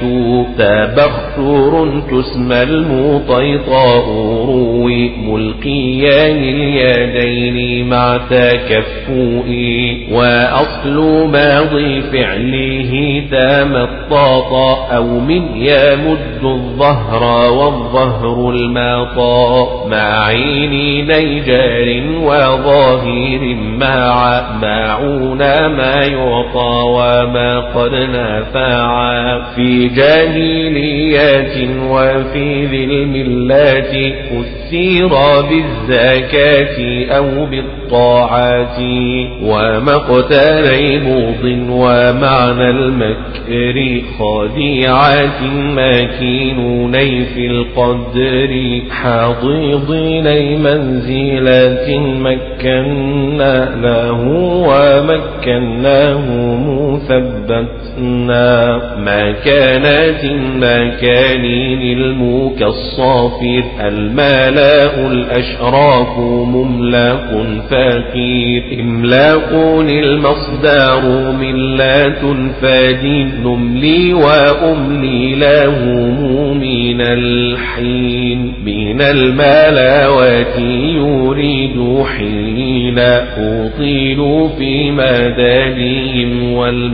تبختر تسمى المطيطاء روي ملقيان اليدين مع تكفؤي وأصل ماضي فعله تمطاطا أو من يمد الظهر والظهر الماطا مع عين نيجار وظاهر مع معون ما يعطى وما قد نفعا في جاهليات وفي ذي الملات أثير بالزكاة أو بالطاعات ومقتلي بوض ومعنى المكر خادعات ماكينوني في القدر حضيضيني منزلة مكنا له ومكناه مثبتنا مكانات المكانين المكالصافر الملاء الأشراف مملاق فقير إملاق المصدر ملات فدين نملي وأملي له من الحين من الملاوات يريد حين أطيل في مدادهم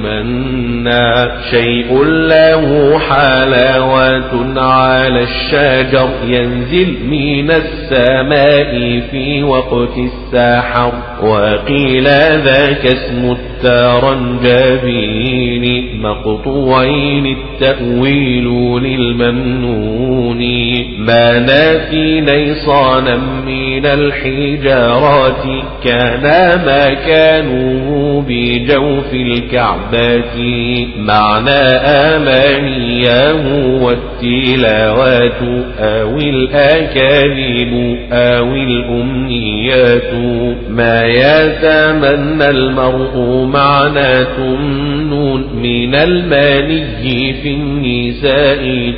والمنى شيء له حلاوة على الشجر ينزل من السماء في وقت السحر وقيل ذاك اسم الترنجبين مقطوعين التأويل للممنون ما نافي نيصانا من الحجارات كان ما كانوا بجوف الكعبات معنى آمانياه والتلاوات أو الأكاذيب أو الأمنيات ما يتمنى المرء معنى تمنون من الماني في النساء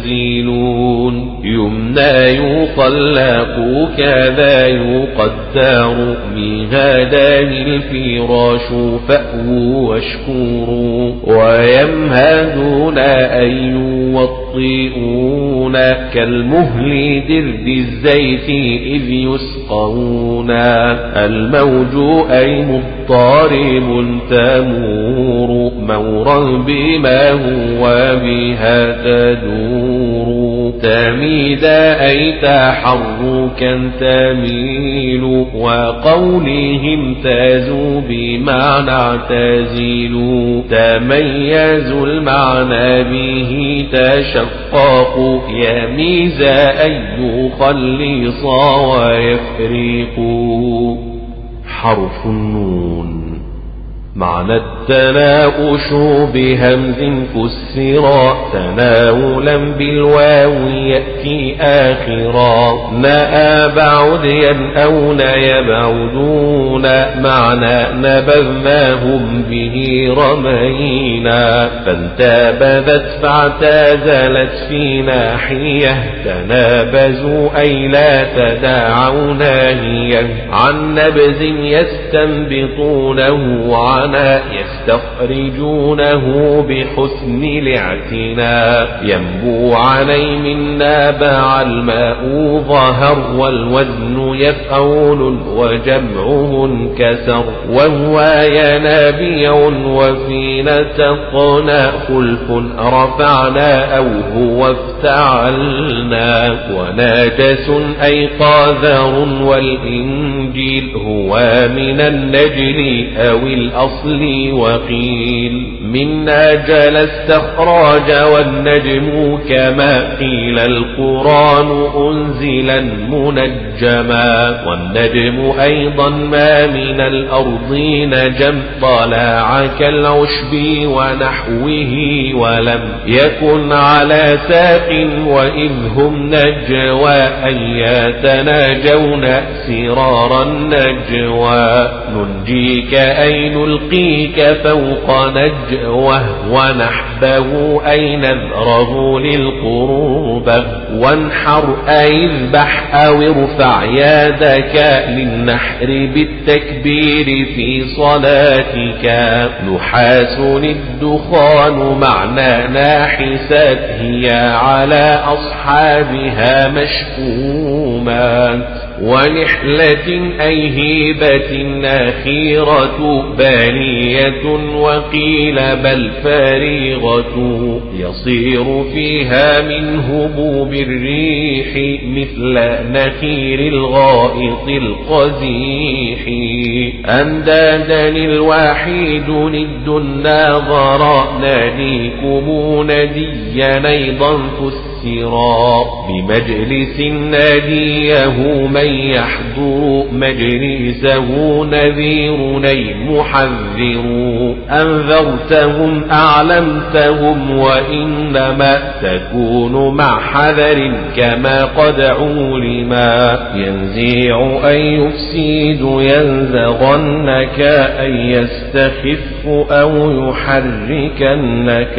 تنزلون يمنى يخلق كذا يقدر بهدان الفراش فأووا واشكروا ويمهدون أن يوطئون كالمهل درد الزيت إذ يسقون الموج أي مضطرب تمور مورا بما هو بها تدور تميد أي تحركا تميل وقولهم تازوا بمعنى تزيل تميز المعنى به تشقاق يميز أن يخلص ويفرق
حرف النون
معنى التناؤش بهمز كسرا تناولا بالواو يأتي آخرا نأى بعديا أو نيبعدون معنى نبذناهم به رمينا فانتبذت فاعتزلت في ناحية تنابزوا أي لا تداعوا ناهية عن نبذ يستنبطونه يستخرجونه بحسن الاعتناء ينبو علي من نابع الماء ظهر والوزن يفعول وجمعه انكسر وهو ينابيع وفي نتقنا خلف رفعنا أو هو افتعلنا وناجس أي قاذر والإنجيل هو من النجل أو الأصل وقيل من ناجل استخراج والنجم كما قيل القرآن أنزلا منجما والنجم أيضا ما من الأرض نجم طلع كالعشب ونحوه ولم يكن على ساق وإذ هم نجوى أن يتناجون سرار النجوى ننجيك أي نلقيك فوق نجوه ونحبه أي نذره للقربة وانحر أي اذبح أو ارفع يدك للنحر بالتكبير في صلاتك نحاس الدخان معنى ناحسات هي على أصحابها مشكومات ونحلة أي هيبة أخيرة بالية وقيل بل فريغة يصير فيها من هبوب الريح مثل نخير الغائط القزيح أندادا الواحد ند الناظر ناديكم نديا أيضا فسرا بمجلس ناديه من يحضر مجلسه نذير أي محذر أنذرتهم أعلمتهم وإنما تكون مع حذر كما قد علما ينزيع أن يفسد ينزغنك أن يستخف أو يحركنك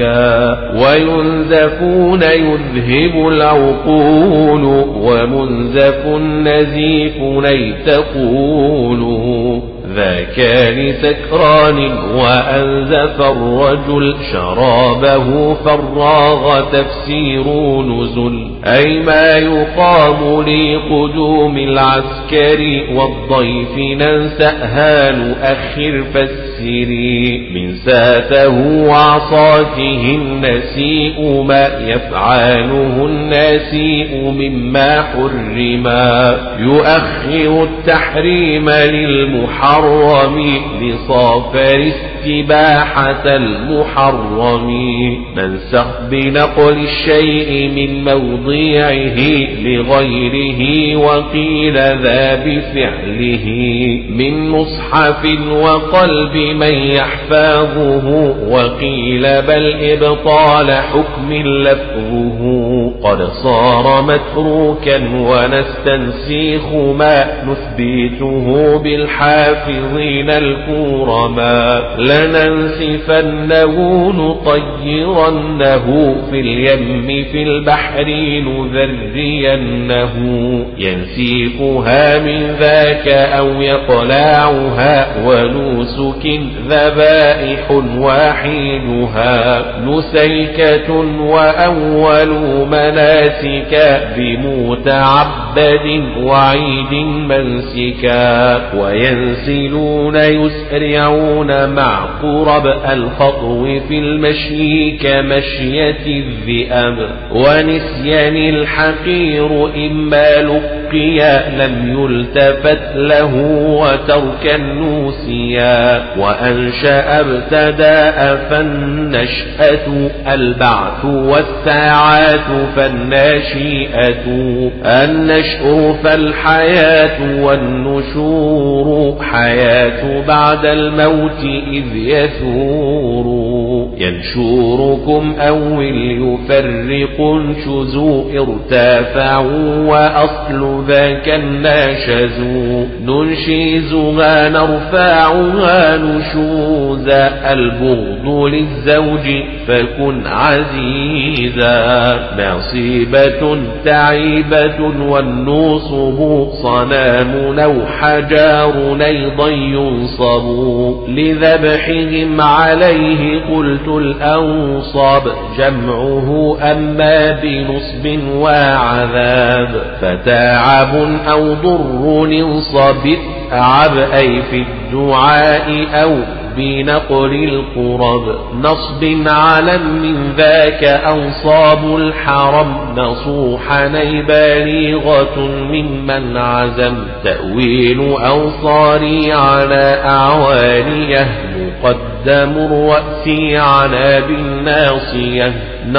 وينزفون يذهب العقول ومنزف نزيف أي تقول ذاك لسكران وأنزف الرجل شرابه فراغ تفسير نزل أي ما يقام لقدوم العسكر والضيف ننسأها نؤخر فسري من ساته وعصاته النسيء ما يفعله النسيء مما حرما يؤخر التحريم للمحرم لصافر استباحة المحرم ننسخ بنقل الشيء من موضعه لغيره وقيل ذا بفعله من مصحف وقلب من يحفظه وقيل بل إبطال حكم لفظه قد صار متروكا ونستنسيخ ما نثبته بالحافظين الكرما لننسفنه نطيرنه في اليم في البحر نذرينه ينسيفها من ذاك أو يقلعها ونوسك ذبائح واحدها نسيكة وأول مناسك بمتعبد وعيد منسكا وينسلون يسرعون مع قرب الخطو في المشي كمشية الذئب ونسيان الحقير إما لقيا لم يلتفت له وترك النوسيا وأنشأ ابتداء فالنشأة البعث والساعات فالناشئة النشء فالحياة والنشور حياة بعد الموت إذ يثور ينشوركم أول يفرق انشزوا ارتافعوا وأصل ذاك الناشزوا ننشيزها نرفعها نشوزا البغض للزوج فكن عزيزا نصيبة تعيبة والنصب صنام أو حجار أيضا ينصب لذبحهم عليه قلت الأنصاب جمعه أما بنصب وعذاب فتعب أو ضر انصب عب أي في الدعاء أو بنقل القرب نصب على من ذاك أنصاب الحرم نصوحا أي بالغة ممن عزم تأويل أوصاري على أعوانيه مقدم الرأس على بالناصية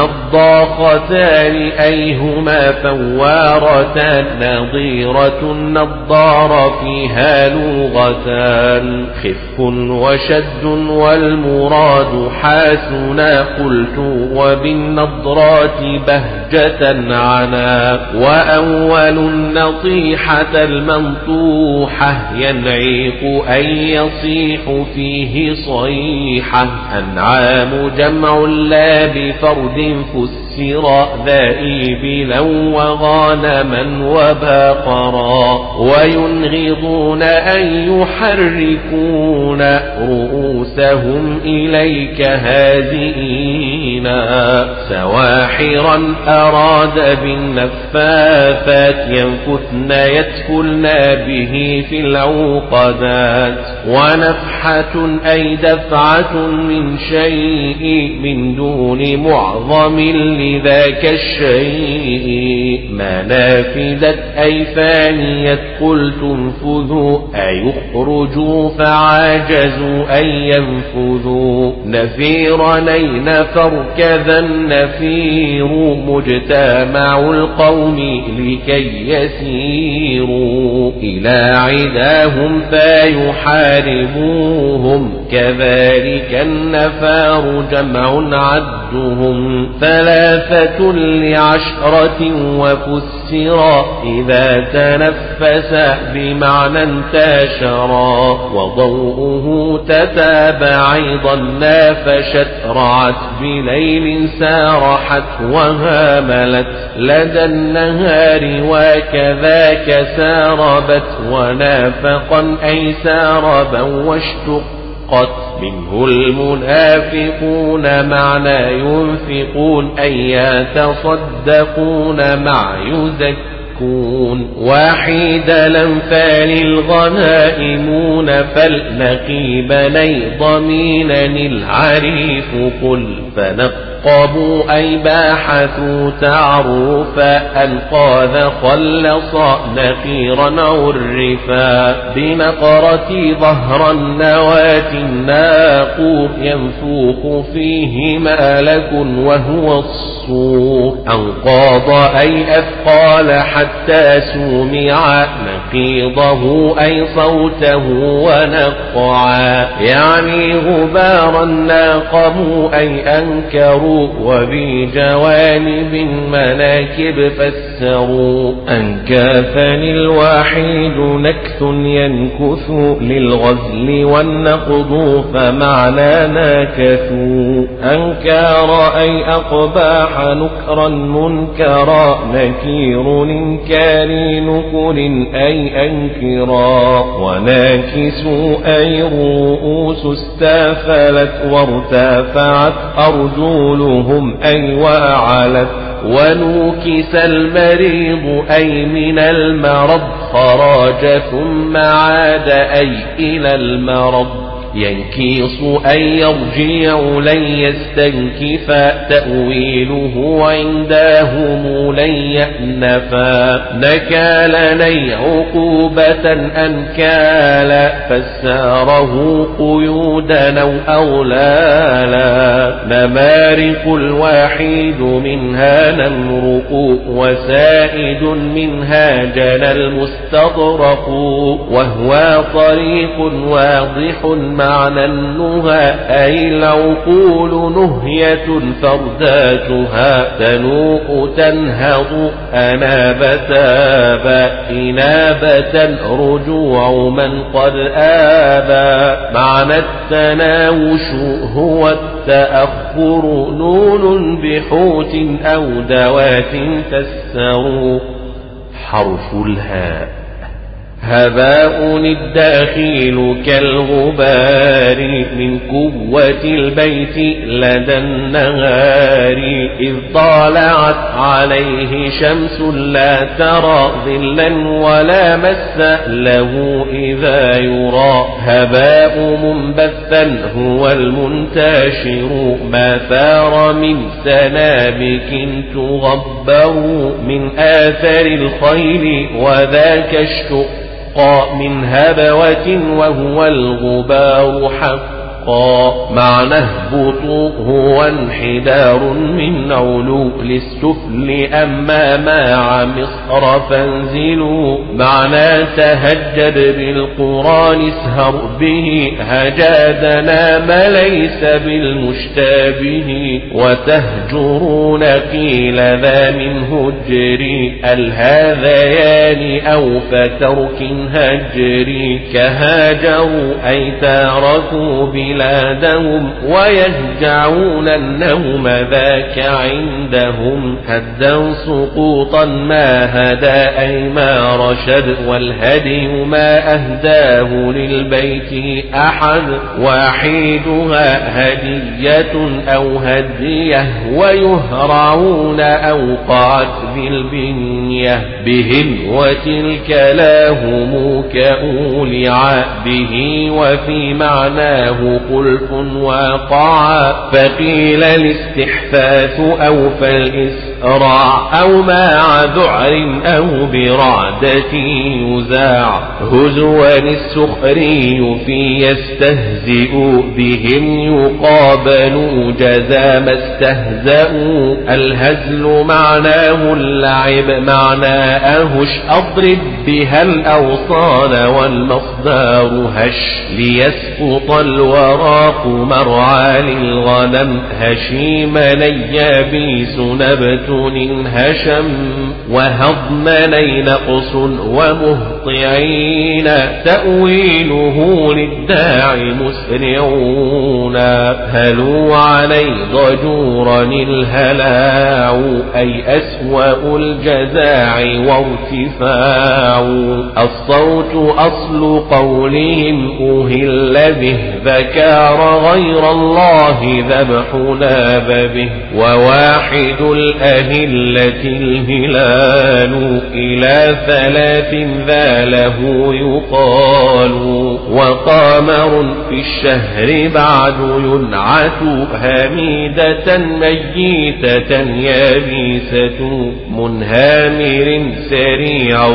نضاختان أيهما فوارتان نظيرة النضار فيها لغتان خف وشد والمراد حاسنا قلت وبالنضرات بهجة عنا وأول النطيحة المنطوحة ينعيق أن يصيح فيه صيحة أنعام جمع لا بفرد فسر ذا إبلا وغانما وبقرا وينغضون أن يحركون رؤوسهم إليك هازئين مبينا سواحرا أراد بالنفاثات ينفثن يدخلن به في العقدات ونفحة أي دفعة من شيء من دون معظم لذاك الشيء ما نافذت أي فانيت قل تنفذوا أي يخرجوا فعاجزوا أن ينفذوا نفيرا أي نفر كذا النفير مجتمع القوم لكي يسيروا إلى عداهم فيحاربوهم كذلك النفار جمع عدهم ثلاثة لعشرة وفسرا إذا تنفس بمعنى انتشرا وضوءه تتابع أيضا نافشت رعت بليل سارحت وهاملت لدى النهار وكذاك ساربت ونافقا أي ساربا واشتقت منه المنافقون معنى ينفقون أي يتصدقون مع يزكون وحيد الأنفال الغنائمون فالنقيب لي ضمينا العريف قل فنقبوا أي باحثوا تعرفا أنقاذ خلصا نقيرا عرفا بنقرة ظهر النواة الناقور ينفوخ فيه مالك وهو الصور أنقاض أي أثقال حتى سمع نقيضه أي صوته ونقعا يعني غبارا ناقموا أي أنكروا وبجوانب مناكب فسروا أنكاثني الوحيد نكث ينكث للغزل والنقض فمعنى ناكثوا أنكار أي أقباح نكرا منكرا نكير إنكار نكر أي أنكرا وناكسوا أي رؤوس استافلت وارتفعت أرجلهم أي وأعلت ونوكس المريض أي من المرض خراج ثم عاد أي إلى المرض ينكيص أن يرجع لن يستنكفا تأويله عندهم لن يأنفا نكالني عقوبة أنكالا فساره قيودا أو أولالا نمارق الواحد منها نمرق وسائد منها جنى المستطرق وهو طريق واضح معنى النهى أي العقول نهية فرداتها تنوء تنهض أنابتابا إنابة رجوع من قد آبى معنى التناوش هو التأخر نون بحوت أو دوات تسر
حرف الهاء
هباء الداخل كالغبار من قوة البيت لدى النهار إذ طالعت عليه شمس لا ترى ظلا ولا مس له إذا يرى هباء منبثا هو المنتشر ما ثار من سنابك تغبر من آثار الخيل وذاك الشق من هبوة وهو الغبار حقا معنى اهبطوا هو انحدار من علو للسفل أما مع مصر فانزلوا معنى تهجد بالقرآن اسهر به هجادنا ما ليس بالمشتبه وتهجرون قيل ذا من هجري الهذيان أو فترك هجري كهاجروا أي تاركوا بلا بلادهم ويهجعون النوم ذاك عندهم هدا سقوطا ما هدى أي ما رشد والهدي ما أهداه للبيت أحد واحدها هدية أو هدية ويهرعون أوقعت بالبنية بهم وتلك لاهم كأولع به وفي معناه خلف واقعا فقيل الاستحفاث أو فالإسراع أو مع ذعر أو برعدة يزاع هزوا السخري في يستهزئ بهم يقابلوا جزا ما استهزأوا الهزل معناه اللعب معناه أضرب بها الأوصال والمصدر هش ليسقط الوراق مرعى للغنم هشيما يابيس نبت هشم وهضمني نقص ومهطعين تأويله للداعي مسرعون هلوا علي ضجورا الهلاع أي أسوأ الجزاع وارتفاع الصوت أصل قولهم أهل به ذكر غير الله ذبح ناب به وواحد الأهلة الهلال إلى 3 ذا له يقال وقامر في الشهر بعد ينعت هميدة ميتة يابيسة منهامر سريع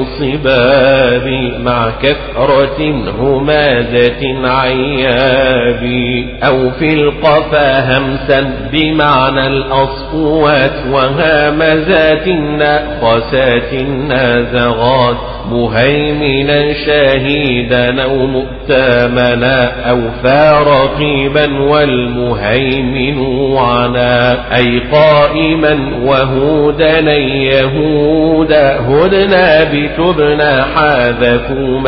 الانصباب مع كثرة همازة عياب أو في القفا همسا بمعنى الأصوات وهامزات ناقصات نازغات مهيمنا شهيدا أو مؤتمنا أو فارقيبا والمهيمن عنا أي قائما وهودا يهودا هدنا بتبنا حاذفوا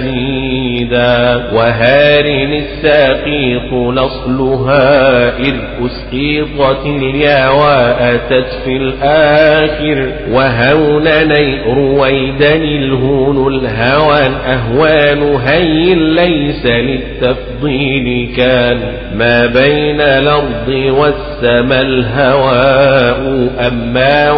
مزيدا وهارن الساقيط نصلها إذ أسقيطت اليا وأتت في الآخر وهونني رويدا الهون الهوان أهوان هي ليس للتفضيل كان ما بين الأرض والسماء الهواء أما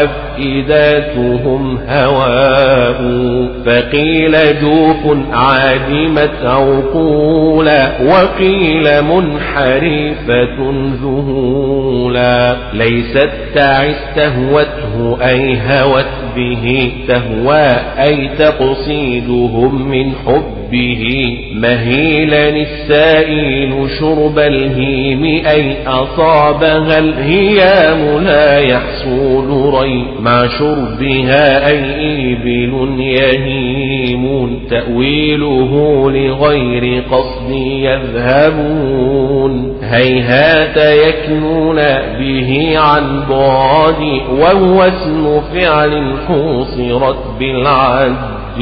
وأفئداتهم هواء فقيل جوف عادمت عقولا وقيل منحرفة ذهولا ليست تعس تهوته أي هوت به تهوى أي تقصيدهم من حبه مهيلا السائل شرب الهيم أي أصابها الهيام لا يحصول ري مع شربها أي إبل يهيمون تأويله لغير قصد يذهبون هيهات يكنون به عن بعد وهو اسم فعل حوصرت بالعد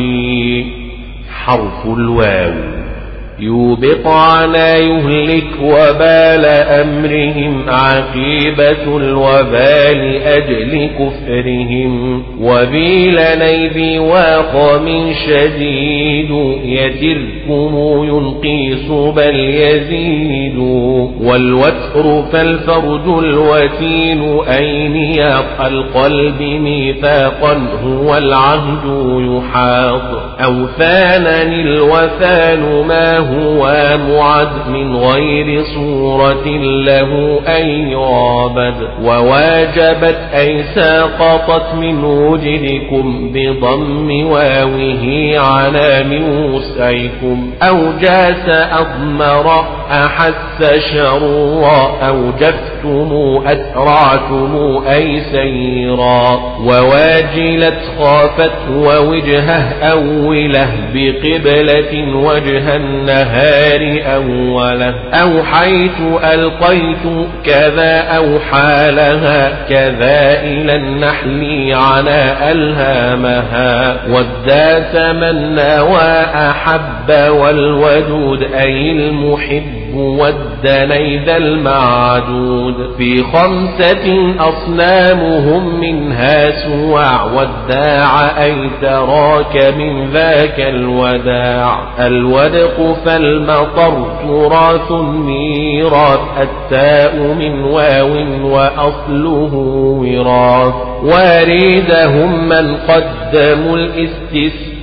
حرف الواو
يوبق على يهلك وبال أمرهم عقيبة الوبال أجل كفرهم وبيل نيذ واقم شديد يتركم ينقيس بل يزيد والوتر فالفرد الوتين أين يبقى القلب ميثاقا هو العهد يحاط أوثانا الوثان ما هو معد من غير صورة له أن يعبد وواجبت أي ساقطت من وجدكم بضم واوه على من وسعكم أو جاس أضمر أحس شرا أو جفتم أسرعتم أي سيرا وواجلت خافت ووجهه أوله بقبلة وجه النهار أوله أوحيت ألقيت كذا أوحى لها كذا إلى النحل على ألهامها والذات من وأحب والودود أي المحب والدني ذا المعدود في 5 أصنامهم منها سواع والداع أي تراك من ذاك الوداع الودق فالمطر تراث ميراث التاء من واو وأصله وراث واريدهم من قدموا الاستسقاء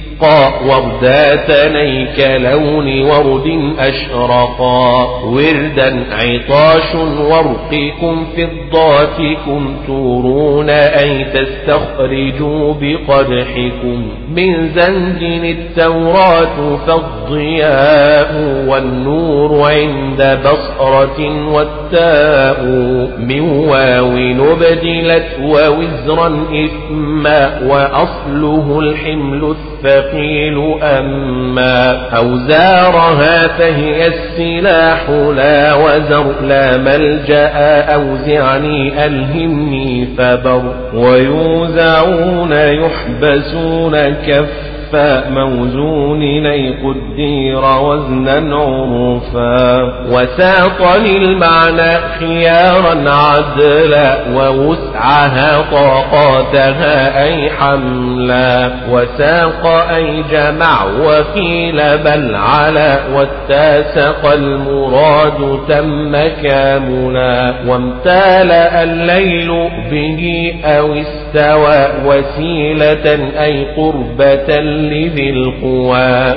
ورداتني كلون ورد أشرقا وردا عطاش ورقكم فضاتكم تورون أي تستخرجوا بقدحكم من زنج التوراة فالضياء والنور عند بصرة والتاء من واو نبدلت ووزرا إثما وأصله الحمل الثقيل أما أوزارها فهي السلاح لا وزر لا ملجأ أوزعني ألهمني فبر ويوزعون يحبسون كفا موزون أي قدير وزنا عرفا وساط للمعنى خيارا عدلا ووسعها طاقاتها أي حملا وساق أي جمع وقيل بل على والتاسق المراد تم كاملا وامتالأ الليل به أو استوى وسيلة أي قربة لذي القوى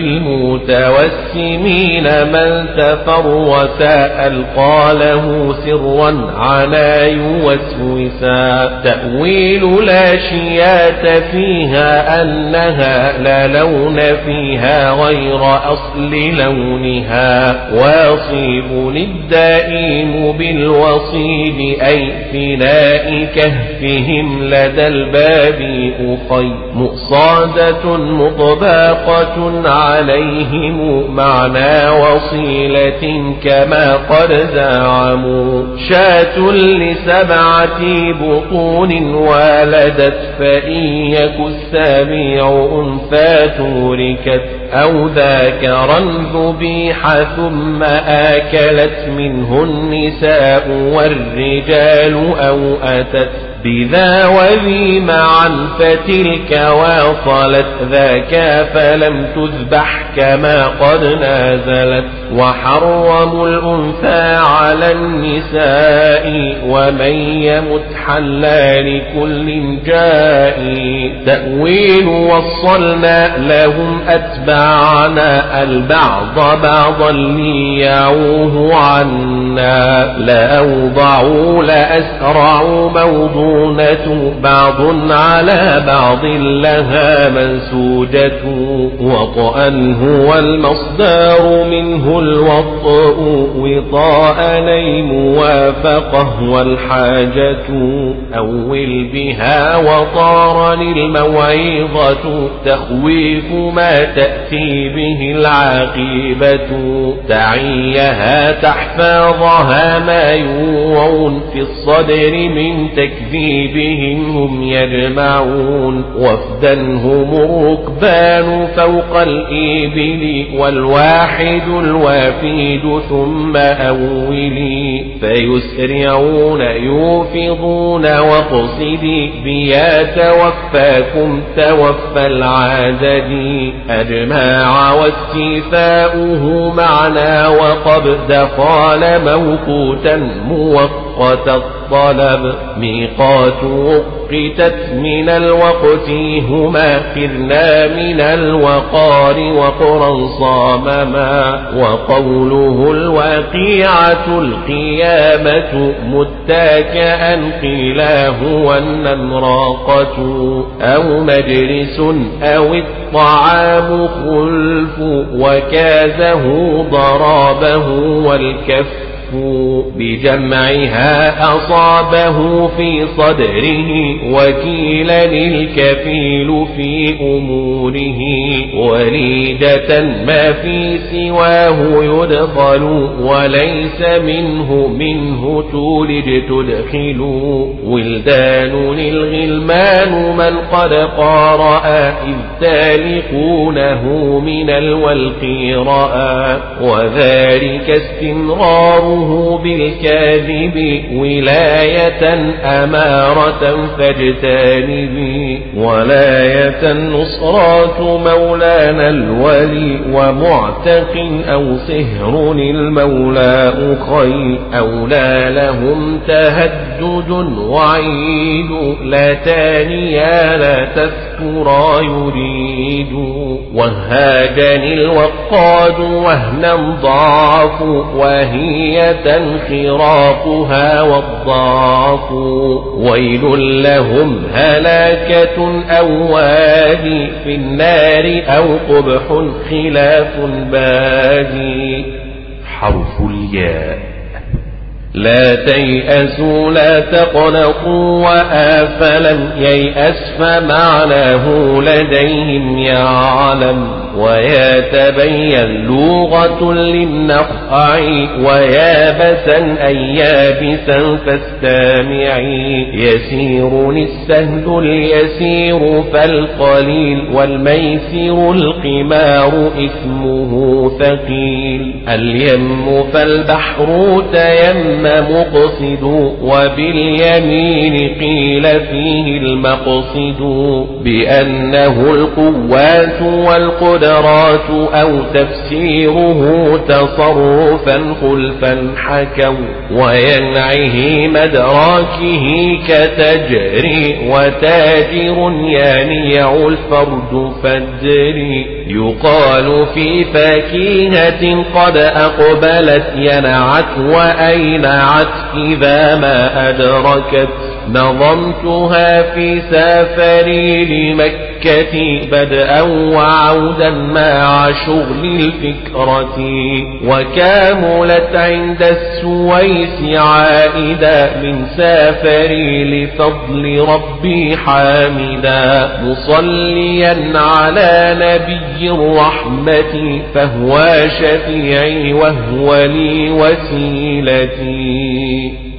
للمتوسمين من تفرسا ألقى له سرا عنا يوسوسا تأويل لا شيات فيها أنها لا لون فيها غير أصل لونها واصيب الدائم بالوصيب أي فناء كهفهم لدى الباب أخي مؤصادة مطباقة عليهم معنى وصيلة كما قد زعموا شاة ل7 بطون والدت فإن يك السابع أنثى توركت أو ذاكرا ذبيح ثم آكلت منه النساء والرجال أو أتت بذا وذي معا فتلك واصلت ذاك فلم تذبح كما قد نازلت وحرموا الأنثى على النساء ومن يمت حلى لكل جاء تأويل وصلنا لهم أتبعنا البعض بعضا ليعوه عنا لأوضعوا لأسرعوا موضوع بعض على بعض لها منسوجة وطأ هو المصدر منه الوطء وطاء لي موافقه والحاجة أول بها وطار الموعظة تخويف ما تأتي به العاقبة تعيها تحفاظها ما يوعون في الصدر من تكذيبهم هم يجمعون وفدا هم الركبان فوق الإبل والواحد الوافد ثم أولي فيسرعون يوفضون واقصدي بيا توفاكم توفى العدد أجماع واستيفاؤه معنى وقبض قال موقوتا موقت الطلب ميقات وقتت من الوقت هما خرنا من الوقار وقرا صامما وقوله الواقعة القيامة متكئا قيل هو النمراقة أو مجلس أو الطعام خلف وكازه ضرابه والكف بجمعها أصابه في صدره وكيلا الكفيل في أموره وليدة ما في سواه يدخل وليس منه تولد تدخل ولدان الغلمان من قد قارأ إذ تالقونه من الولق رأى وذلك استمراره بالكاذب ولاية أمارة فاجتنبي ولاية النصرات مولانا الولي ومعتق أو سهر المولى أخي أولى لهم تهدد وعيد لا تانيا لا تذكرا يريد وهاجني الوقاد وهنا ضعف وهي انخراقها والضعف ويل لهم هلاكة أو وادي في النار أو قبح خلاف بادي.
حرف الياء.
لا تيأسوا لا تقنطوا وآفلم ييأس فمعناه لديهم يعلم ويتبين لغة للنخع ويابسا أي يابسا فاستامعي يسير السهل اليسير فالقليل والميسر القمار اسمه ثقيل اليم فالبحر تيم مقصد وباليمين قيل فيه المقصد بأنه القوات والقدرات أو تفسيره تصرفا خلفا حكوا وينعه مدراكه كتجري وتاجر يانيع الفرد فجري يقال في فاكهة قد أقبلت ينعت وأينعت إذا ما أدركت نظمتها في سافري لمكة بدءا وعودا مع شغل الفكرة وكاملت عند السويس عائدا من سافري لفضل ربي حامدا مصليا على نبي الرحمة فهو شفيعي وهو لي وسيلتي.